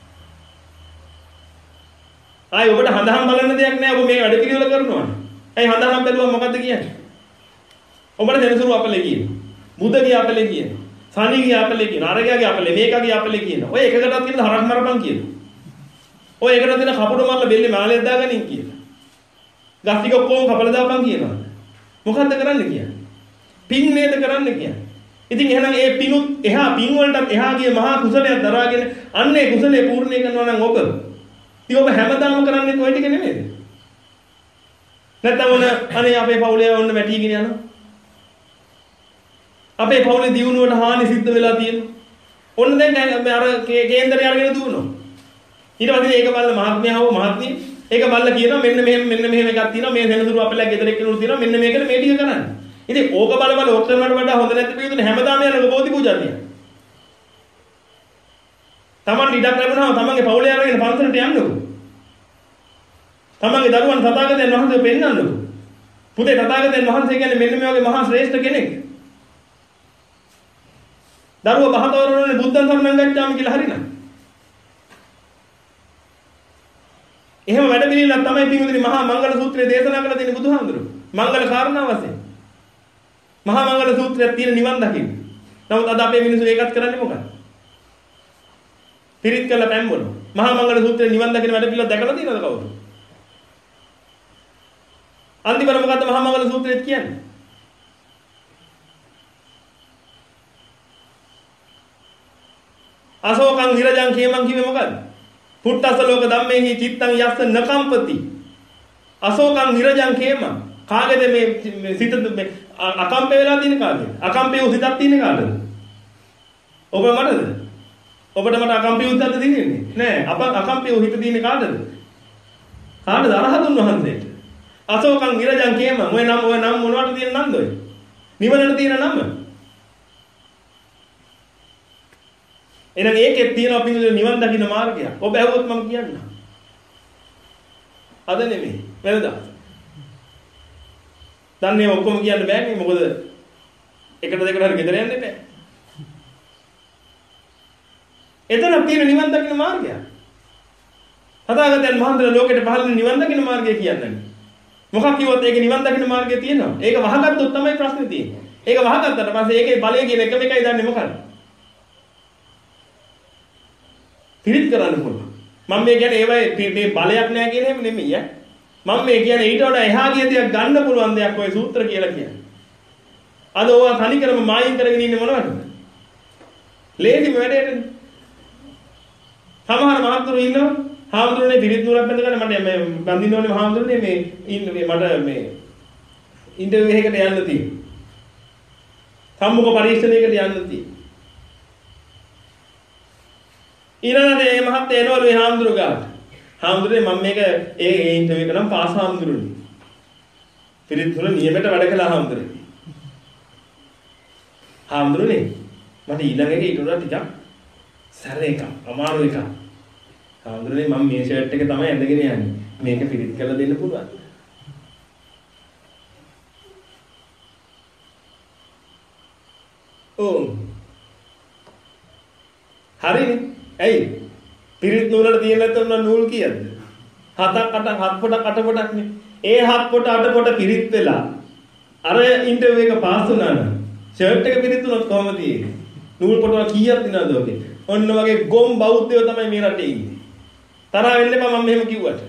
A: ආයි ඔබට හඳහන් බලන්න දෙයක් නෑ ඔබ මේ වැඩ පිළිවෙල කරනවා. ඇයි හඳහන් බැලුවා මොකද්ද කියන්නේ? ඔබට දෙනසුරු අපලේ කියනවා. බුදගේ අපලේ කියනවා. සනිගේ අපලේ කියනවා. අරගයාගේ අපලේ මේකගේ අපලේ කියනවා. ඔය එකකටවත් කියන හරක් මරපන් කියනවා. ඔය එකට දෙන කපුඩ මල්ල බෙල්ලේ මාළයක් දාගනින් කියනවා. ගස් ටික ඔක්කොම කපලා දාපන් කියනවා. මොකද්ද කරන්න කියන්නේ? පින් නේද කරන්න කියන්නේ. ඉතින් එහෙනම් ඒ පිනුත් එහා පින් වලට එහා ගිය මහා කුසලයක් දරාගෙන අන්නේ කුසලයේ පූර්ණේ කරනවා නම් ඔබ ඉතින් ඔබ හැමදාම කරන්නේ ඔය ටික නෙමෙයිද? නැත්නම් ඔන්න අනේ අපේ පවුලේ ඔන්න වැටිගෙන යනවා. අපේ පවුලේ දියුණුවට හානි සිද්ධ වෙලා තියෙනවා. ඔන්න දැන් අර කේන්දරේ අරගෙන දුවනවා. ඊට පස්සේ ඒක බලලා මහත්මයා හව මහත්මිය ඒක බලලා කියනවා මෙන්න මෙහෙම මෙන්න මෙහෙම එකක් තියෙනවා මේ සෙනසුරු අපලක් ගෙදර එක්කනු තියෙනවා මෙන්න මේකට මේ ටික කරන්න. ඉතින් ඕක බල බල ඕක කරනවට වඩා හොඳ නැති පිළිතුරු හැමදාම යන බෝධි පූජා තියනවා. Taman ඉඩක් ලැබුණාම තමන්ගේ පවුලේ අරගෙන පන්සලට යන්නකො. තමන්ගේ දරුවන් තථාගතයන් වහන්සේ පෙන්වන්නකො. පුතේ තථාගතයන් වහන්සේ කියන්නේ මෙන්න මේ වගේ මහා ශ්‍රේෂ්ඨ කෙනෙක්. දරුවෝ බහතවරුනේ බුද්ධං සරණං ගච්ඡාමි කියලා හරිනම්. එහෙම වැඩ පිළිලක් තමයි පින්වතුනි මහා මංගල සූත්‍රය දේශනා කරලා තියෙන බුදුහාමුදුරුවෝ. මංගල කාරණා වශයෙන්. මහා මංගල සූත්‍රයේ තියෙන නිවන් දකින්න. නමුත් අද අපේ මිනිස්සු ඒකත් කරන්නේ මොකක්ද? පිරිත් කළ පැම්බොන. මහා මංගල සූත්‍රයේ නිවන් දකින්න වැඩ පිළිලක් දැකලා තියෙනවද කවුද? අන්තිමට මොකද්ද මහා මංගල සූත්‍රයේ කියන්නේ? අශෝකං විරජං කේමං කිව්වේ මොකද්ද? පුට්ටස්ස ලෝක ධම්මේහි චිත්තං යස්ස නකම්පති. අශෝකං විරජං කේමං කාගේද මේ සිත අකම්පේ වෙලා තියෙන කාගේද? අකම්පේ උ සිතක් තියෙන කාටද? ඔබ මටද? ඔබට මට අකම්පේ උ සිතක් තියෙන්නේ නෑ. අප අකම්පේ උ හිත තියෙන කාටද? කාටද? අරහතුන් වහන්සේට. අශෝකං විරජං කේමං ඔය නම් ඔය නම් මොනවද තියෙන නම්ද ඔය? නිවනට තියෙන නම. එහෙනම් ඒකේ තියෙන පිළිතුර නිවන් දකින්න මාර්ගය. ඔබ ඇහුවොත් මම කියන්නම්. අද නෙමෙයි. වෙනදා. දැන් මේ ඔක්කොම කියන්න බෑනේ. මොකද එකට දෙකට හරි ගෙදර යන්න බෑ. එතන තියෙන නිවන් දකින්න මාර්ගය. තථාගතයන් වහන්සේ ලෝකෙට පහළ නිවන් දකින්න මාර්ගය කියන්නේ. මොකක් කිව්වොත් ඒක නිවන් දකින්න මාර්ගය තියෙනවා. ඒක වහගත්තොත් තමයි ප්‍රශ්නේ තියෙන්නේ. ඒක වහගත්තට පස්සේ ඒකේ බලය කියන එකම එකයි දන්නේ මොකක්ද? පිරිත් කරන්න පුළුවන්. මම මේ කියන්නේ ඒවයි මේ බලයක් නෑ කියන එක නෙමෙයි ඈ. මම මේ කියන්නේ ඊට වඩා එහා ගිය දෙයක් ගන්න පුළුවන් දෙයක් ඔය සූත්‍ර කියලා කියන්නේ. අද ඕවා තනිකරම මායින් කරගෙන ඉන්නේ මොනවද? ලේසිම වැඩේටනේ. සමහර මහත්තුරු ඉන්නවා. හාමුදුරනේ පිරිත් නූලක් බඳගෙන මට මේ බඳින්න ඕනේ හාමුදුරනේ මේ ඉන්න මේ මට මේ ඉන්ටර්විව් එකකට යන්න තියෙනවා. සම්මුඛ පරීක්ෂණයකට යන්න තියෙනවා. ඊළඟට මේ මහත් එනවලු මේ හාමුදුරු ගාවට. හාමුදුරනේ මම මේක ඒ ඒ ඉන්ටර්විව් එක නම් පාස් හාමුදුරුනේ. පිරිත් තුන නියමයට වැඩ කළා හාමුදුරනේ. හාමුදුරනේ මට ඊළඟ එක ඊට වඩා ටිකක් සැර එකක් අමාරු එකක්. හාමුදුරනේ මම මේ ෂර්ට් එක තමයි ඇඳගෙන යන්නේ. මේක පිරිත් කරලා දෙන්න පුළුවන්. ඕ හරිනේ. ඇයි? පිරිත් නූලට තියෙන නැත්නම් නූල් කීයද? හතක් අටක් හත් පොටක් අට පොටක් නේ. ඒ හත් පොට අට පොට පිරිත් වෙලා අර ඉන්ටර්විව් එක පාස් වුණා නම් ෂර්ට් එක පිරිත් වුණොත් කොහමද තියෙන්නේ? නූල් පොට වල කීයක් දිනනද ඔකේ? ඔන්න වගේ ගොම් බෞද්ධයෝ තමයි මේ රටේ ඉන්නේ. තරහ වෙන්න එපා මම මෙහෙම කිව්වට.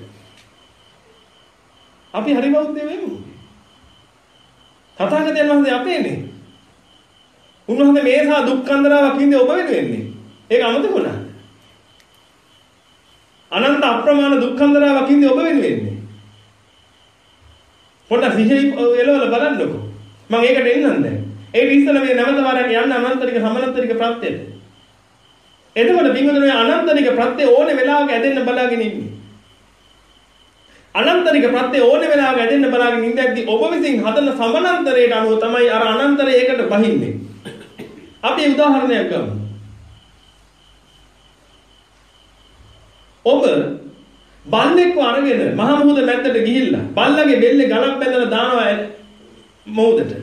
A: අපි හරි බෞද්ධයෝ වෙමු. තථාගතයන් වහන්සේ අපේනේ. උන්වහන්සේ මේසා දුක් කන්දරාවක් විඳි ඔබ වෙනුවෙන්නේ. ඒක අමතක වුණා. අනන්ත අප්‍රමාණ දුක්ඛන්දරාවක් ඉඳි ඔබ වෙනුවෙන්නේ. පොඩ්ඩක් සිහිය එළවල බලන්නකො. මම ඒකට එන්නම් දැන්. ඒක ඉස්සෙල්ලා මේ නැවත වරක් යන්න අනන්තරික සමානතරික ප්‍රත්‍යයට. එතකොට බින්දුනේ අනන්තරික ප්‍රත්‍ය ඕනේ වෙලාවක ඇදෙන්න බලාගෙන ඉන්නේ. අනන්තරික ප්‍රත්‍ය ඕනේ වෙලාවක ඇදෙන්න බලාගෙන ඉඳද්දි ඔබ විසින් හදන සමානතරයට අනුව තමයි අර අනන්තරය ඒකට බහින්නේ. අපි උදාහරණයක් ගමු. ඔබ බල්ලෙක්ව අරගෙන මහ මුහුද මැද්දට ගිහිල්ලා බල්ලගේ බෙල්ලේ ගලක් බැඳලා දානවා මුහුදට.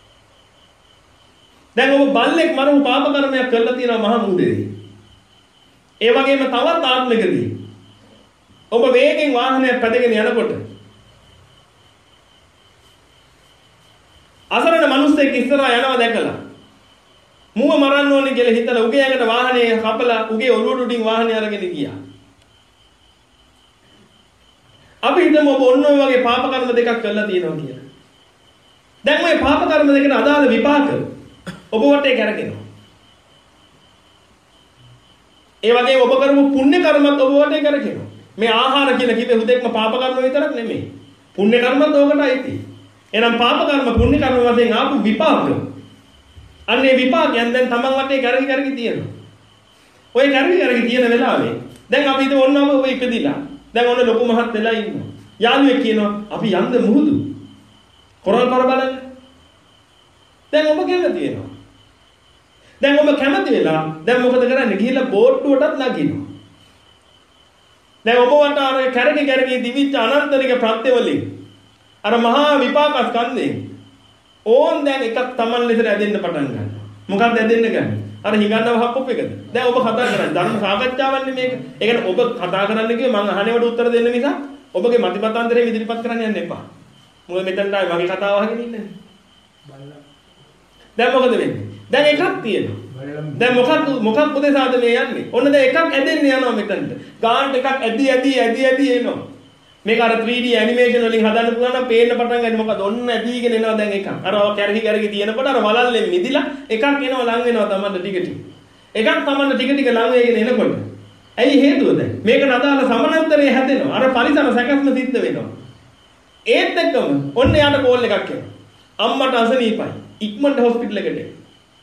A: දැන් ඔබ බල්ලෙක් මරමු පාප කර්මයක් කරලා තියෙනවා මහ මුහුදේදී. ඒ වගේම තවත් ආත්මකදී ඔබ වේගෙන් වාහනයක් පැදගෙන යනකොට අසරණ මිනිස්සෙක් ඉස්සරහා යනවා දැකලා මුව මරන්න ඕනේ කියලා හිතලා උගේ යකට වාහනේ කපලා උගේ ඔළුවට උඩින් වාහනේ අරගෙන ගියා. අපි හිතමු ඔබ ඔන්න ඔය වගේ පාප කර්ම දෙකක් කරලා තියෙනවා කියලා. දැන් මේ පාප කර්ම දෙකට අදාළ විපාක ඔබ වටේ කරකිනවා. ඒ වගේම ඔබ කරපු පුණ්‍ය කර්මත් ඔබ වටේ කරකිනවා. මේ ආහාර කියලා කිව්වේ හුදෙක්ම පාප කර්ම විතරක් නෙමෙයි. පුණ්‍ය කර්මත් ඕකටයි තියෙන්නේ. එහෙනම් පාප කර්ම පුණ්‍ය කර්ම වශයෙන් ආපු විපාක. අන්නේ විපාකයන් දැන් තමන් වටේ කරකි කරකි තියෙනවා. ඔය කරකි කරකි තියෙන වෙලාවේ දැන් අපි හිතමු ඔන්න ඔබ ඉපදිලා. දැන් ඔන්න ලොකු මහත් වෙලා ඉන්නවා. යාළුවෙක් කියනවා අපි යන්න මුහුදු. කොරල් කර බලන්න. දැන් ඔබ කැමති වෙනවා. දැන් ඔබ කැමති වෙලා දැන් මොකද කරන්නේ? ගිහිල්ලා බෝට්ටුවටත් නගිනවා. දැන් ඔබ වට අර කරකි කරකි දිවිච්ච අනන්තරික ප්‍රත්‍ය වලින් අර මහා විපාක ස්කන්ධයෙන් ඕන් දැන් එකක් Taman ලෙසට ඇදෙන්න පටන් ගන්නවා. මොකක්ද ඇදෙන්න ගන්නේ? අර හිඟන්නව හප්පොප් එකද? දැන් ඔබ කතා කරන්නේ ධර්ම සාකච්ඡාවන්නේ මේක. ඒ කියන්නේ ඔබ කතා කරන්න කිව්වේ මං අහනේවට උත්තර දෙන්න මිසක් ඔබගේ මතිමතාන්තරේ ඉදිරිපත් කරන්න යන්න එපා. මොකද මෙතනට ආයේ මගේ කතාව අහගෙන ඉන්නේ. දැන් මොකද වෙන්නේ? දැන් එකක් තියෙනවා. දැන් මොකක්ද මොකක් උදෙසාද මේ යන්නේ? ඔන්න දැන් එකක් ඇදෙන්න යනවා මෙතනට. ගානට එකක් ඇදි ඇදි ඇදි ඇදි එනවා. මේක අර three D ඇනිමේෂන් වලින් හදන්න පුළුවන් නම් පේන්න පටන් ගන්නේ මොකද? ඔන්න ඇදීගෙන එනවා දැන් එකක්. අර කැරකි කැරකි තියෙනකොට අර වලල්ලෙන් මිදිලා එකක් එනවා ලං වෙනවා තමන්ට ටික ටික. එකක් තමන්ට ටික ටික ලං වෙගෙන එනකොට. ඇයි හේතුව දැන්? මේකට අදාළ සමානතරය හැදෙනවා. අර පරිසර සැකස්ම සිද්ධ වෙනවා. ඒත් එක්කම ඔන්න යාට කෝල් එකක් එනවා. අම්මට අසනීපයි. ඉක්මනට හොස්පිටල් එකට එන්න.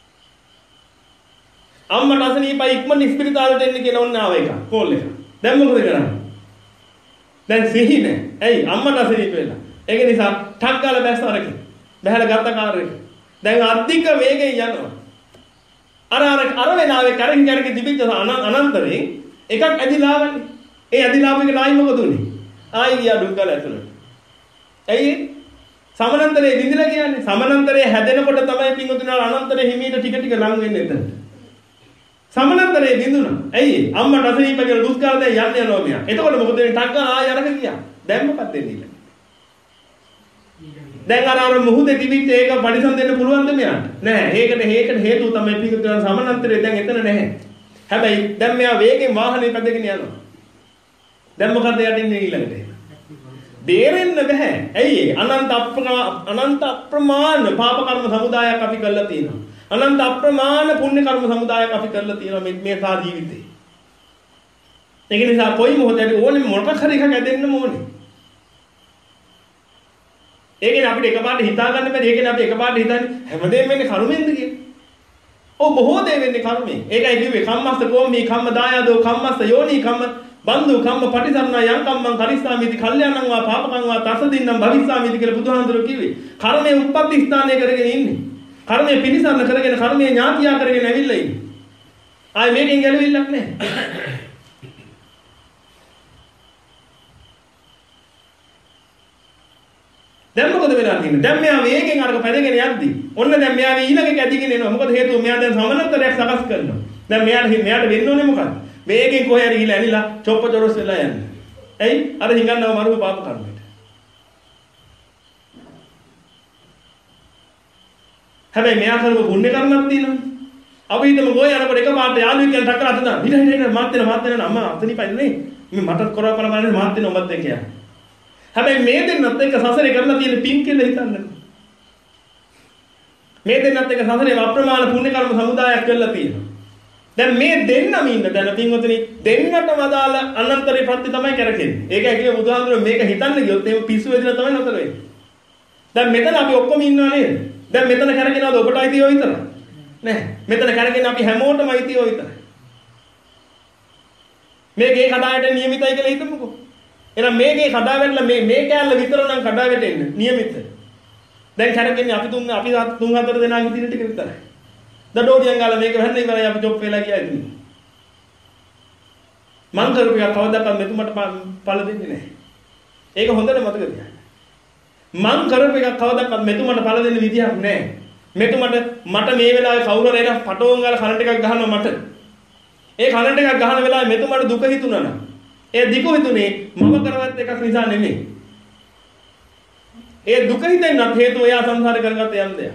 A: අම්මට අසනීපයි ඉක්මනට ස්පිරිතාලෙට එන්න කියලා ඔන්න ආව එක කෝල් එක. දැන් මොකද කරන්නේ? දැන් සිහි නැහැ. ඇයි? අම්මට අසනීප වෙලා. ඒක නිසා ටක් ගාලා බැස්ස අරකින්. බහැලා ගත්ත කාර් එක. දැන් අධික වේගයෙන් යනවා. අර අර අර වෙනාවේ කරකින් කරකින් දිවිච්ච අනන්තරයෙන් එකක් ඇදිලා ආවනේ. ඒ ඇදිලා ආපු එක නායි මොකද උනේ? ආයි ගියා ඩුක්කල ඇතුළට. ඇයි? සමානන්තරයේ විඳිලා කියන්නේ. සමානන්තරයේ හැදෙනකොට තමයි පින්වතුනි අනන්තරයේ හිමීට ටික ටික ලං වෙන්නේ එතන. සමානන්තරයේ විඳුණා. ඇයි? අම්මට අසනීප කියලා දුක්කාර දැන් යන්න යනවා මෙයා. එතකොට මොකද වෙන්නේ? ටක් ගාලා ආය අරගෙන ගියා. දැන් මොකක්ද වෙන්නේ? දැන් අර අර මුහුදේ තිබිච්ච ඒක පරිසම් දෙන්න පුළුවන්ද මෙයාට? නෑ. ඒකට ඒකට හේතුව තමයි පිටුතන සමානන්තරයේ දැන් එතන නැහැ. හැබැයි දැන් මෙයා වේගෙන් වාහනේ පැදගෙන යනවා. දැන් මොකද යටින්නේ ඊළඟට? බේරෙන්න බෑ. ඇයි? අනන්ත අනන්ත අප්‍රමාණ පාප කර්ම සමුදායක් අපි කරලා තියෙනවා. අනන්ත අප්‍රමාණ පුණ්‍ය කර්ම සමුදායක් අපි කරලා තියෙනවා මේ මේ සා ජීවිතේ. ඒක නිසා කොයි මොහොතේ ඕනේ මොකක් හරි එකක් ඇදෙන්න ඕනේ. ඒකනේ අපිට එකපාරට හිතා ගන්න බැරි. ඒකනේ අපි එකපාරට හිතන්නේ හැමදේම වෙන්නේ කර්මෙන්ද කියලා. ඔව් බොහෝ දේ වෙන්නේ කර්මෙන්. ඒකයි කිව්වේ කම්මස්ස කෝමී කම්ම දායාදෝ කම්මස්ස යෝනී කම්ම බන්දු කම්ම පටිසරණ යං කම්මං කරිස්සාමිති කල්යාණං වා පාපකං වා තසදින්නම් භවිස්සාමිති කියලා බුදුහාඳුරෝ කිව්වේ. කර්මයේ උප්පත්ති ස්ථානය කරගෙන ඉන්නේ. කර්මයේ පිළිසරණ කරගෙන කර්මයේ ඥාතියා කරගෙන ඇවිල්ලා ඉන්නේ. ආයි මේකෙන් ගැලවිල්ලක් නැහැ. දැන් මොකද වෙලා තියෙන්නේ? දැන් මෙයා වේගෙන් අරක පැදගෙන යද්දි ඔන්න දැන් මෙයා ඊළඟට ඇදිගෙන එනවා. මොකද හේතුව මෙයා දැන් සමානතරයක් සකස් කරනවා. දැන් මෙයාට මෙයාට වෙන්න ඕනේ මොකක්ද? වේගෙන් කොහේ හරි ගිහලා ඇනිලා චොප්ප චොරොස් වෙලා යන්නේ. ඇයි? අර හිඟන්නව මරුව පාප කර්මයට. හැබැයි මෙයා කරපු පුණ්‍ය කර්මයක් තියෙනවා. අපි හිතමු ගෝය යනකොට එකපාරට යාළුවෙක් කියලා ටක්කර අත දාන. හිට හිට හිට මාත් වෙන මාත් වෙන අම්මා අතනිපයි නේ. මේ මටත් කරව කරවන්නේ මාත් වෙන ඔබත් එක්ක යනවා. හැබැයි මේ දෙන්නත් එක්ක සසරේ කරලා තියෙන පින් කියලා හිතන්නකෝ. මේ දෙන්නත් එක්ක සසරේ අප්‍රමාණ පුණ්‍ය කර්ම සමුදායක් කරලා තියෙනවා. දැන් මේ දෙන්නම ඉන්න දැන් පින්වතුනි දෙන්නටම අදාළ අනන්තරේ ප්‍රත්‍ය තමයි කරකෙන්නේ. ඒකයි කිව්වේ බුදුහාමුදුරුවෝ මේක හිතන්න ගියොත් එහෙම පිස්සු වෙදිලා තමයි නතර වෙන්නේ. දැන් මෙතන අපි ඔක්කොම ඉන්නවා නේද? දැන් මෙතන කරගෙනවද ඔබට අයිතිව විතරයි? නෑ. මෙතන කරගෙන අපි හැමෝටම අයිතිව විතරයි. මේකේ කඩායට නියමිතයි කියලා හිතමුකෝ. එහෙනම් මේකේ කඩා වැටලා මේ මේ කෑල්ල විතර නම් කඩා වැටෙන්න නියමිත. දැන් කරගෙන්නේ අපි තුන් අපි තුන් හතර දෙනාගේ දින ටික විතරයි. දඩෝඩියන් ගාලා මේක වෙන්න ඉවරයි අපි ජොබ් වෙලා ගියා ඉතින්. මං කරපු එක කවදාවත් මෙතුමට පළ දෙන්නේ නැහැ. ඒක හොඳට මතක තියාගන්න. මං කරපු එක කවදාවත් මෙතුමට පළ දෙන්න විදියක් නැහැ. මෙතුමට මට මේ වෙලාවේ කවුරු හරි එන පටෝන් ගාලා කරන්ට් එකක් ගහනවා මට. ඒ කරන්ට් එකක් ගහන වෙලාවේ මෙතුමට දුක හිතුණා නම් ඒ දුක හිතුනේ මම කරවත් එකක් නිසා නෙමෙයි. ඒ දුක හිතෙන්නත් හේතුව එයා සංසාරේ කරගත්ත යම් දෙයක්.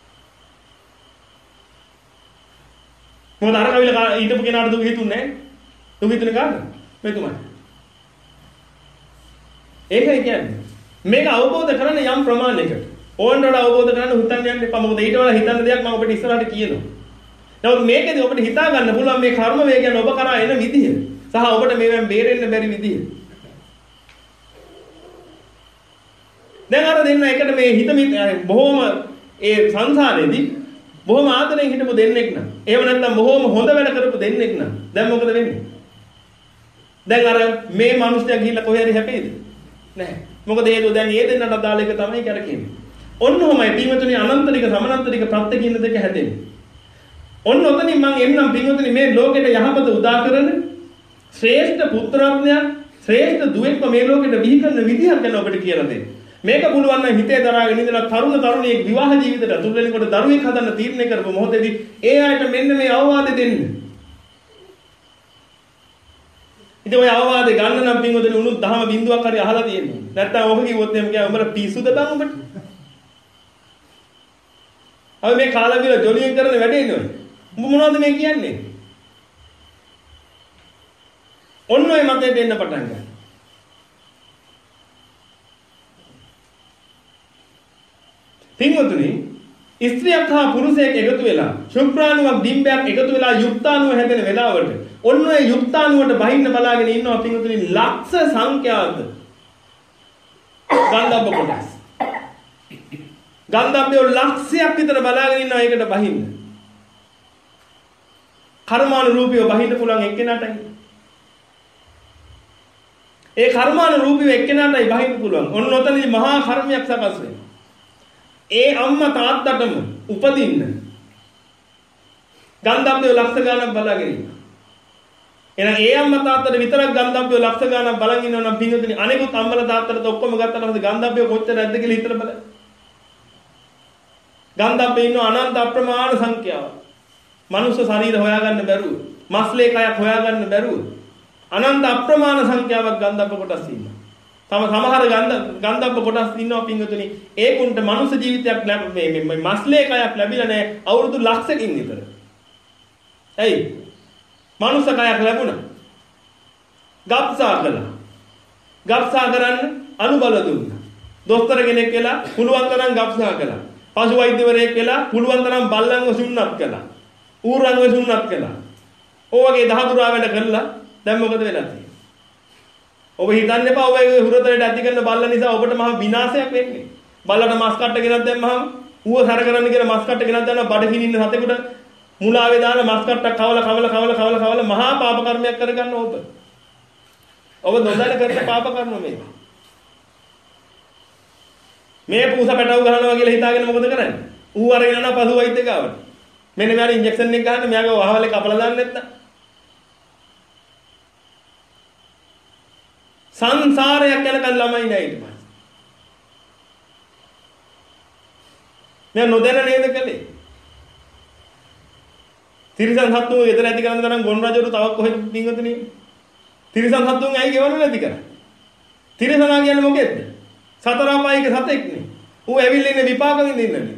A: මොකද අර කවිල ඊටපු කෙනාට දුක හිතුන්නේ නැහැ. දුක හිතුනේ කාටද? මෙතුමයි. ඒකයි කියන්නේ. මේක අවබෝධ කරගන්න යම් ප්‍රමාණයකට. ඕනට වඩා අවබෝධ කරගන්න හිතන්න යන්න එපා. මොකද ඊට වඩා හිතන්න දෙයක් මම ඔබට ඉස්සරහට කියනවා. නමුත් මේකෙදි ඔබට හිතා ගන්න පුළුවන් මේ කර්ම වේ කියන්නේ ඔබ කරා එන විදිය. සහ ඔබට මේවෙන් බේරෙන්න බැරි විදිය. දැන් අර දෙන්න එකට මේ හිත බොහොම ඒ සංසාරේදී බොහොම ආදරෙන් හිටපු දෙන්නෙක් නම් එහෙම නැත්නම් බොහොම හොඳ වැඩ කරපු දෙන්නෙක් නම් දැන් මොකද වෙන්නේ? දැන් අර මේ මිනිස්සයා ගිහිල්ලා කොහේ හරි හැපෙයිද? නැහැ. මොකද හේතුව දැන් ඒ දෙන්නට අදාළ එක තමයි කරකෙන්නේ. ඔන්න ඔහමයි පින්වතුනි අනන්තරික සමානන්තරික ප්‍රත්‍ය කියන දෙක හැදෙන්නේ. ඔන්න ඔතනින් මම එන්නම් පින්වතුනි මේ ලෝකෙට යහපත උදා කරන ශ්‍රේෂ්ඨ පුත්‍රත්වයක් ශ්‍රේෂ්ඨ දුවෙක්ම මේ ලෝකෙට බිහි කරන විදිහක් ගැන ඔබට කියලා දෙන්න. මේක පුළුවන් නම් හිතේ දරාගෙන ඉඳලා තරුණ තරුණියෙක් විවාහ ජීවිතයට අතුල් වෙනකොට දරුවෙක් හදන්න තීරණය කරපු මොහොතේදී ඒ අයට මෙන්න මේ අවවාදෙ දෙන්න. ඉතින් ඔය අවවාදෙ ගන්න නම් පින්වතුනි උණු දහම බිඳුවක් හරි අහලා තියෙනවා. නැත්තම් ඔක කිව්වොත් එහෙම කියව උඹලා පිස්සුද බං උඹට? අපි මේ කාලා බිල ජොලියෙන් කරන වැඩේ නේ. උඹ මොනවද මේ කියන්නේ? ඔන්න ඔය මතේ දෙන්න පටන් ගන්න. පින්වතුනි ස්ත්‍රියක් හා පුරුෂයෙක් එකතු වෙලා ශුක්‍රාණුවක් ඩිම්බයක් එකතු වෙලා යුක්තාණුව හැදෙන වෙලාවට ඔන්න ඔය යුක්තාණුවට බහින්න බලාගෙන ඉන්නවා පින්වතුනි ලක්ෂ සංඛ්‍යාත ගන්ධබ්බ කොටස්. ගන්ධබ්බයෝ ලක්ෂයක් විතර බලාගෙන ඉන්නවා ඒකට බහින්න. කර්මානුරූපීව බහින්න පුළුවන් එක්කෙනාටයි. ඒ කර්මානුරූපීව එක්කෙනාටයි බහින්න පුළුවන්. ඔන්න ඔතනදී මහා කර්මයක් සකස් වෙනවා. ඒ අම්මා තාත්තටම උපදින්න ගන්ධබ්බයෝ ලක්ෂ ගණන් බලාගෙන ඉන්නවා. එහෙනම් ඒ අම්මා තාත්තට විතරක් ගන්ධබ්බයෝ ලක්ෂ ගණන් බලන් ඉන්නවා නම් පින්වතුනි අනෙකුත් අම්මලා තාත්තට ඔක්කොම ගත්තාට පස්සේ ගන්ධබ්බයෝ කොච්චර ඇද්ද කියලා හිතලා බලන්න. ගන්ධබ්බේ ඉන්න අනන්ත අප්‍රමාණ සංඛ්‍යාවක්. මනුස්ස ශරීර හොයාගන්න බැරුව, මස්ලේ කයක් හොයාගන්න බැරුව අනන්ත අප්‍රමාණ සංඛ්‍යාවක් ගන්ධබ්බ කොටස් ඉන්නවා. තම සමහර ගන්ධ ගන්ධබ්බ කොටස් ඉන්නවා පින්වතුනි ඒකුන්ට මනුස්ස ජීවිතයක් ලැබෙන්නේ මේ මස්ලේ කයක් ලැබිලා නැහැ අවුරුදු ලක්ෂකින් විතර. ඇයි? මනුස්ස කයක් ලැබුණා. ගබ්සා කළා. ගබ්සා කරන්න අනුබල දුන්නා. දොස්තර කෙනෙක් කියලා පුළුවන් තරම් ගබ්සා කළා. පශු වෛද්‍යවරයෙක් කියලා පුළුවන් තරම් බල්ලන්ව සුන්නත් කළා. ඌරන්ව සුන්නත් කළා. ඕවගේ දහදුරා වැඩ කළා. දැන් මොකද වෙලා තියෙන්නේ? ඔබ හිතන්න එපා ඔබ ඒ හුරතලට ඇති කරන බල්ල නිසා ඔබට මහා විනාශයක් වෙන්නේ. බල්ලට මස් කට්ට ගෙනත් දැම්මහම ඌව සැර කරන්න කියලා මස් කට්ට ගෙනත් දැම්මම බඩගිනි ඉන්න සතෙකුට මුලාවේ දාන මස් කට්ටක් කවල කවල කවල කවල කවල මහා පාප කර්මයක් කරගන්න ඔබ. ඔබ නොදැන කරන පාප කර්ම මේක. මේ පූස පැටව ගහනවා කියලා හිතාගෙන මොකද කරන්නේ? ඌ අරගෙන යනවා පසු වෛද්‍ය ගාවට. මෙන්න මෙයාට ඉන්ජෙක්ෂන් එක ගන්න මෙයාගේ වහවලේ කපලා දාන්න නැත්තම්. සංසාරයක් යනකන් ළමයි නෑ ඊට පස්සේ. මම නොදැන නේද කලේ? තිරිසන් සත්තුන් ගෙදර ඇති කරන තරම් ගොන් රජුට තවක් කොහෙද පින්වතුනි? තිරිසන් සත්තුන් ඇයි ගෙවන්න නැති කරන්නේ? තිරිසනා කියන්නේ මොකෙද්ද? සතර අපායික සතෙක් නේ. ඌ ඇවිල්ලා ඉන්නේ විපාක විඳින්නනේ.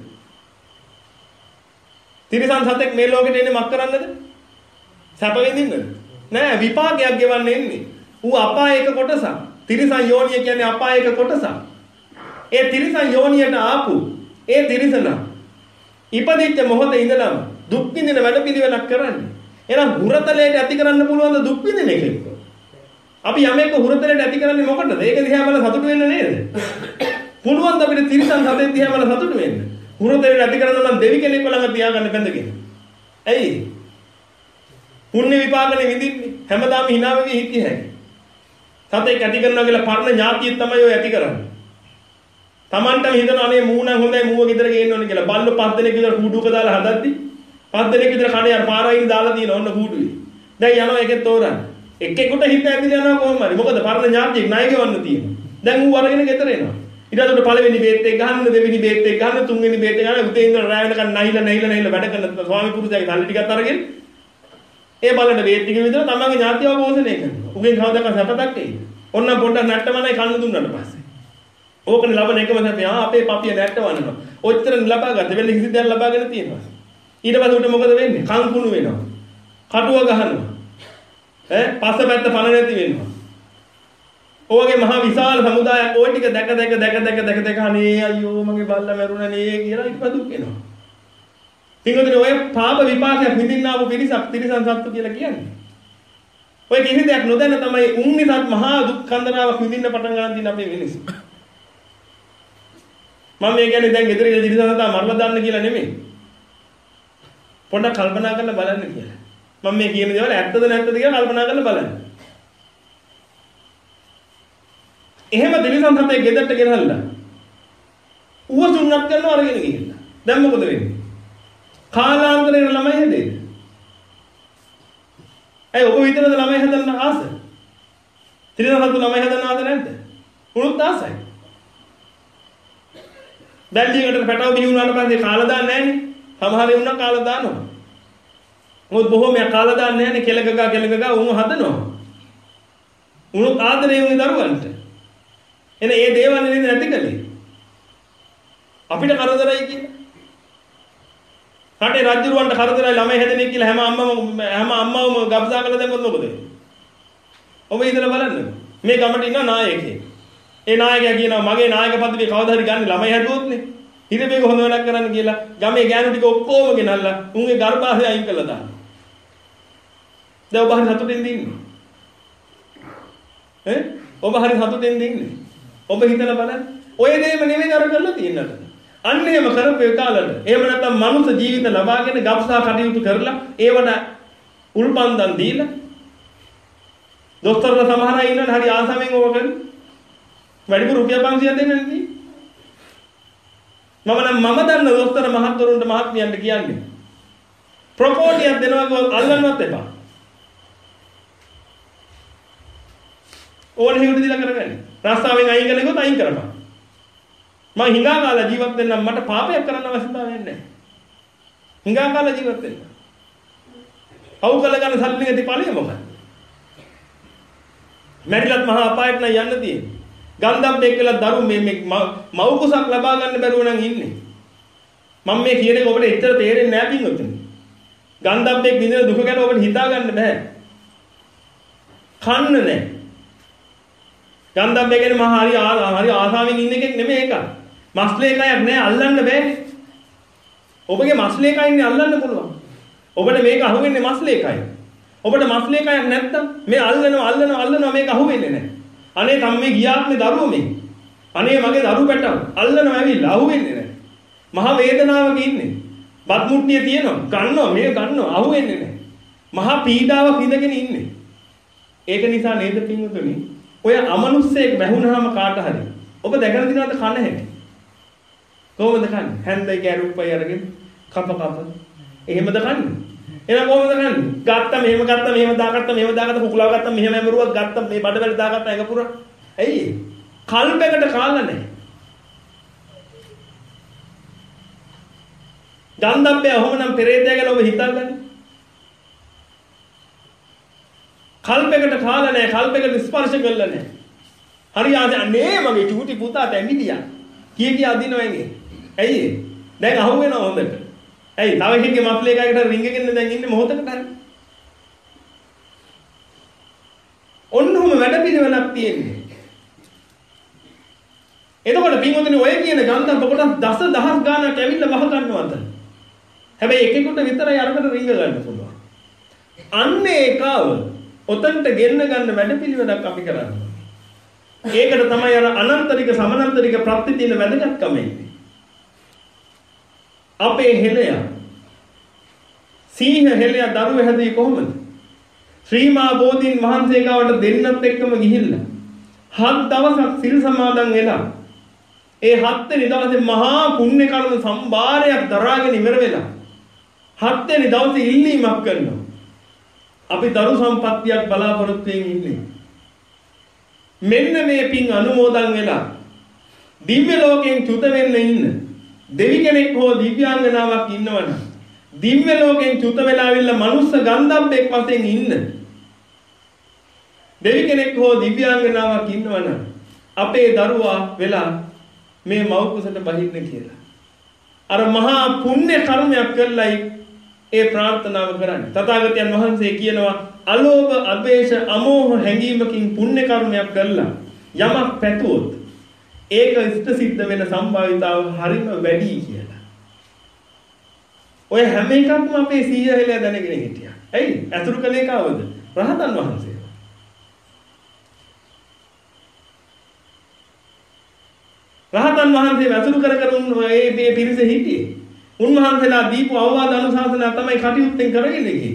A: තිරිසන් සතෙක් මේ ලෝකෙට එන්නේ මක් කරන්නද? සැප විඳින්නද? නෑ විපාකයක් ගෙවන්න එන්නේ. ඌ අපායක කොටසක්. තිරිසන් යෝනිය කියන්නේ අපායක කොටසක්. ඒ තිරිසන් යෝනියට ආපු ඒ තිරිසන ඉපදිච්ච මොහොතේ ඉඳලම දුක් විඳින වැඩපිළිවෙලක් කරන්නේ. එහෙනම් හුරතලයට ඇති කරන්න පුළුවන් ද දුක් විඳින එකෙක්? අපි යමෙක් හුරතලයට ඇති කරන්නේ මොකටද? ඒක දිහා බලලා සතුටු වෙන්න නේද? පුළුවන් ද අපිට තිරිසන් සතෙක් දිහා බලලා සතුටු වෙන්න? හුරතලයට ඇති කරන්න නම් දෙවි කෙනෙක් ළඟ තියාගන්න බැඳගෙන. ඇයි? පුණ්‍ය විපාකනේ විඳින්නේ. හැමදාම hina වෙවි හිටිය හැකියි. සතෙක් ඇති කරනවා කියලා පරණ ඥාතියෙක් තමයි ඔය ඇති කරන්නේ. Tamanටම හිතනවා අනේ මූණන් හොඳයි මූව ගෙදර ගේන්න ඕනේ කියලා. බල්ලෝ පස් දෙනෙක් විතර කූඩුවක දාලා හදද්දි පස් දෙනෙක් විතර කණේ අර පාරයින් දාලා තියෙන ඔන්න කූඩුවේ. දැන් යනවා එකෙක් තෝරන්න. එක්කෙකුට හිත ඇවිල්ලා යනවා කොහොම හරි. මොකද පරණ ඥාතියෙක් ණය ගෙවන්න තියෙනවා. දැන් ඌ අරගෙන ගෙදර එනවා. ඊට පස්සේ පළවෙනි බේත් එක ගහන්න දෙවෙනි බේත් එක ගහන්න තුන්වෙනි බේත් එක ගහන්න උදේ ඉඳන් රාය වෙනකන් නැහිලා නැහිලා නැහිලා වැඩ කරන ස්වාමි පුරුෂයාගේ සල්ලි ටිකක් අරගෙන ඒ බලන්න බේත් ටික විතර තමන්ගේ ඥාතියව පෝෂණය කරනවා. උගෙන් කවදාක සැපතක් එයි. ඔන්න පොඩ්ඩක් නැට්ටමනයි කන්න දුන්නාට පස්සේ. ඕකනේ ලබන එකම තමයි ආ අපේ පපිය නැට්ටවන්නවා. ඔච්චර ලබා ගන්න වෙන කිසි දෙයක් ලබාගෙන තියෙනවා. ඊට පස්සේ උට මොකද වෙන්නේ? කන් කුණු වෙනවා. කටුව ගහනවා. ඈ පස්සපැත්ත පණ නැති වෙනවා. ඔයගේ මහා විශාල සමුදායක් ওই ටික දැක දැක දැක දැක දැක දැක අනේ අයියෝ මගේ බල්ලා මැරුණා නේ කියලා ඊට දුක් වෙනවා. පින්වතුනි ඔය පාප විපාකයක් විඳින්න ආපු පිරිසක් තිරිසන් සත්තු කියලා කියන්නේ. ඔය කිසි දෙයක් නොදැන තමයි උන් නිසාත් මහා දුක් කන්දරාවක් විඳින්න පටන් ගන්න දින අපේ මිනිස්සු. මම මේ කියන්නේ දැන් ගෙදර ඉඳලා තිරිසන් සතා මරලා දාන්න කියලා නෙමෙයි. පොඩ්ඩක් කල්පනා කරලා බලන්න කියලා. මම මේ කියන දේවල් ඇත්තද නැත්තද කියලා කල්පනා කරලා බලන්න. එහෙම තිරිසන් සතේ ගෙදරට ගෙනල්ලා ඌව සුන්නත් කරනවා අරගෙන ගිහිල්ලා. දැන් මොකද වෙන්නේ? කාලාන්තරේ ළමයි හැදෙන්නේ. ඇයි ඔබ විතරද ළමයි හදන්න ආස? තිරිසන් සතු ළමයි හදන්න ආස නැද්ද? උනුත් ආසයි. බැල්ලියකට පැටව බිහි වුණාට පස්සේ කාලා දාන්නේ නැහනේ. සමහර වුණා කාලා දානවා. මොකද බොහෝ මෙයා කාලා දාන්නේ නැහනේ කෙලගගා කෙලගගා උන් හදනවා. උනුත් ආදරේ උනේ දරුවන්ට. එන ඒ දේවල් නේද නැති කලේ. අපිට කරදරයි කියන්නේ. රටේ රජුරවන්ට කරදරයි ළමයි හැදෙන්නේ කියලා හැම අම්මම හැම අම්මවම ගබ්සා කරලා දැම්මොත් මොකද වෙන්නේ? ඔබ හිතලා බලන්න. මේ ගමට ඉන්න නායකයෙක්. ඒ නායකයා කියනවා මගේ නායක පදවිය කවදා හරි ගන්න ළමයි හැදුවොත්නේ. හිතේක හොඳ වැඩක් කරන්න කියලා ගමේ ගෑනු ටික ඔක්කොම ගෙනල්ලා උන්ගේ ගර්භාෂය අයින් කළා දාන්න. දැන් ඔබ හරි සතුටින් ඉන්නේ. ඈ? ඔබ හරි සතුටින් ඉන්නේ. ඔබ හිතලා බලන්න. ඔය දේම නෙමෙයි අර කරලා තියෙන්නට. අන්න එහෙම කරපු කාලවල එහෙම නැත්නම් මනුෂ්‍ය ජීවිත ලබාගෙන ගබ්සා කටයුතු කරලා ඒවට උල්පන්දම් දීලා දොස්තරලා සමහර අය ඉන්නවනේ හරි ආසාවෙන් ඕක කරන වැඩිපුර රුපියල් පන්සියයක් දෙන්නේ නැති මම නම් මම දන්න දොස්තර මහත්වරුන්ට මහත්මියන්ට කියන්නේ ප්‍රොපෝටියක් දෙනවා කිව්වොත් අල්ලන්නවත් එපා ඕන හේතු දීලා කරගන්න රස්සාවෙන් අයින් කරනකොත් අයින් කරපන් මම හිඟා කාලා ජීවත් වෙන්න මට පාපයක් කරන්න අවශ්‍යතාවයක් නැහැ. හිඟා කාලා ජීවත් වෙන්න. අවු කළ ගන්න සල්ලි නැති ඵලය මොකක්ද? මැරිලත් මහා අපායට නම් යන්න තියෙන්නේ. ගන්ධබ්බෙක් කියලා දරු මේ මේ මව් කුසක් ලබා ගන්න බැරුව නම් ඉන්නේ. මම මේ කියන එක ඔබට එච්චර තේරෙන්නේ නැහැ පින්වතුනි. ගන්ධබ්බෙක් විඳින දුක ගැන ඔබට හිතා ගන්න බෑ. කන්න නැහැ. ගන්ධබ්බේ කියන්නේ මහා හරි හරි ආසාවෙන් ඉන්න එකෙක් නෙමෙයි ඒක. මස්ලේ කයක් නෑ අල්ලන්න බෑ. ඔබගේ මස්ලේ කයින්නේ අල්ලන්න පුළුවන්. ඔබට මේක අහුවෙන්නේ මස්ලේ කය. ඔබට මස්ලේ කයක් නැත්තම් මේ අල්ලනවා අල්ලනවා අල්ලනවා මේක අහුවෙන්නේ නෑ. අනේ තම මේ ගියාත්මේ දරුවෝ මේ. අනේ මගේ දරුවෝ පැටව අල්ලනවා ඇවිල්ලා අහුවෙන්නේ නෑ. මහ වේදනාවක ඉන්නේ. බත් මුට්ටිය තියෙනවා. ගන්නවා මේ ගන්නවා අහුවෙන්නේ නෑ. මහා පීඩාවක් විඳගෙන ඉන්නේ. ඒක නිසා නේද පින්වතුනි ඔය අමනුස්සයෙක් වැහුනහම කාට හරි ඔබ දැකලා දිනවද කන හැටි කොහොමද කන්නේ හැන්දේ කැරුප්පය අරගෙන කප කප එහෙමද කන්නේ එහෙනම් කොහොමද කන්නේ ගත්තා මෙහෙම ගත්තා මෙහෙම දාගත්තා මෙහෙම දාගත්තා කුකුලාව ගත්තා මෙහෙම ඇමරුවක් ගත්තා මේ බඩවැල් දාගත්තා එක පුරා ඇයි කල්පයකට කාලා නැහැ ගන්ධබ්බය ඔහොමනම් පෙරේතය ගැන ඔබ හිතාගන්න කල්පයකට කාලා නැහැ කල්පයකට ස්පර්ශ කළා නැහැ හරි ආද අනේ මගේ චූටි පුතාට ඇඟිලියා කී කී අදිනවන්නේ ඇයි දැන් අහු වෙනව හොඳට ඇයි තව එකෙක්ගේ මස්ලේ එකකට රින්ගගෙන දැන් ඉන්නේ මොහොතකට හරි ඔන්නෝම වැඩ පිළිවෙලක් තියෙන්නේ එතකොට පින්වතුනි ඔය කියන ගන්ධබ්බ කොටස් දස දහස් ගාණක් ඇවිල්ලා වහ ගන්නවද හැබැයි එකෙකුට විතරයි අරකට රින්ග ගන්න පුළුවන් අන්න ඒකව ඔතනට ගෙන්න ගන්න වැඩපිළිවෙලක් අපි කරන්නේ. ඒකට තමයි අර අනන්තරික සමානන්තරික ප්‍රත්‍ය තියෙන වැදගත්කම ඉන්නේ. අපේ හෙළය සීහ හෙළය දරුවේ හැදී කොහොමද? ශ්‍රීමා බෝධීන් වහන්සේ ගාවට දෙන්නත් එක්කම ගිහිල්ලා හත් දවසක් සිල් සමාදන් වෙලා ඒ හත් වෙනි දවසේ මහා පුණ්‍ය කර්ම සම්භාරයක් දරාගෙන ඉවර වෙලා හත් වෙනි දවසේ ඉල්ලීමක් කරනවා. අපි දරු සම්පත්තියක් බලාපොරොත්තු වෙමින් ඉන්නේ. මෙන්න මේ පින් අනුමෝදන් වෙලා දිව්‍ය ලෝකයෙන් චුත වෙන්න ඉන්න දෙවි කෙනෙක් හෝ දිව්‍යාංගනාවක් ඉන්නවනම් දිව්‍ය ලෝකයෙන් චුත වෙලා ආවිල්ලා මනුස්ස ගන්ධබ්බෙක් වශයෙන් ඉන්න දෙවි කෙනෙක් හෝ දිව්‍යාංගනාවක් ඉන්නවනම් අපේ දරුවා වෙලා මේ මව් කුසට බහින්න කියලා. අර මහා පුණ්‍ය කර්මයක් කළයි ඒ ප්‍රාර්ථනාව කරන්නේ. තථාගතයන් වහන්සේ කියනවා අලෝභ, අද්වේෂ, අමෝහ හැඟීමකින් පුණ්‍ය කර්මයක් කළා. යමක් පැතුවොත් ඒක ඉෂ්ට සිද්ධ වෙන සම්භාවිතාව හරිම වැඩි කියලා. ඔය හැම එකක්ම අපේ සීය හෙලයා දැනගෙන හිටියා. ඇයි? අතුරු කලේ කවද? රහතන් වහන්සේ. රහතන් වහන්සේ අතුරු කර කර මේ මේ පිරිස හිටියේ. උන්වහන්සේලා දීපු අවවාද අනුශාසනා තමයි කටයුත්තෙන් කරගෙන ගියේ.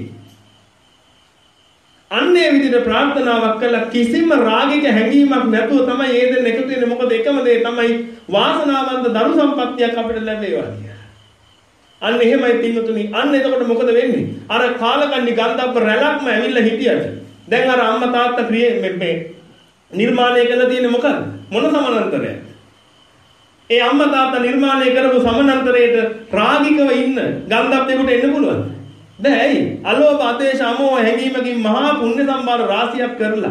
A: අන්නේ විදිහට ප්‍රාර්ථනාවක් කළා කිසිම රාගික හැඟීමක් නැතුව තමයි ඒ දෙන්න එකතු වෙන්නේ. මොකද එකම දේ තමයි වාසනාවන්ත දරු සම්පත්තියක් අපිට ලැබේවා කියලා. අන්න එහෙමයි පින්වතුනි. අන්න එතකොට මොකද වෙන්නේ? අර කාලකන්ණි ගන්ධබ්බ රැලක්ම ඇවිල්ලා හිටියට දැන් අර අම්මා තාත්තා ක්‍රියේ මේ නිර්මාණය කළා තියෙන්නේ මොකක්ද? මොන සමානතරයක්ද? ඒ අම්මා තාත්තා නිර්මාණය කරපු සමානතරයට රාගිකව ඉන්න ගන්ධබ්බෙකුට එන්න පුළුවන්ද? බෑ. ඇයි? අලෝභ ආදේශ අමෝහ හැඟීමකින් මහා පුණ්‍ය සම්භාර රාශියක් කරලා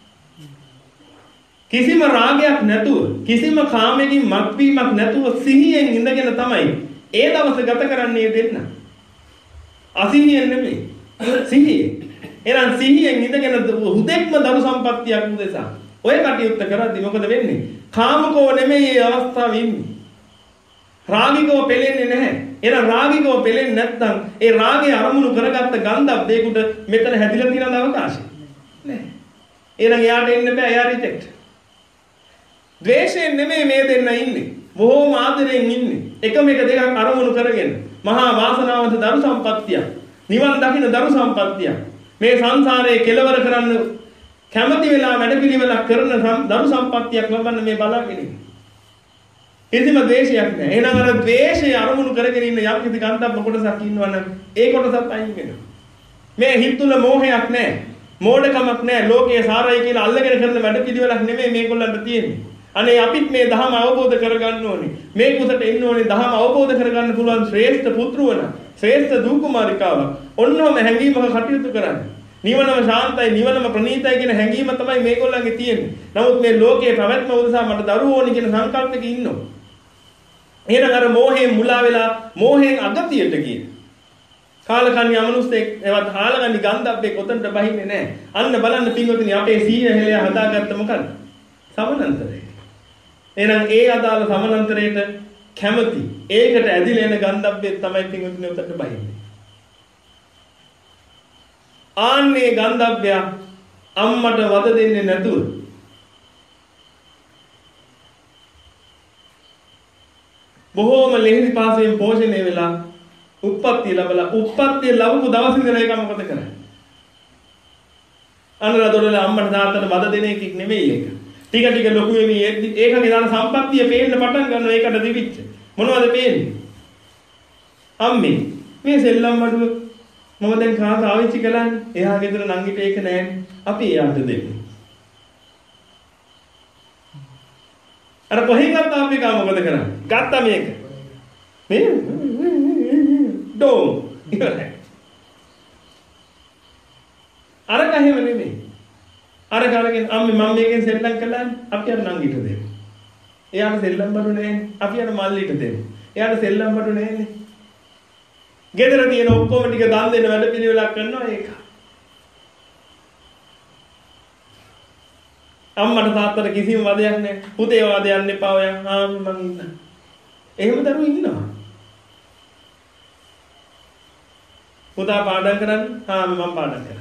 A: කිසිම රාගයක් නැතුව කිසිම කාමයකින් මත්වීමක් නැතුව සිහියෙන් ඉඳගෙන තමයි ඒ දවස් ගත කරන්නේ දෙන්න. අසිහියෙන් නෙමෙයි. සිහියෙන්. එහෙනම් සිහියෙන් ඉඳගෙන හුදෙක්ම දරු සම්පත්තියක් උදෙසා ඔය කටයුත්ත කරද්දි මොකද වෙන්නේ? කාමකෝ නෙමෙයි මේ අවස්ථාවේ ඉන්නේ. රාගිකව පෙලෙන්නේ නැහැ. එහෙනම් රාගිකව පෙලෙන්නේ නැත්නම් ඒ රාගය අරමුණු කරගත්ත ගන්ධබ්බේකට මෙතන හැදිලා තියෙන අවකාශය නැහැ. එහෙනම් එයාට එන්න බෑ. එයා රිජෙක්ට්. ද්වේෂයෙන් නෙමෙයි මේ දෙන්න ඉන්නේ. බොහෝම ආදරෙන් ඉන්නේ. එකම එක දෙකක් අරමුණු කරගෙන මහා වාසනාවන්ත දරු සම්පත්තිය. නිවන් දකින්න දරු සම්පත්තිය. මේ සංසාරයේ කෙලවර කරන්න කැමැති වෙලා වැඩපිළිවෙලක් කරන දරු සම්පත්තියක් ලබන්න මේ බලාගෙන ඉන්නේ. කිසිම ද්වේෂයක් නැහැ. එහෙනම් අර ද්වේෂය අරමුණු කරගෙන ඉන්න යම් කිසි ගන්ධබ්බ කොටසක් ඉන්නවනම් ඒ කොටසත් අයින් වෙනවා. මේ හිත තුල මෝහයක් නැහැ. මෝඩකමක් නැහැ. ලෝකයේ සාරයි කියලා අල්ලගෙන කරන වැඩපිළිවෙලක් නෙමෙයි මේගොල්ලන්ට තියෙන්නේ. අනේ අපිත් මේ ධහම අවබෝධ කරගන්න ඕනේ. මේ කුසට එන්න ඕනේ ධහම අවබෝධ කරගන්න පුළුවන් ශ්‍රේෂ්ඨ පුත්‍රවන, ශ්‍රේෂ්ඨ දූ කුමාරිකාවක්. ඔන්නෝම හැංගීමක කටයුතු කරන්න. නිවනම ශාන්තයි, නිවනම ප්‍රණීතයි කියන හැඟීම තමයි මේගොල්ලන්ගේ තියෙන්නේ. නමුත් මේ ලෝකයේ පැවැත්ම උදෙසා මට දරුවෝ ඕනි කියන සංකල්පයක ඉන්නවා. එහෙනම් අර මෝහයෙන් මුලා වෙලා මෝහයෙන් අගතියට ගියේ. කාලකන්ණි අමනුස්සෙක් එවත් කාලකන්ණි ගන්ධබ්බේ කොතනට බහින්නේ නැහැ. අන්න බලන්න පින්වතුනි අපේ සීය හෙලයා හදාගත්ත මොකද්ද? සමනන්තරය. එහෙනම් ඒ අදාළ සමනන්තරයට කැමති ඒකට ඇදිලා එන ගන්ධබ්බේ තමයි පින්වතුනි උතට බහින්නේ. ආන්නේ ගන්ධබ්බය අම්මට වද දෙන්නේ නැතුව බොහෝම ලෙහෙසි පාසයෙන් පෝෂණය වෙලා උප්පත්තිය ලැබලා උප්පත්තිය ලැබපු දවස් ඉඳලා ඒක මොකද කරන්නේ? අනුරාධපුරේ අම්මට තාත්තට වද දෙන එකක් නෙමෙයි ඒක. ටික ටික ලොකු වෙමි ඒකගේ දාන සම්පත්තිය පේන්න පටන් ගන්නවා. ඒකට දිවිච්ච මොනවද පේන්නේ? අම්මේ මේ සෙල්ලම් මඩුව මම දැන් කාට ආවිච්චි කළානේ. එහා ගෙදර නංගිට ඒක නෑනේ. අපි එයාට දෙන්නේ. අර කොහෙන් ගත්තා අපි කා මොකද කරන්නේ? ගත්තා මේක. මේ ඩෝ ඉවරයි. අර කහෙම නෙමෙයි. අර කාලෙකින් අම්මේ මම මේකෙන් සෙල්ලම් කළානේ. අපි අර නංගිට දෙමු. එයාට සෙල්ලම් බඩු නෑනේ. අපි අර මල්ලිට දෙමු. එයාට සෙල්ලම් බඩු නෑනේ. ගෙදර තියෙන ඔක්කොම ටික දන් දෙන වැඩ පිළිවෙලක් කරනවා ඒක. අම්මට තාත්තට කිසිම වදයක් නැහැ. පුතේ වද යන්න එපා ඔයා. ආ මං ඉන්න. එහෙම දරුවෝ ඉන්නවා. පුතා පාඩම් කරන්න. ආ මම පාඩම් කරන්න.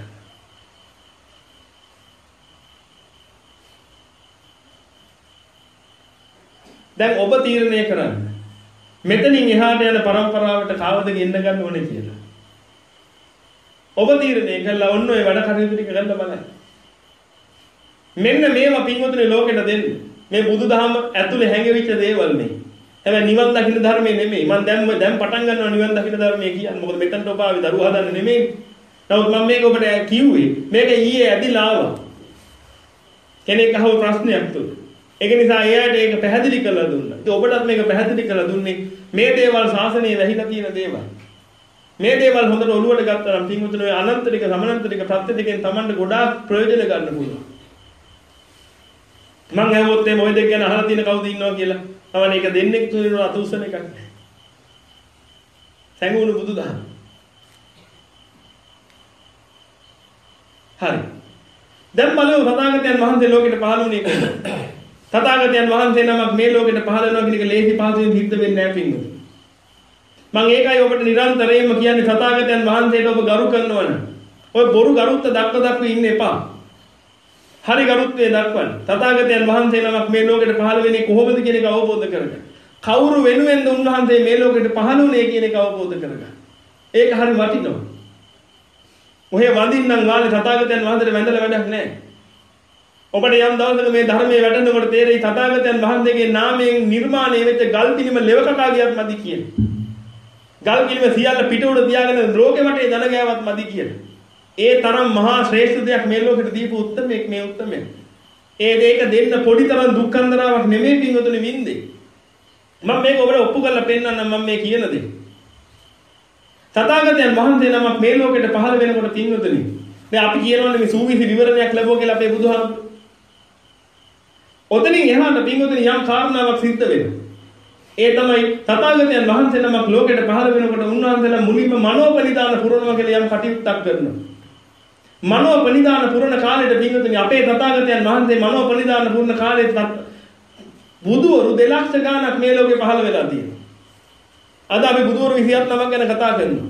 A: දැන් ඔබ තීරණය කරන්න. මෙතනින් එහාට යන પરම්පරාවට කාවද ගෙන්න ගන්න ඕනේ කියලා. ඔබ තීරණය කළා ඔන්න ඔය වැඩ කටයුතු ටික කරලා බලන්න. මෙන්න මේවා පින්වතුනි ලෝකෙට දෙන්න. මේ බුදුදහම ඇතුලේ හැංගෙවිච්ච දේවල් නේ. හැබැයි නිවන් දකින්න ධර්මයේ නෙමෙයි. මම දැන් දැන් පටන් ගන්නවා නිවන් දකින්න ධර්මයේ කියන්නේ. මොකද මෙතනට ඔබ ආවේ දරුවා හදන්න නෙමෙයි. නමුත් මම මේක ඔබට කිව්වේ මේක ඊයේ ඇදිලා ආවා. කෙනෙක් අහුව ප්‍රශ්නයක් තුන. ඒක නිසා එයාට ඒක පැහැදිලි කරලා දුන්නා. ඉතින් ඔබටත් මේක පැහැදිලි කරලා දුන්නේ මේ දේවල් ශාසනයේ වැහිලා තියෙන දේවල්. මේ දේවල් හොඳට ඔළුවට ගත්තා නම් පින්වතුනි ඔය අනන්තරික සමානන්තරික ප්‍රත්‍ය දෙකෙන් Tamanට ගොඩාක් ප්‍රයෝජන ගන්න පුළුවන්. මම ඇහුවොත් මේ මොයි දෙක ගැන අහලා තියෙන කවුද ඉන්නවා කියලා. තවන ඒක දෙන්නෙක් තුනේන අතුස්සන එකක් නෑ. සැඟවුණු බුදුදහම. හරි. දැන් බලමු තථාගතයන් වහන්සේ ලෝකෙට පහළ වුණේ කොහොමද? තථාගතයන් වහන්සේ නමක් මේ ලෝකෙට පහළ වෙනවා කියන එක ලේසි පහසුවෙන් සිද්ධ වෙන්නේ නැහැ පින්වතුනි. මම ඒකයි ඔබට නිරන්තරයෙන්ම කියන්නේ තථාගතයන් වහන්සේට ඔබ ගරු කරනවා නම් ඔය බොරු ගරුත්ව දක්ව දක්ව ඉන්න එපා. හරි ගරුත්වයේ දක්වන්න. තථාගතයන් වහන්සේ නමක් මේ ලෝකෙට පහළ වෙන්නේ කොහොමද කියන එක අවබෝධ කරගන්න. කවුරු වෙනුවෙන්ද උන්වහන්සේ මේ ලෝකෙට පහළ වුණේ කියන එක අවබෝධ කරගන්න. ඒක හරි වටිනවා. ඔහේ වඳින්නම් වාලේ තථාගතයන් වහන්සේට වැඳලා වැඩක් නැහැ. ඔබට යම් දවසක මේ ධර්මයේ වැටෙනකොට තේරෙයි තථාගතයන් වහන්සේගේ නාමයෙන් නිර්මාණය වෙච්ච ගල් පිළිම ලෙවකටා ගියත් මදි කියන. ගල් පිළිම සියල්ල පිට උඩ තියාගෙන රෝගේ වටේ දන ගෑවත් මදි කියන. ඒ තරම් මහා ශ්‍රේෂ්ඨ දෙයක් මේ ලෝකෙට දීපු උත්තමෙක් මේ උත්තමෙක්. ඒ දෙයක දෙන්න පොඩි තරම් දුක්ඛන්දරාවක් නෙමෙයි පින්වතුනි වින්දේ. මම මේක ඔබට ඔප්පු කරලා පෙන්නන්නම් මම මේ කියන දේ. තථාගතයන් වහන්සේ නමක් මේ ලෝකෙට පහළ වෙනකොට පින්වතුනි දැන් අපි කියනවනේ මේ සූවිසි විවරණයක් ලැබුවා කියලා අපේ බුදුහාමුදුරුවෝ. ඔතනින් එහාට පින්වතුනි යම් කාරණාවක් සිද්ධ වෙනවා. ඒ තමයි තථාගතයන් වහන්සේ නමක් ලෝකෙට පහළ වෙනකොට උන්වහන්සේලා මුලින්ම මනෝපනිදාන පුරනවා කියලා යම් කටයුත්තක් කරනවා. මනෝපනිදාන පුරන කාලෙට පින්වතුනි අපේ තථාගතයන් වහන්සේ මනෝපනිදාන පුරන කාලේ බුදුවරු දෙලක්ෂ ගාණක් මේ ලෝකේ පහළ වෙලා තියෙනවා. අද අපි බුදුවරු විසිහත් නමක් ගැන කතා කරනවා.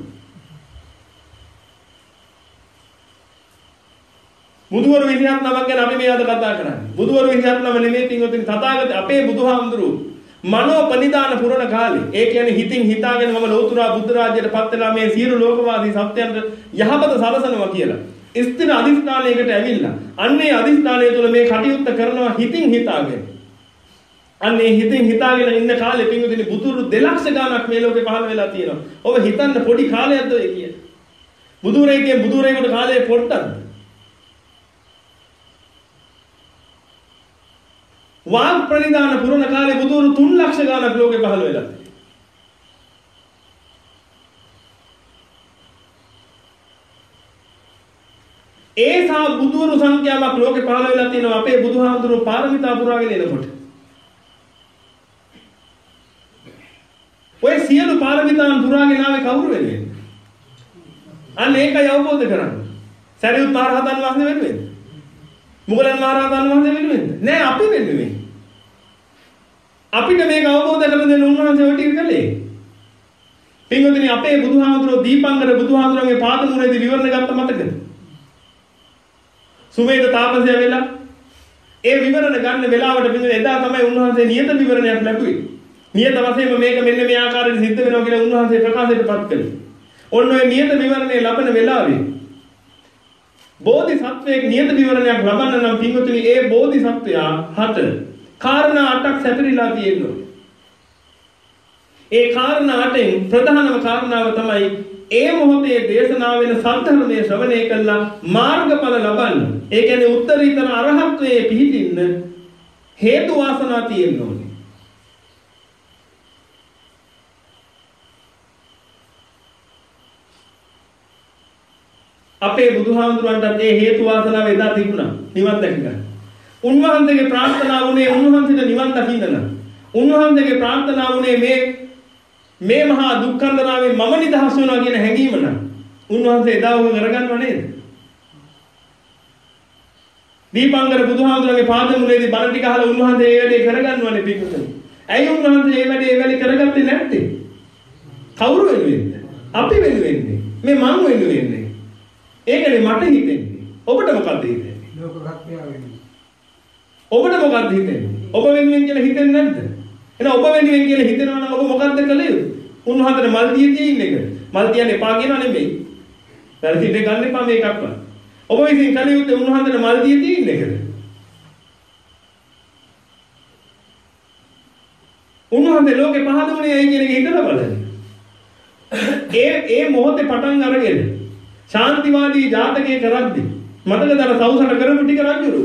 A: බුදුවරු විසිහත් නමක් ගැන අපි මේ අද කතා කරන්නේ. බුදුවරු විසිහත් නම නෙමෙයි පින්වතුනි තථාගත අපේ බුදුහාමුදුරුවෝ මනෝපනිදාන පුරන කාලේ. ඒ කියන්නේ හිතින් හිතාගෙන මම ලෝතුරා බුද්ධ රාජ්‍යයට පත් වෙලා මේ සියලු ලෝකවාසී සත්‍යයන්ට යහපත සලසනවා කියලා. ස්ථිර අධිෂ්ඨානයකට ඇවිල්ලා අන්නේ අධිෂ්ඨානය තුළ මේ කටයුත්ත කරනවා හිතින් හිතාගෙන. අන්නේ හිතින් හිතාගෙන ඉන්න කාලේ පින්වතුනි බුදුරු දෙලක්ෂ ගාණක් මේ ලෝකේ පහළ වෙලා තියෙනවා. ඔබ හිතන්න පොඩි කාලයක්ද ඔය කියන්නේ. බුදුරේගේ බුදුරේකට කාලේ පොට්ටක්ද? වාග් ප්‍රනිදාන පුරන කාලේ බුදුරු තුන් ලක්ෂ ගාණක් ලෝකේ පහළ වෙලා තියෙනවා. ඒ සා බුදුරු සංඛ්‍යාවක් ලෝකේ පහළ වෙලා තියෙනවා අපේ බුදුහාමුදුරුවෝ පාරමිතා පුරාගෙන එනකොට. ඔය සියලු පාරමිතාන් පුරාගෙන ආවේ කවුරු වෙන්නේ? අන්න ඒකයි අවබෝධ කරගන්න. සරියුත් මහ රහතන් වහන්සේ වෙනුවෙන්ද? මුගලන් මහ රහතන් වහන්සේ වෙනුවෙන්ද? නෑ අපි වෙනුවෙන්. අපිට මේක අවබෝධ කරගන්න දෙන්න උන්වහන්සේ ඔය ටික කළේ. පින්වතුනි අපේ බුදුහාමුදුරුවෝ දීපංකර බුදුහාමුදුරුවන්ගේ පාද මුරේදී විවරණ ගත්ත මතකද? සුමේද තාපසය වෙලා ඒ විවරණ ගන්න වෙලාවට පින්වතුනි එදා තමයි උන්වහන්සේ නියත විවරණයක් ලැබුවේ. නියත වශයෙන්ම මේක මෙන්න මේ ආකාරයෙන් සිද්ධ වෙනවා කියලා උන්වහන්සේ ප්‍රකාශයටපත් කළේ. ඔන්න ඔය නියත විවරණය ලබන වෙලාවේ බෝධිසත්වයේ නියත විවරණයක් ලබන්න නම් පින්වතුනි ඒ බෝධිසත්වයා හත කාරණා අටක් සැපරිලා තියෙනවා. ඒ කාරණා අටෙන් ප්‍රධානම කාරණාව තමයි ඒ මොහොතේ දේශනා වෙන සත්‍යධර්මයේ ශ්‍රවණය කළා මාර්ගඵල ලබන්න. ඒ කියන්නේ උත්තරීතර අරහත්ත්වයේ පිහිටින්න හේතු වාසනා තියෙන්න ඕනේ. අපේ බුදුහාමුදුරන්ට ඒ හේතු වාසනාව එදා තිබුණා නිවන් දැක ගන්න. උන්වහන්සේගේ ප්‍රාර්ථනාව උනේ උන්වහන්සේට නිවන් දකින්න නම්. උන්වහන්සේගේ ප්‍රාර්ථනාව උනේ මේ මේ මහා දුක්ඛන්දරාවේ මම නිදහස් වෙනවා කියන හැඟීම නම්. උන්වහන්සේ එදා උන් කරගන්නව නේද? දීපංකර බුදුහාමුදුරන්ගේ පාදමුලේදී බණ ටික අහලා උන්වහන්සේ ඒ වැඩේ කරගන්නවනේ පිටුතුනි. ඇයි උන්වහන්සේ ඒ වැඩේ ඒ වැඩේ කරගත්තේ නැත්තේ? කවුරු වෙනුවෙන්ද? අපි වෙනුවෙන්නේ. මේ මං වෙනුවෙන්නේ. ඒකනේ මට හිතෙන්නේ. ඔබට මොකක්ද හිතෙන්නේ? ලෝක රත්නය වෙන්නේ. ඔබට මොකක්ද හිතෙන්නේ? ඔබ වෙනුවෙන් කියලා හිතෙන්නේ නැද්ද? එහෙනම් ඔබ වෙනුවෙන් කියලා හිතනවා නම් ඔබ මොකක්ද කළේ? උන්වහන්සේට මල් දියදී ඉන්න එක. මල් තියන්න එපා කියනවා නෙමෙයි. වැරදි දෙයක් ගන්න එපා මේකක්වත්. ඔබ විසින් කලිය යුත්තේ උන්වහන්සේට මල් දියදී ඉන්න එකද? උන්වහන්සේ ලෝකේ පහදුනේ ඇයි කියන එක හිතලා බලන්න. ඒ ඒ මොහොතේ පටන් අරගෙන ශාන්තිවාදී ජාතකයේ කරද්දි මතකද අර සවුසට කරපු ටික රජුරු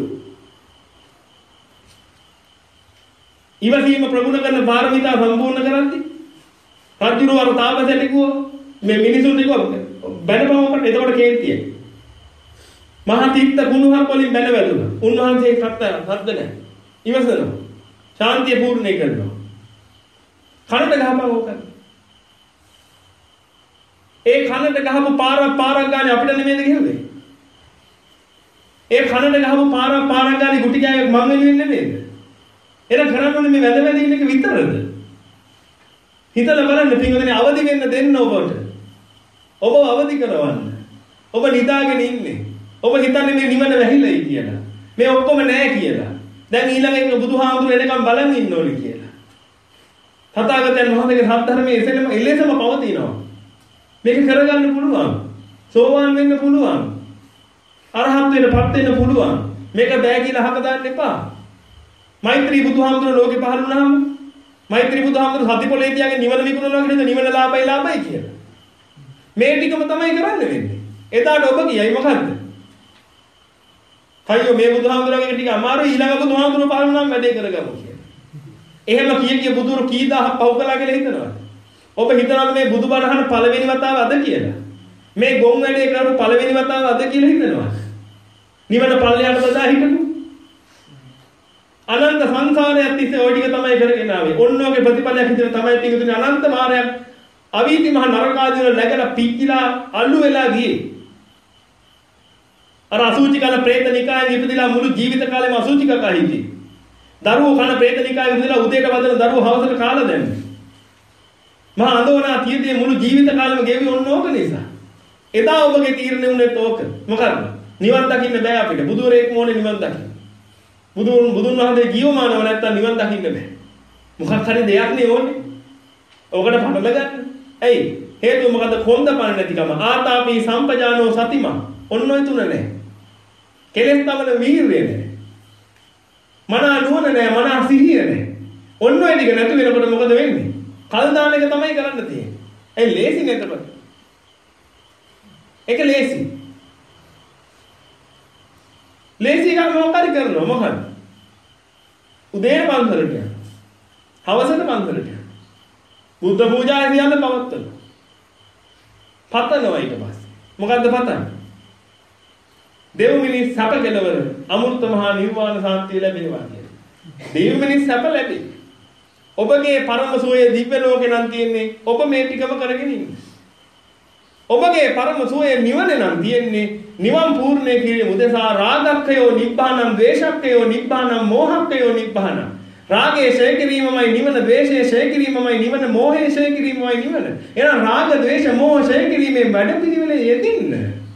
A: ඉවසීම ප්‍රගුණ කරන පාරමිතා සම්පූර්ණ කරද්දි රජුරු අර තාපසයට කිව්වා මේ මිනිසුන්ට කිව්වා බැනපවකට එතකොට කේන්තිය මහා තීත්ත ගුණහක් වලින් බැන වැදුණා. උන්වහන්සේ සත්‍ය සද්ද නැහැ. ඉවසනවා. ශාන්තිය පූර්ණේ කරනවා. කනට ගහපුවා ඕකයි. ඒ කනට ගහපු පාරක් පාරක් ගානේ අපිට නෙමෙයිද ගිහුවේ? ඒ කනට ගහපු පාරක් පාරක් ගානේ ගුටි කෑවෙක් මං වෙනුවෙන් නෙමෙයිද? එහෙනම් කරන්න ඕනේ මේ වැද වැද ඉන්න එක විතරද? හිතලා බලන්න පින්වතුනි අවදි වෙන්න දෙන්න ඔබට. ඔබ අවදි කරවන්න. ඔබ නිදාගෙන ඉන්නේ. ඔබ හිතන්නේ මේ නිවන වැහිලායි කියලා. මේ ඔක්කොම නෑ කියලා. දැන් ඊළඟ එක බුදුහාමුදුරු එනකම් බලන් ඉන්න ඕනේ කියලා. තථාගතයන් වහන්සේගේ සත්‍ය ධර්මයේ එසෙම එලෙසම පවතිනවා. මේක කරගන්න පුළුවන්. සෝවාන් වෙන්න පුළුවන්. අරහත් වෙන්නපත් වෙන්න පුළුවන්. මේක බෑ කියලා අහක දාන්න එපා. මෛත්‍රී බුදුහාමුදුරු ලෝකේ පහළ වුණාම මෛත්‍රී බුදුහාමුදුරු සතිපොලේ තියාගෙන නිවන විකුණනවා කියන්නේ නිවන ලාභයි ලාභයි කියලා. මේ ටිකම තමයි කරන්න වෙන්නේ. එදාට ඔබ කියයි මොකද්ද? අයියෝ මේ බුදුහාමුදුරගේ ටික අමාරු ඊළඟ බුදුහාමුදුරුව පහළ වුණාම වැඩේ කරගමු කියලා. එහෙම කිය කිය බුදුරු කී දහක් පව් කළා කියලා හිතනවා. ඔබ හිතනවාද මේ බුදුබණ අහන පළවෙනි වතාව අද කියලා? මේ ගොන් වැඩේ කරපු පළවෙනි වතාව අද කියලා හිතනවා. නිවන පල්ලයට බදා හිටපු. අනන්ත සංසාරයක් තිස්සේ ওই ටික තමයි කරගෙන ආවේ. ඔන්නෝගේ ප්‍රතිපලයක් හිතන තමයි පිටුතුනේ අනන්ත මාරයක් අවීති මහ නරකාදී වල läගලා පිච්චිලා අල්ලු වෙලා ගියේ. අර අසුචි කන പ്രേත නිකායෙන් ඉපදිලා මුළු ජීවිත කාලෙම අසුචි කකා හිටියේ. දරුවෝ කන പ്രേත නිකායෙන් ඉපදිලා උදේට වදන දරුවෝ හවසට කාලා දැම්මේ. මහා අඳෝනා තියදී මුළු ජීවිත කාලෙම ගෙවි ඔන්න ඕක නිසා. එදා ඔබගේ තීරණය උනේ ඕක. මොකද්ද? නිවන් දකින්න බෑ අපිට. බුදුරේක් මොනේ නිවන් දකින්න. බුදුන් බුදුන් වහන්සේ ජීවමානව නැත්තම් නිවන් දකින්න බෑ. මොකක් හරි දෙයක් නේ ඕනේ. ඕකට පටල ගන්න. ඇයි? හේතුව මොකද්ද? කොන්ද පණ නැතිකම. ආතාපි සම්පජානෝ සතිමා. ඔන්න ඔය තුන නැහැ. කෙලෙස් තමන වීර්යය නැහැ. මන නුවණ නැහැ, මන සිහිය නැහැ. ඔන්න ඔය ටික නැති වෙනකොට මොකද වෙන්නේ? කල් දාන එක තමයි කරන්න තියෙන්නේ. ඒ ලේසි නේද? ඒක ලේසි. ලේසි ගම මොකද කරනවා මොකද? උදේ පන්සලට යනවා. හවසට පන්සලට යනවා. බුද්ධ පූජාවේ යන්න පවත්වනවා. පතනවා ඊට පස්සේ. මොකද්ද පතන්නේ? දෙව් මිනිස් සැප කෙලවර අමෘත මහා නිර්වාණ සාන්තිය ලැබෙනවා කියන්නේ. දෙව් මිනිස් සැප ලැබේ. ඔබගේ පරම සෝය දිව්‍ය ලෝකේ නම් තියෙන්නේ ඔබ මේ ටිකම කරගෙන ඉන්නේ. ඔබගේ පරම සෝය නිවන නම් තියෙන්නේ නිවන් පූර්ණේ කිරීම උදෙසා රාගක්ඛයෝ නිබ්බානං ද්වේෂක්ඛයෝ නිබ්බානං මෝහක්ඛයෝ නිබ්බානං. රාගයේ ඡය කිරීමමයි නිවන, ද්වේෂයේ ඡය කිරීමමයි නිවන, මෝහයේ ඡය කිරීමමයි නිවන. එහෙනම් රාග ද්වේෂ මෝහ ඡය කිරීමේ වැඩ පිළිවෙලේ යෙදින්න.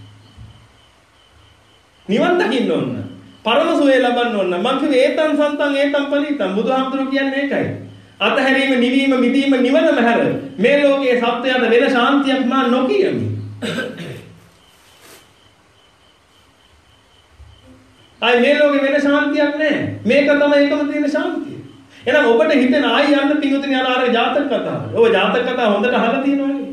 A: නිවන් දකින්න ඕන. පරම සෝය ලබන්න ඕන. මං කිව්වේ ඒතං සන්තං ඒතං පලිතං. බුදුහාමුදුරුවෝ කියන්නේ ඒකයි. අතහැරීම, නිවීම, මිදීම, නිවනම හැර මේ ලෝකයේ සත්‍යයට වෙන ශාන්තියක් මා නොකියමි. ආයි මේ ලෝකේ වෙන ශාන්තියක් නැහැ. මේක තමයි එකම තියෙන ශාන්තිය. එහෙනම් ඔබට හිතෙන ආයි යන්න පිටුතුනේ අර අර ජාතක කතාව. ඔය ජාතක කතාව හොඳට අහලා තියෙනවනේ.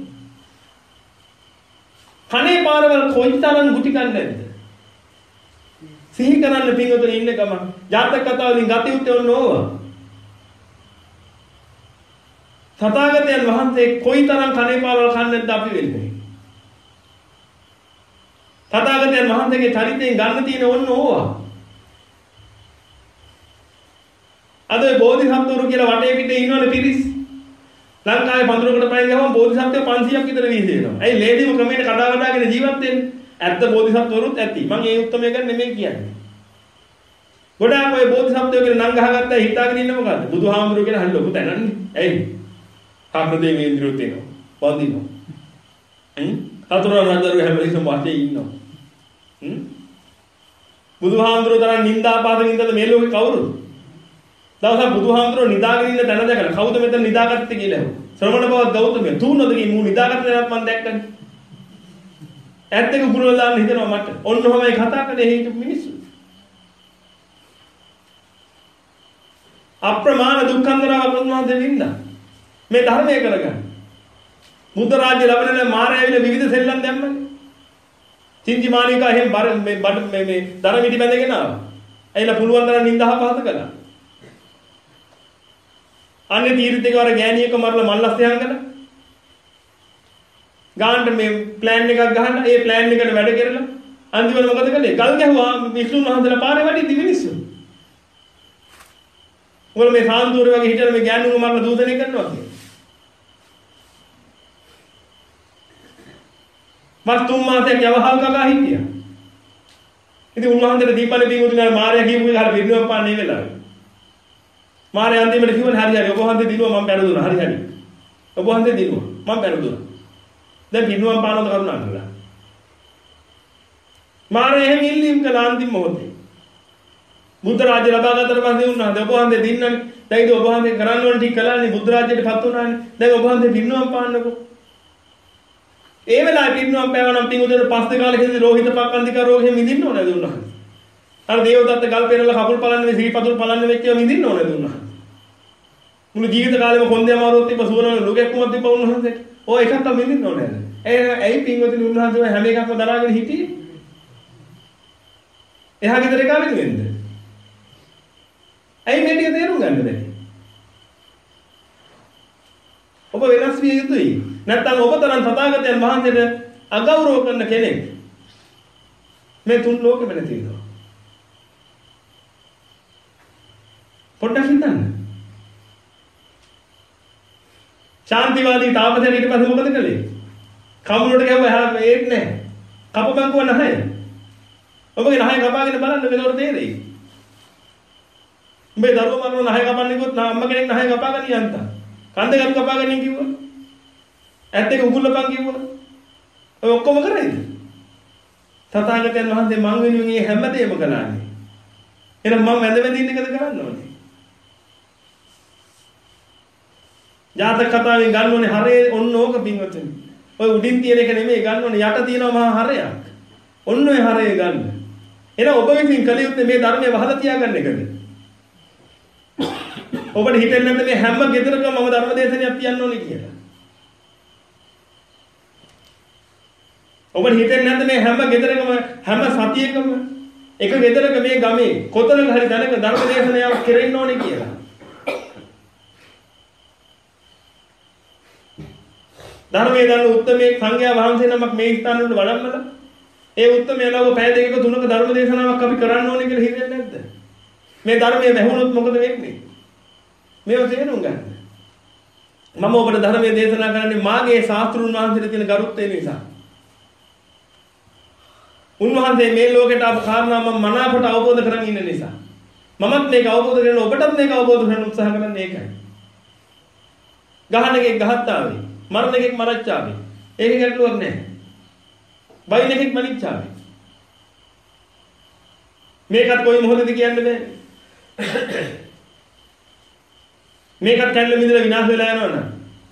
A: කනේ පාරවල් කොයිතරම් ගුටි කන්නේ නැද්ද? සිහි කරන්න පිටුතුනේ ඉන්න ගම ජාතක කතාව වලින් ගත යුත්තේ ඔන්න ඕවා. තථාගතයන් වහන්සේ කොයිතරම් කනේ පාරවල් කන්නේ නැද්ද අපි වෙන්නේ? තථාගතයන් වහන්සේගේ චරිතයෙන් ගන්න තියෙන ඔන්න ඕවා. අද බෝධිසත්වරු කියලා වටේ පිටේ ඉන්නවනේ පිරිස්. ලංකාවේ පඳුරකට පයින් ගමන් බෝධිසත්වයෝ පන්සියයක් විතර විහිදෙනවා. ඇයි ලේදිම ක්‍රමයට කඩා කඩාගෙන ජීවත් වෙන්නේ? ඇත්ත බෝධිසත්වරුත් ඇති. මම ඒ උත්තරය ගැන නෙමෙයි කියන්නේ. ගොඩාක් ඔය බෝධිසත්වයෝ කියලා නම් ගහගත්තා හිතාගෙන ඉන්න මොකද්ද? බුදුහාමුදුරුවෝ කියලා හරි ලොකු තැනන්නේ. ඇයි? කාර්යදේ මේ ඉන්ද්‍රියෝ තියෙනවා. වඳිනවා. හ්ම්? හතරවන රජදරුවෝ හැමලෙසම වාටේ ඉන්නවා. හ්ම්? බුදුහාමුදුරුවෝ තරම් නින්දා පාදමින් ඉඳලා මේ ලෝකේ කවුරුද? දවසක් බුදුහාමුදුරුවෝ නිදාගෙන ඉන්න තැන දැකලා කවුද මෙතන නිදාගත්තේ කියලා ඇහුවා. ශ්‍රමණ බවත් ගෞතමයා තුනොදකින් මූ නිදාගත්තේ නැත් මම දැක්කනේ. ඇත්ත එක උගුරවල දාන්න හිතනවා මට. ඔන්න ඔහමයි කතා කරන්නේ හේතු මිනිස්සු. අප්‍රමාණ දුක්ඛන්දරාව උන්වහන්සේ වින්දා. මේ ධර්මය කරගන්න. බුද්ධ රාජ්‍ය ලැබෙන මායාවිල විවිධ සෙල්ලම් දැම්මනේ. චින්තිමානිකා එහෙම බර මේ බඩ මේ මේ දරමිටි බැඳගෙන ආවා. ඇයිලා පුළුවන් තරම් නින්දා පහත කළා. අන්නේ තීර්ථයක වර ගෑණියක මරලා මල්ලස් යහන් කළා. ගානට මේ ප්ලෑන් එකක් ගහන්න ඒ ප්ලෑන් එකට වැඩ කරලා අන්තිමට මොකද කළේ? ගල් ගැහුවා වික්ෂුන් වහන්සේලා පාරේ වඩිද්දි මිනිස්සු. මොකද මේ සාන්තුවර වගේ හිටලා මේ ගෑණුන් මරලා දූෂණය කරනවා කියන්නේ. මස් තුන් මාසයක් යවහල් කකා හිටියා. ඉතින් උන්වහන්සේට දීපනේ පිටුතුනේ මාර්යා කියපු එක හරිය පිරිනුවම් පාන්නේ වෙලාවේ. මාර්යා අන්තිමට කිව්වනේ හරි හරි ඔබ වහන්සේ දිනුවා මම පැනදුනා හරි හරි. ඔබ වහන්සේ දිනුවා මම පැනදුනා. දැන් පිරිනුවම් පානවද කරුණා කරලා. මාර්යා එහෙම ඉල්ලීම් කළා අන්තිම මොහොතේ. බුද්ධ රාජ්‍ය ලබා ගන්නතර පස්සේ උන්වහන්සේ ඔබ වහන්සේ දින්නනේ. දැන් ඉතින් ඔබ වහන්සේ කරන්න ඕන ටික කළානේ බුද්ධ රාජ්‍යයටපත් වුණානේ. දැන් ඔබ වහන්සේ පිරිනුවම් පාන්නකෝ. ඒ වෙලාවේ පිරිනුවම් පෑවනම් පිටුතුනේ පස්සේ කාලෙකදී රෝහිත පක්ඛන්දික රෝගයෙන් මිදින්න ඕනද උන්වහන්සේ. අර දේවදත්ත ගල් පෙරලා කකුල් පලන්නේ මේ ශ්‍රීපතුල් පලන්නේ වෙච්ච ඒවා මිදින්න ඕනද උන්වහන්සේ. මුළු ජීවිත කාලෙම කොන්දේ අමාරුවක් තිබ්බ සුවන ලෝකෙක්ම තිබ්බ උන්වහන්සේට. ඔය එකක් තමයි මිදින්න ඕනේ නේද? ඒ ඇයි පින්වතුනි උන්වහන්සේ හැම එකක්ම දරාගෙන හිටියේ? එහා ගෙදර කාවෙන් වෙන්ද? ඇයි මේ ටික තේරුම් ගන්න බැරි? ඔබ වෙනස් විය යුතුයි. නැත්නම් ඔබ තරම් තථාගතයන් වහන්සේට අගෞරව කරන කෙනෙක් මේ තුන් ලෝකෙම නැති වෙනවා. පොඩ්ඩක් හිතන්න. ශාන්තිවාදී තාපසයන් ඊට පස්සේ මොකද කළේ? කමුලට ගිහුවා එහා ඒත් නැහැ. කපපං කව නැහැ. ඔබගේ නහය කපාගෙන බලන්න මේකට තේරෙයි. උඹේ දරුවෝ මරන නහය කපන්නේ කිව්වොත් අම්ම කෙනෙක් නහය කපාගෙන යන්තා. කන්ද ගම් කපාගෙන කිව්වා. ඇත්ත එක උගුල්ලපන් කිව්වා. ඔය ඔක්කොම කරයිද? තථාගතයන් වහන්සේ මං වෙනුවෙන් මේ හැමදේම කළානේ. එහෙනම් මම වැඳ වැඳ ඉන්න එකද කරන්න ඕනේ? ජාතක කතාවෙන් ගන්න ඕනේ හරේ ඔන්න ඕක පින්වතුනි. ඔය උඩින් තියෙන එක නෙමෙයි ගන්න ඕනේ යට තියෙනවා මහා හරයක්. ඔන්න ඔය හරේ ගන්න. එහෙනම් ඔබ විසින් කළ යුත්තේ මේ ධර්මයේ වහලා තියාගන්න එකද? ඔබට හිතෙන්නේ නැද්ද මේ හැම ගෙදරකම මම ධර්ම දේශනයක් තියන්න ඕනේ කියලා? ඔබට හිතෙන්නේ නැද්ද මේ හැම ගෙදරකම හැම සතියකම එක ගෙදරක මේ ගමේ කොතනක හරි දැනක ධර්ම දේශනයක් කෙරෙන්න ඕනේ කියලා? ධර්මයේ දන්න උත්තරමේ සංඝයා වහන්සේ නමක් මේ ස්ථාන වලට වඩම්මලා ඒ උත්තරමයලව පැය දෙකක තුනක ධර්ම දේශනාවක් අපි කරන්න ඕනේ කියලා හිතෙන්නේ නැද්ද? මේ ධර්මයේ වැහුණොත් මොකද වෙන්නේ? මේව තේරුම් ගන්න. මම ඔබට ධර්මයේ දේශනා කරන්නේ මාගේ ශාස්ත්‍රුන් වහන්සේට තියෙන ගරුත්වය නිසා. උන්වහන්සේ මේ ලෝකෙට ආපු කාරණා මම මනාකොට අවබෝධ කරගෙන ඉන්න නිසා. මමත් මේක අවබෝධ කරගෙන ඔබටත් මේක අවබෝධ කරගන්න උත්සාහ කරන්නේ ඒකයි. ගහන එකෙක් ගහත්තාවේ, මරණ එකෙක් මරච්චාවේ. ඒක ගැටලුවක් නැහැ. බයින එකෙක් මනිච්චාවේ. මේකත් කොයි මොහොතේද කියන්න බෑ. මේකත් කැඩලා මිදලා විනාශ වෙලා යනවනේ.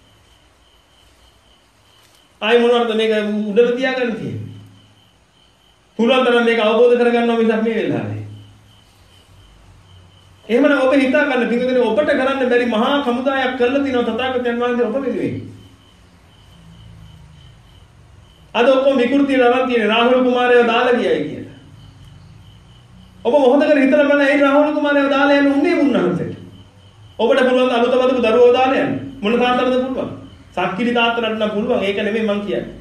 A: ආයි මොනවද මේක උඩට තියාගන්න තියෙන්නේ? පුළුවන් තරම් මේක අවබෝධ කරගන්නවා මිසක් මේ වෙලාවේ. එහෙමනම් ඔබ හිතා ගන්න පිටුදෙනේ ඔබට කරන්න බැරි මහා සමුදායක් කරලා තිනවා තථාගතයන් වහන්සේ ඔබ වෙනුවෙන්. අද ඔක්කොම විකෘති රවන් තියෙන රාහුල කුමාරයව දාලා ගියයි කියලා. ඔබ මොහොතකට හිතලා බලන්න ඒ රාහුල කුමාරයව දාලා යන්න උන්නේ මුන්නහන්සේට. ඔබට පුළුවන් අලුත බදු දරුවෝ දාලා යන්න. මොන තාත්තටද පුළුවන්? සක්කිලි තාත්තට නම් පුළුවන්. ඒක නෙමෙයි මං කියන්නේ.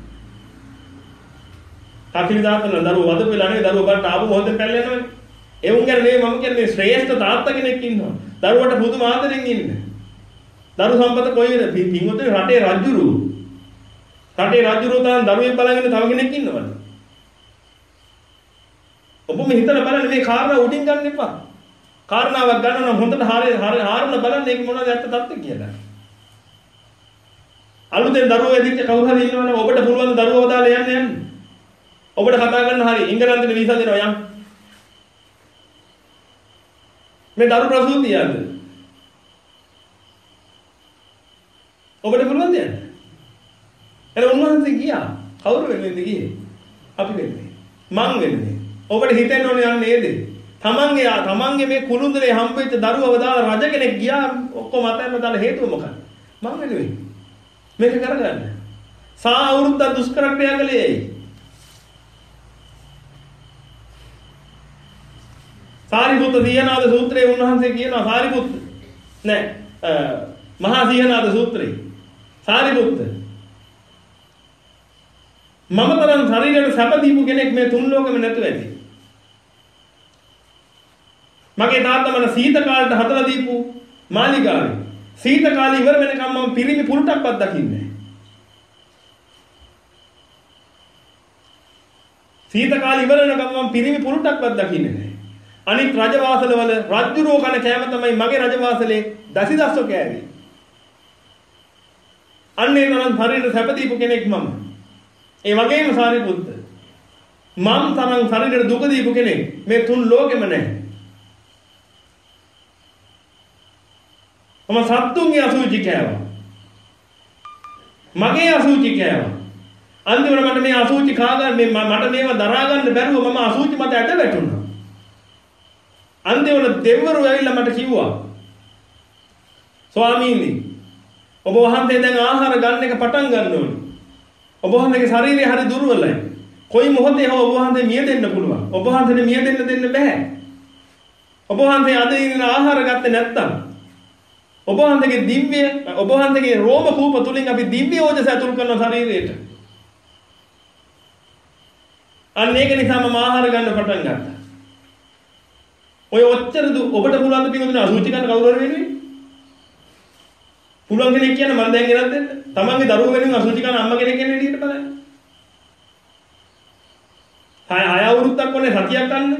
A: සක්කිලි තාත්තට දරුවෝ වදපු වෙලා නෙවෙයි දරුවෝ බලට ආපු මොහොතේ පැල්ලෙනවනේ. ඒ උන් ගැන නෙවෙයි මම කියන්නේ ශ්‍රේෂ්ඨ තාත්තා කෙනෙක් ඉන්නවා. දරුවට පුදුම ආදරෙන් ඉන්න. දරු සම්පත කොයිද? පින්වතුනි රටේ රජුරු. රටේ රජුරු තාන් දරුවෙක් බලගෙන තව කෙනෙක් ඉන්නවද? ඔබම හිතලා බලන්න මේ කාරණා උඩින් ගන්න එපා. කාරණාවක් ගන්න නම් හොඳට හරිය හරිය හාරන බලන්න ඒක මොනවද ඇත්ත තත්ත්වය කියලා. අලුතෙන් දරුවෝ ඇදිච්ච කවුරු හරි ඉන්නවනේ ඔබට පුළුවන් දරුවෝ දාලා යන්න යන්න. ඔබට කතා කරන්න හරිය ඉංගලන්තේ වීසා දෙනවා යන්න. මේ දරු ප්‍රසූතියද? ඔබට පුළුවන් දෙයක්. එළ උන්වහන්සේ ගියා. කවුරු වෙනුවෙන්ද ගියේ? අපි වෙනුවෙන්. මං වෙනුවෙන්. ඔබට හිතෙන්න ඕනේ යන්නේ නේද? තමන්ගේ තමන්ගේ මේ කුළුඳුරේ හම්බෙච්ච දරුවව දාලා රජ කෙනෙක් ගියා ඔක්කොම අතහැරලා දාලා හේතුව මොකක්ද? මං වෙනුවෙන්. මේක කරගන්න. සා අවුරුද්දක් දුෂ්කර ක්‍රියා කළේ ඇයි? සාරිපුත්ත සීහනාද සූත්‍රයේ උන්වහන්සේ කියනවා සාරිපුත්ත නෑ මහා සීහනාද සූත්‍රයේ සාරිපුත්ත මම තරම් ශරීරයට සැප දීපු කෙනෙක් මේ තුන් ලෝකෙම නැතුව ඇති. මගේ තාත්තා මම සීත කාලේට හදලා දීපු මාලිගාවේ සීත කාලේ ඉවර වෙනකම් මම පිරිමි පුරුටක්වත් දකින්නේ නැහැ. සීත කාලේ ඉවර වෙනකම් මම පිරිමි පුරුටක්වත් දකින්නේ නැහැ. අනිත් රජවාසලවල රජුරෝ කන කෑම තමයි මගේ රජවාසලේ දසිදස්සෝ කෑවේ. අන්නේ තරම් ශරීර සැපදීපු කෙනෙක් මම. ඒ වගේම සාරිපුත්ත. මම තරම් ශරීරයට දුක දීපු කෙනෙක් මේ තුන් ලෝකෙම නැහැ. මම සත්තුන්ගේ අසුචි කෑවා. මගේ අසුචි කෑවා. අන්තිමට මට මේ අසුචි කා ගන්න මේ මට මේව දරා ගන්න බැරුව මම අසුචි මත ඇද වැටුණා. අන්තිමට දෙවිවරු ඇවිල්ලා මට කිව්වා ස්වාමීනි ඔබ වහන්සේ දැන් ආහාර ගන්න එක පටන් ගන්න ඕනේ. ඔබ වහන්සේගේ ශරීරය හරි දුර්වලයි. කොයි මොහොතේ හෝ ඔබ වහන්සේ මිය දෙන්න පුළුවන්. ඔබ වහන්සේට මිය දෙන්න දෙන්න බෑ. ඔබ වහන්සේ අද ඉන්න ආහාර ගත්තේ නැත්තම් ඔබ වහන්සේගේ දිව්‍ය ඔබ වහන්සේගේ රෝම කූප තුලින් අපි දිව්‍ය ඕජස ඇතුල් කරන ශරීරයට. අන්න ඒක නිසා මම ආහාර ගන්න පටන් ගත්තා. ඔය ඔච්චර දු ඔබට පුළුවන් ද පිටුදින අසුචි ගන්න කවුරු හරි වෙන්නේ? පුළුවන් කෙනෙක් කියන්නේ මම දැන් ගෙනත් දෙන්න. තමන්ගේ දරුවෝ වෙනුවෙන් අසුචි ගන්න අම්මා කෙනෙක් කියන විදිහට බලන්න. හය හය අවුරුද්දක් වනේ සතියක් ගන්න.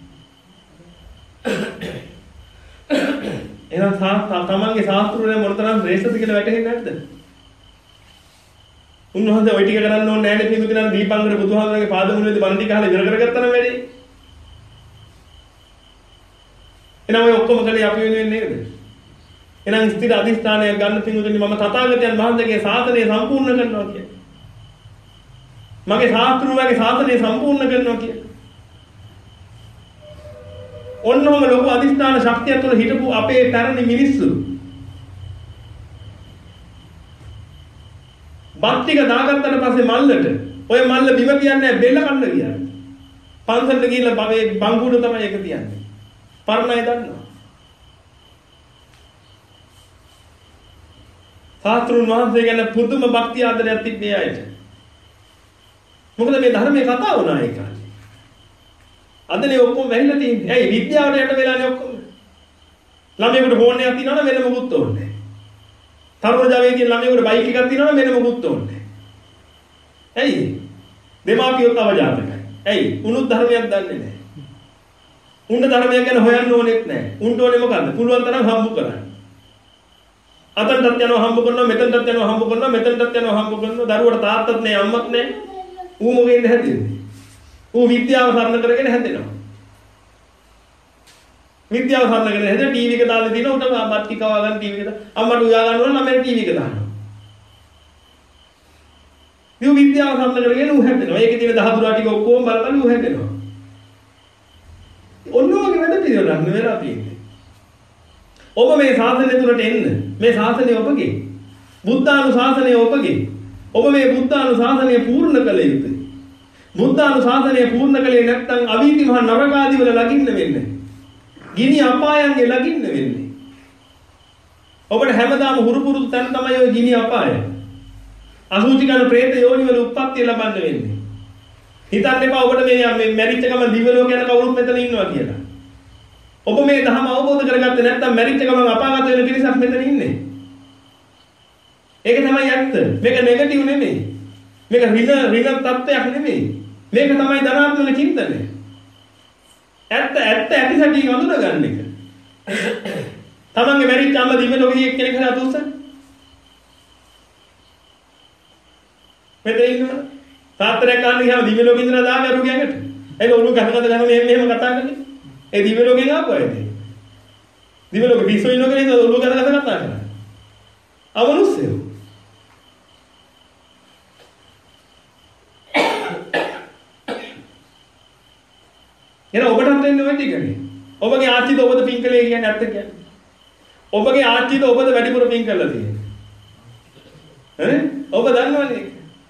A: එහෙනම් තමන්ගේ ශාස්ත්‍රවල මොනතරම් ශ්‍රේෂ්ඨද කියලා වැටහෙන්නේ නැද්ද? උන්වහන්සේ ওই ටික කරන්න ඕනේ නැහැ නේ පිටුදින දීපංගර බුදුහාමරගේ පාදමූලයේදී බණ ටික අහලා ඉවර කරගත්තා නම් වැඩි. එහෙනම් ඔය ඔක්කොම කලේ අපි වෙනුවෙන් නේද? එහෙනම් ස්ථිර අධිෂ්ඨානයක් ගන්න පිටුදින මම තථාගතයන් වහන්සේගේ ශාසනය සම්පූර්ණ කරනවා කියන්නේ. මගේ ශාස්ත්‍රවලගේ ශාසනය සම්පූර්ණ කරනවා කියන්නේ. ඔන්නෝම ලොකු අධිෂ්ඨාන ශක්තිය තුළ හිටපු අපේ පැරණි මිනිස්සු බත්තික දාගත්තට පස්සේ මල්ලට ඔය මල්ල බිම කියන්නේ බෙල්ල කන්න කියන්නේ. පන්සලට ගිහිල්ලා මේ බංගුඩ තමයි ඒක තියන්නේ. පරණයි දන්නවා. සාත්‍රුන් වහන්සේ ගැන පුදුම භක්තිය ආදරයක් තිබ්බේ අයට. මොකද මේ ධර්මයේ කතා වුණා ඒ කාලේ. අදනේ ඔක්කොම වැහිලා තියෙන්නේ. ඇයි විද්‍යාවට යට වෙලානේ ඔක්කොම. ළමයෙකුට ෆෝන් එකක් තියෙනවනම් වෙන මොකුත් ඕනේ නැහැ. තරුණ ජවයේදී ළමයෙකුට බයික් එකක් තියෙනවනම් වෙන මොකුත් ඕනේ නැහැ. ඇයි? දෙමාපියොත් අවජාතකයි. ඇයි? උණුත් ධර්මයක් දන්නේ නැහැ. උණ්ඩ ධර්මයක් ගැන හොයන්න ඕනෙත් නැහැ. උණ්ඩ ඕනේ මොකද්ද? පුළුවන් තරම් හම්බ කරන්න. අතන්ටත් යනවා හම්බ කරනවා, මෙතනටත් යනවා හම්බ කරනවා, මෙතනටත් යනවා හම්බ කරනවා. දරුවට තාත්තත් නැහැ, අම්මත් නැහැ. ඌ මොකෙන්ද හැදෙන්නේ? ඌ විද්‍යාව සරණ කරගෙන හැදෙනවා. විද්‍යාව සරණ කරගෙන හැදෙන ටීවී එක දාලා දින උට බත් ටික කවා ගන්න ටීවී එක. අම්මට උයා ගන්න ඕන ළමයට ටීවී එක දානවා. ඌ විද්‍යාව සරණ කරගෙන ඌ හැදෙනවා. ඒකේ තියෙන දහදුරා ටික ඔක්කොම බල බල ඌ හැදෙනවා. ඔන්නෝගේ වැඩ පිළිවෙලක් නෙවෙලා තියෙන්නේ. ඔබ මේ ශාසනය තුලට එන්න. මේ ශාසනය ඔබගේ. බුද්ධානුශාසනය ඔබගේ. ඔබ මේ බුද්ධානුශාසනය පූර්ණ කළ යුතුයි. බුද්ධානුශාසනය පූර්ණ කළේ නැත්නම් අවීති මහ නරකාදී වල ලගින්න වෙන්නේ. ගිනි අපායන්ගේ ලගින්න වෙන්නේ. ඔබට හැමදාම හුරු පුරුදු තැන තමයි ඔය ගිනි අපාය. අසුචි කරන പ്രേත යෝනි වල උප්පත්තිය ලබන්න වෙන්නේ. හිතන්න එපා ඔබට මේ මේ මැරිච්ච ගමන් දිව්‍ය ලෝක යන කවුරුත් මෙතන ඉන්නවා කියලා. ඔබ මේ ධර්ම අවබෝධ කරගත්තේ නැත්නම් මැරිච්ච ගමන් අපාගත වෙන පිරිසක් මෙතන ඉන්නේ. ඒක තමයි ඇත්ත. මේක නෙගටිව් නෙමෙයි. මේක ඍණ ඍණ තත්ත්වයක් නෙමෙයි. මේක තමයි ධනාත්මක චින්තනය. ඇත්ත ඇත්ත ඇති සැටි හඳුනා ගන්න එක. තමන්ගේ මැරිච්ච අම්ම දිව්‍ය ලෝකයේ කෙනෙක් හරි අතුස්සන්. මෙතන ඉන්නවා. තාත්තරයක් ගන්න ගියාම දිව්‍ය ලෝකෙ ඉඳලා දාගෙන අරු ගෑකට. ඒක උණු ගහකට ගහම මෙහෙම මෙහෙම කතා කරන්නේ. ඒ දිව්‍ය ලෝකෙන් ආපු අයද? දිව්‍ය ලෝකෙ පිස්සු ඉන්නෝ කෙනෙක් උණු ගහකට කතා කරනවා. අවනුස්සයෝ. එන ඔබටත් වෙන්නේ ওই ටිකනේ. ඔබගේ ආච්චිද ඔබද පින් කළේ කියන්නේ ඇත්ත කියන්නේ. ඔබගේ ආච්චිද ඔබද වැඩිපුර පින් කළා තියෙන්නේ. ඈ? ඔබ දන්නවනේ.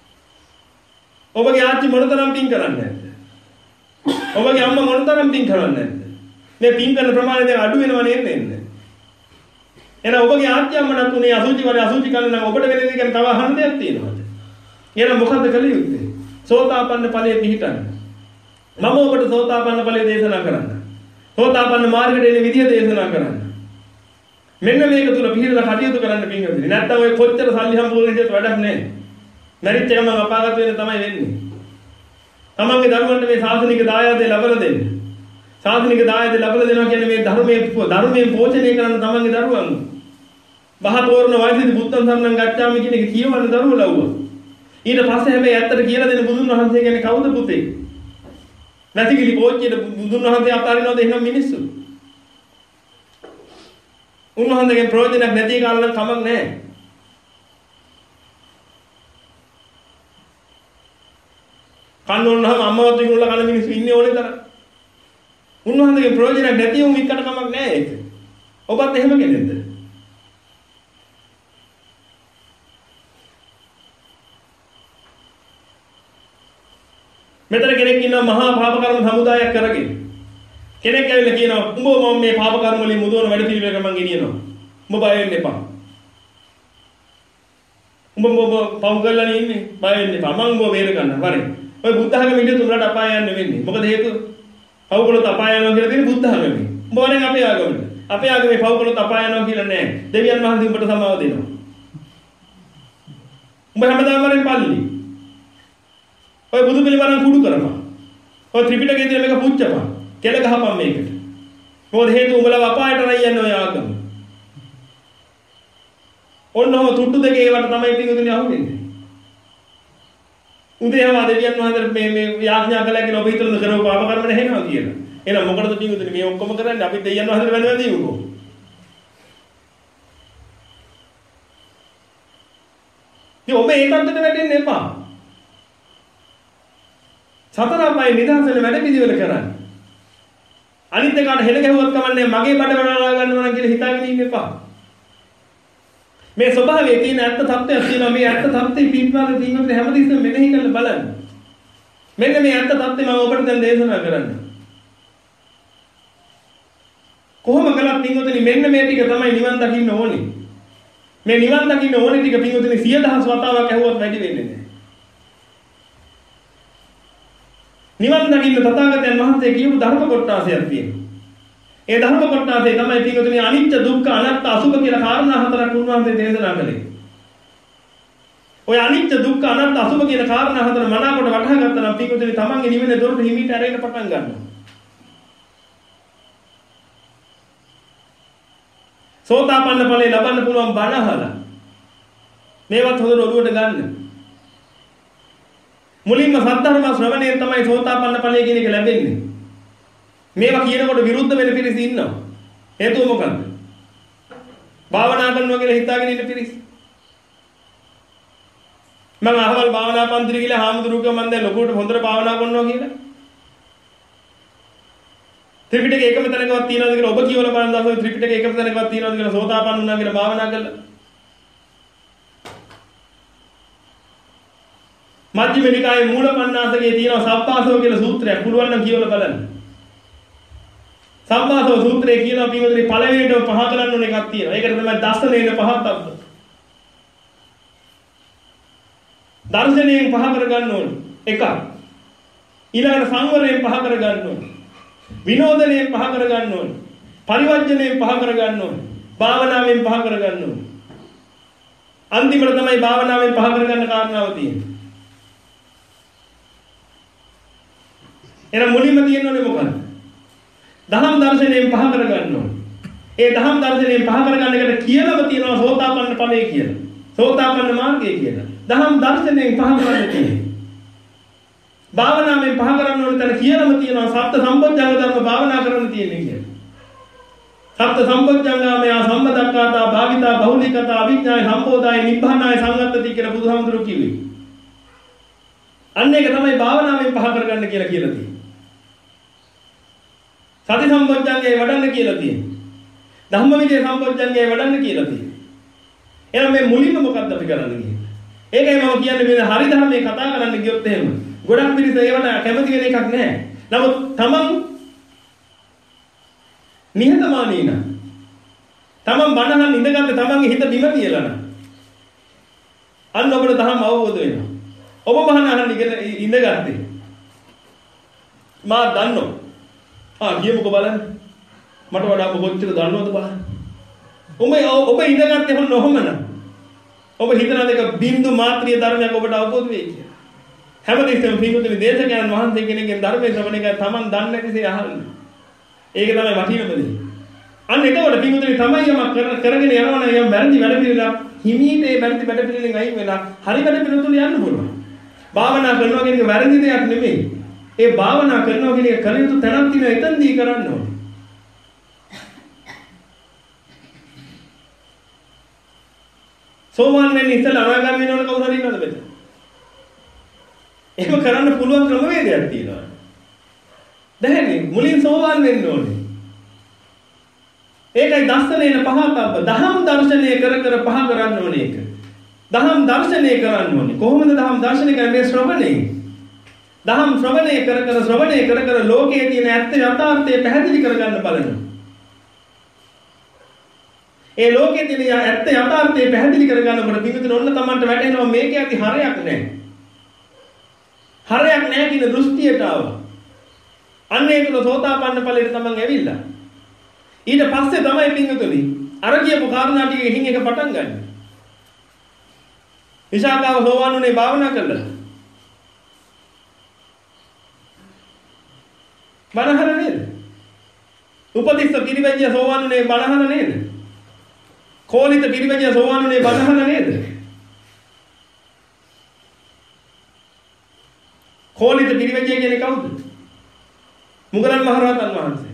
A: ඔබගේ ආච්චි මොනතරම් පින් කරන්නේ නැද්ද? ඔබගේ අම්මා මොනතරම් පින් කරන්නේ නැද්ද? මේ පින් කරන ප්‍රමාණය දැන් අඩු වෙනව නේද එන්නේ? එහෙනම් ඔබගේ ආච්චි අම්මට උනේ අසුචි වල අසුචි කන නම් ඔබට වෙන දෙයක් ගැන තව අහන්න දෙයක් තියෙනවද? එහෙනම් මොකද්ද කළ යුත්තේ? සෝතාපන්න ඵලයේ පිහිටන්න. මම ඔබට සෝතාපන්න ඵලයේ දේශනා කරන්න. සෝතාපන්න මාර්ගයට එන විදිය දේශනා කරන්න. මෙන්න මේක තුල පිළිදලා කටයුතු කරන්න පින්වතුනි. නැත්තම් ඔය කොච්චර සල්ලි හම්බුනේ හිටියත් වැඩක් නැහැ. මැරිච්ච ගමන් අපාගත වෙන තමයි වෙන්නේ. තමන්ගේ දරුවන්ට මේ ශාසනික දායාදේ ලබලා දෙන්න. ශාසනික දායාදේ ලබලා දෙනවා කියන්නේ මේ ධර්මයේ ධර්මයෙන් පෝෂණය කරන තමන්ගේ දරුවන්. බහතෝරන වයසේදී බුද්ධං සරණං ගච්ඡාමි කියන එක කියවන්න දරුවෝ ලව්වා. ඊට පස්සේ හැබැයි ඇත්තට කියලා දෙන බුදුන් වහන්සේ කියන්නේ කවුද පුතේ? නැතිකිලි පෝච්චියට බුදුන් වහන්සේ අතාරිනවද එහෙනම් මිනිස්සු? උන්වහන්සේගෙන් ප්‍රයෝජනයක් නැති කාලෙ නම් කමක් නැහැ. කන්නෝනහම අම්මවත් විකුණලා කන මිනිස්සු ඉන්නේ ඕනේ තරම්. උන්වහන්සේගෙන් ප්‍රයෝජනයක් නැති උන් එක්කට කමක් නැහැ ඒක. ඔබත් එහෙම කෙනෙක්ද? මෙතන කෙනෙක් ඉන්නවා මහා පාප කර්ම සමුදායක් කරගෙන. කෙනෙක් ඇවිල්ලා කියනවා උඹ මම මේ පාප කර්ම වලින් මුදවන වැඩ පිළිවෙලක මං ගෙනියනවා. උඹ බය වෙන්න එපා. උඹ උඹ පව් කරලා ඉන්නේ බය වෙන්න එපා. මං උඹ වේර ගන්නවා. වරේ. ඔය බුද්ධ ධර්ම විදිහට උඹලට අපාය යන්න වෙන්නේ. මොකද හේතුව? පව් කළොත් අපාය යනවා කියලා තියෙන බුද්ධ ධර්මෙ. උඹ වරෙන් අපේ ආගමට. අපේ ආගමේ පව් කළොත් අපාය යනවා කියලා නෑ. දෙවියන් වහන්සේ උඹට සමාව දෙනවා. උඹ හැමදාම වරෙන් පල්ලි. ඔය බුදු පිළිවරන් කුඩු කරපන්. ඔය ත්‍රිපිටකයේ තියෙන මේක පුච්චපන්. කෙල ගහපන් මේකට. මොකද හේතුව උඹලව අපායට රයි යන්නේ ඔය ආගම. ඔන්නම තුට්ටු දෙකේ ඒවට තමයි පිටුදුනේ අහුවෙන්නේ. උදේම දෙවියන් වහන්සේ මේ මේ යාඥා කළා කියලා ඔබ හිතන කරව පාප කර්ම නැහෙනවා කියලා. එහෙනම් මොකටද පිටුදුනේ මේ ඔක්කොම කරන්නේ? අපි දෙවියන් වහන්සේට වැඳ වැඳ ඉමුකෝ. ඉතින් ඔබ ඒ තත්ත්වයට වැටෙන්න එපා. සතර අපායේ නිදහසෙන් වැඩ පිළිවෙල කරන්නේ. අනිත් එකට හෙල ගැහුවත් කමන්නේ මගේ බඩ වලලා ගන්නවා නම් කියලා හිතාගෙන ඉන්න එපා. මේ ස්වභාවයේ තියෙන ඇත්ත තත්ත්වයක් තියෙනවා. මේ ඇත්ත තත්ත්වේ පිටවාද තියෙනකද හැමතිස්සෙම මෙනෙහි කරලා බලන්න. මෙන්න මේ ඇත්ත තත්ත්වේ මම ඔබට දැන් දේශනා කරන්නේ. කොහොම කළත් පින්වතුනි මෙන්න මේ ටික තමයි නිවන් දකින්න ඕනේ. මේ නිවන් දකින්න ඕනේ ටික පින්වතුනි සිය දහස් වතාවක් ඇහුවත් වැඩි වෙන්නේ නැහැ. නිවන් දකින්න තථාගතයන් වහන්සේ කියපු ධර්ම කොටසක් තියෙනවා. ඒ ධර්ම කොටසේ තමයි පිටුතුනේ අනිත්‍ය දුක්ඛ අනාත්ම අසුභ කියලා කාරණා හතරක් උන්වහන්සේ දේශනා කළේ. ඔය අනිත්‍ය දුක්ඛ අනාත්ම අසුභ කියන කාරණා හතර මනාකොට වටහා ගත්තා නම් පිටුතුනේ තමන්ගේ නිවෙන දොරට හිමීට ඇරෙන්න පටන් ගන්නවා. සෝතාපන්න ඵලය ලබන්න පුළුවන් බණ අහලා මේවත් හොඳට ඔළුවට ගන්න. මුලින්ම සද්ධර්ම ශ්‍රවණයෙන් තමයි සෝතාපන්න ඵලය කියන එක ලැබෙන්නේ. මේවා කියනකොට විරුද්ධ වෙන පිරිස ඉන්නවා. හේතුව මොකක්ද? භාවනා කරනවා කියලා හිතාගෙන ඉන්න පිරිස. මම අහවල් භාවනා පන්තිරි කියලා හාමුදුරුවෝ මම දැන් ලොකුවට හොඳට භාවනා කරනවා කියලා. ත්‍රිපිටකේ එකම තැනකවත් තියනවාද කියලා ඔබ කියවලා බලන්න දැන් ත්‍රිපිටකේ එකම තැනකවත් තියනවාද කියලා සෝතාපන්න වුණා කියලා භාවනා කළා. මජ්ක්‍ධිම නිකායේ මූලපණ්ණාසකයේ තියෙනවා සබ්බාසව කියලා සූත්‍රයක්. පුළුවන් නම් කියවලා බලන්න. සබ්බාසව සූත්‍රයේ කියනවා පින්වතුනි පළවෙනිටම පහ කරන්න ඕන එකක් තියෙනවා. ඒකට තමයි දර්ශනයේ පහක් අද්ද. දර්ශනයෙන් පහ කර ගන්න ඕන එකක්. ඊළඟට සංවරයෙන් පහ කර ගන්න ඕන. විනෝදනයෙන් පහ කර ගන්න ඕන. පරිවර්ජනයෙන් පහ කර ගන්න ඕන. භාවනාවෙන් පහ කර ගන්න ඕන. අන්තිමට තමයි භාවනාවෙන් පහ කර ගන්න කාරණාව තියෙන්නේ. එහෙනම් මුලින්ම තියෙන්නේ මොකක්ද? දහම් දර්ශනයෙන් පහ කර ගන්න ඕනේ. ඒ දහම් දර්ශනයෙන් පහ කර ගන්න එකට කියලාම තියෙනවා සෝතාපන්න ඵලය කියලා. සෝතාපන්න මාර්ගය කියලා. දහම් දර්ශනයෙන් පහ කරන්න තියෙන්නේ. භාවනාවෙන් පහ කරන්න ඕනේ තන කියලාම තියෙනවා සප්ත සම්පොච්චංග ධර්ම භාවනා කරන්න තියෙන්නේ කියලා. සප්ත සම්පොච්චංගාමය සම්මදක්කාතා භාවිතා බහුලිකතා අවිඥාය සම්පෝදාය නිබ්බානාය සංගතති කියලා බුදුහාමුදුරුවෝ කිව්වේ. අන්න ඒක තමයි භාවනාවෙන් පහ කරගන්න කියලා කියලා තියෙන්නේ. සති සම්පොච්චංගේ වඩන්න කියලා තියෙනවා. ධම්මවිචේ සම්පොච්චංගේ වඩන්න කියලා තියෙනවා. එහෙනම් මේ මුලින්ම මොකක්ද අපි කරන්න කියන්නේ? ඒකයි මම කියන්නේ මේ හරි ධර්මයේ කතා කරන්න ගියොත් එහෙම ගොඩක් පිළිස ඒවට කැමති වෙන එකක් නැහැ. නමුත් තමන් නිහතමානී නම් තමන් බණහන් ඉඳගන්න තමන්ගේ හිත බිම තියලා නම් අන්න ඔබට ධර්ම අවබෝධ වෙනවා. ඔබ බණහන් ඉඳගත්තේ මා දන්නවා. ආ ගියමුකෝ බලන්න. මට වඩා ඔබ කොච්චර දන්නවද බලන්න. ඔබ ඔබ ඉඳගත්තේ හොන්න ඔහොමනම්. ඔබ හිතන දෙක බින්දු මාත්‍රිය ධර්මයක් ඔබට අවබෝධ වෙයි කියලා. හැමදෙස්සම පින්වතුනි දේශකයන් වහන්සේ කෙනෙක්ගෙන් ධර්මයේ ශ්‍රවණය කර තමන් දන්නේ නැතිසේ අහන්න. ඒක තමයි වටිනම දේ. අන්න එතකොට පින්වතුනි තමයි යමක් කරගෙන යනවා නම් යම් වැරදි වැඩ පිළිවෙලක් හිමීට ඒ වැරදි වැඩ පිළිවෙලෙන් අයින් වෙලා හරි වැඩ පිළිවෙලට යන්න පුළුවන්. භාවනා කරනවා කියන එක වැරදි දෙයක් නෙමෙයි. ඒ භාවනා කරනවා කියන එක කල යුතු තැනක් තියෙනවා එතනදී කරන්න ඕනේ. සෝවාන් වෙන්න ඉස්සෙල්ලා අනාගාමී වෙනවන කවුරු හරි ඉන්නවද මෙතන? එහෙම කරන්න පුළුවන් ක්‍රමවේදයක් තියෙනවා. දැහැනේ මුලින් සෝවාන් වෙන්න ඕනේ. ඒකයි දර්ශනේන පහතබ්බ දහම් දර්ශනය කර කර පහ කරන්න ඕනේ ඒක. දහම් දර්ශනය කරන්න ඕනේ. කොහොමද දහම් දර්ශනය කරන්නේ? මේ ශ්‍රවණේ. දහම් ශ්‍රවණය කර කර ශ්‍රවණය කර කර ලෝකයේ තියෙන ඇත්ත යථාර්ථය පැහැදිලි කරගන්න බලනවා. ඒ ලෝකයේ තියෙන ඇත්ත යථාර්ථය පැහැදිලි කරගන්නකොට පිටුතුන ඔන්න Tamanට වැටෙනවා මේක ඇති හරයක් නැහැ. හරයක් නැහැ කියන දෘෂ්ටියට ආවා. අන්න ඒක සෝතාපන්න ඵලයට Taman ඇවිල්ලා. ඊට පස්සේ තමයි පිටුතුනි අර කියපු කාරණා ටික එකින් එක පටන් ගන්න. විශාකාව සෝවාන් වුණේ භාවනා කළා. බණහර නේද? උපතිස්ස පිරිවැජ්‍ය සෝවාන් වුණේ බණහර නේද? කෝලිත පිරිවැජ්‍ය සෝවාන් වුණේ බණහර නේද? කෝලිත පිරිවැජ්‍ය කියන්නේ කවුද? මුගලන් මහරහතන් වහන්සේ.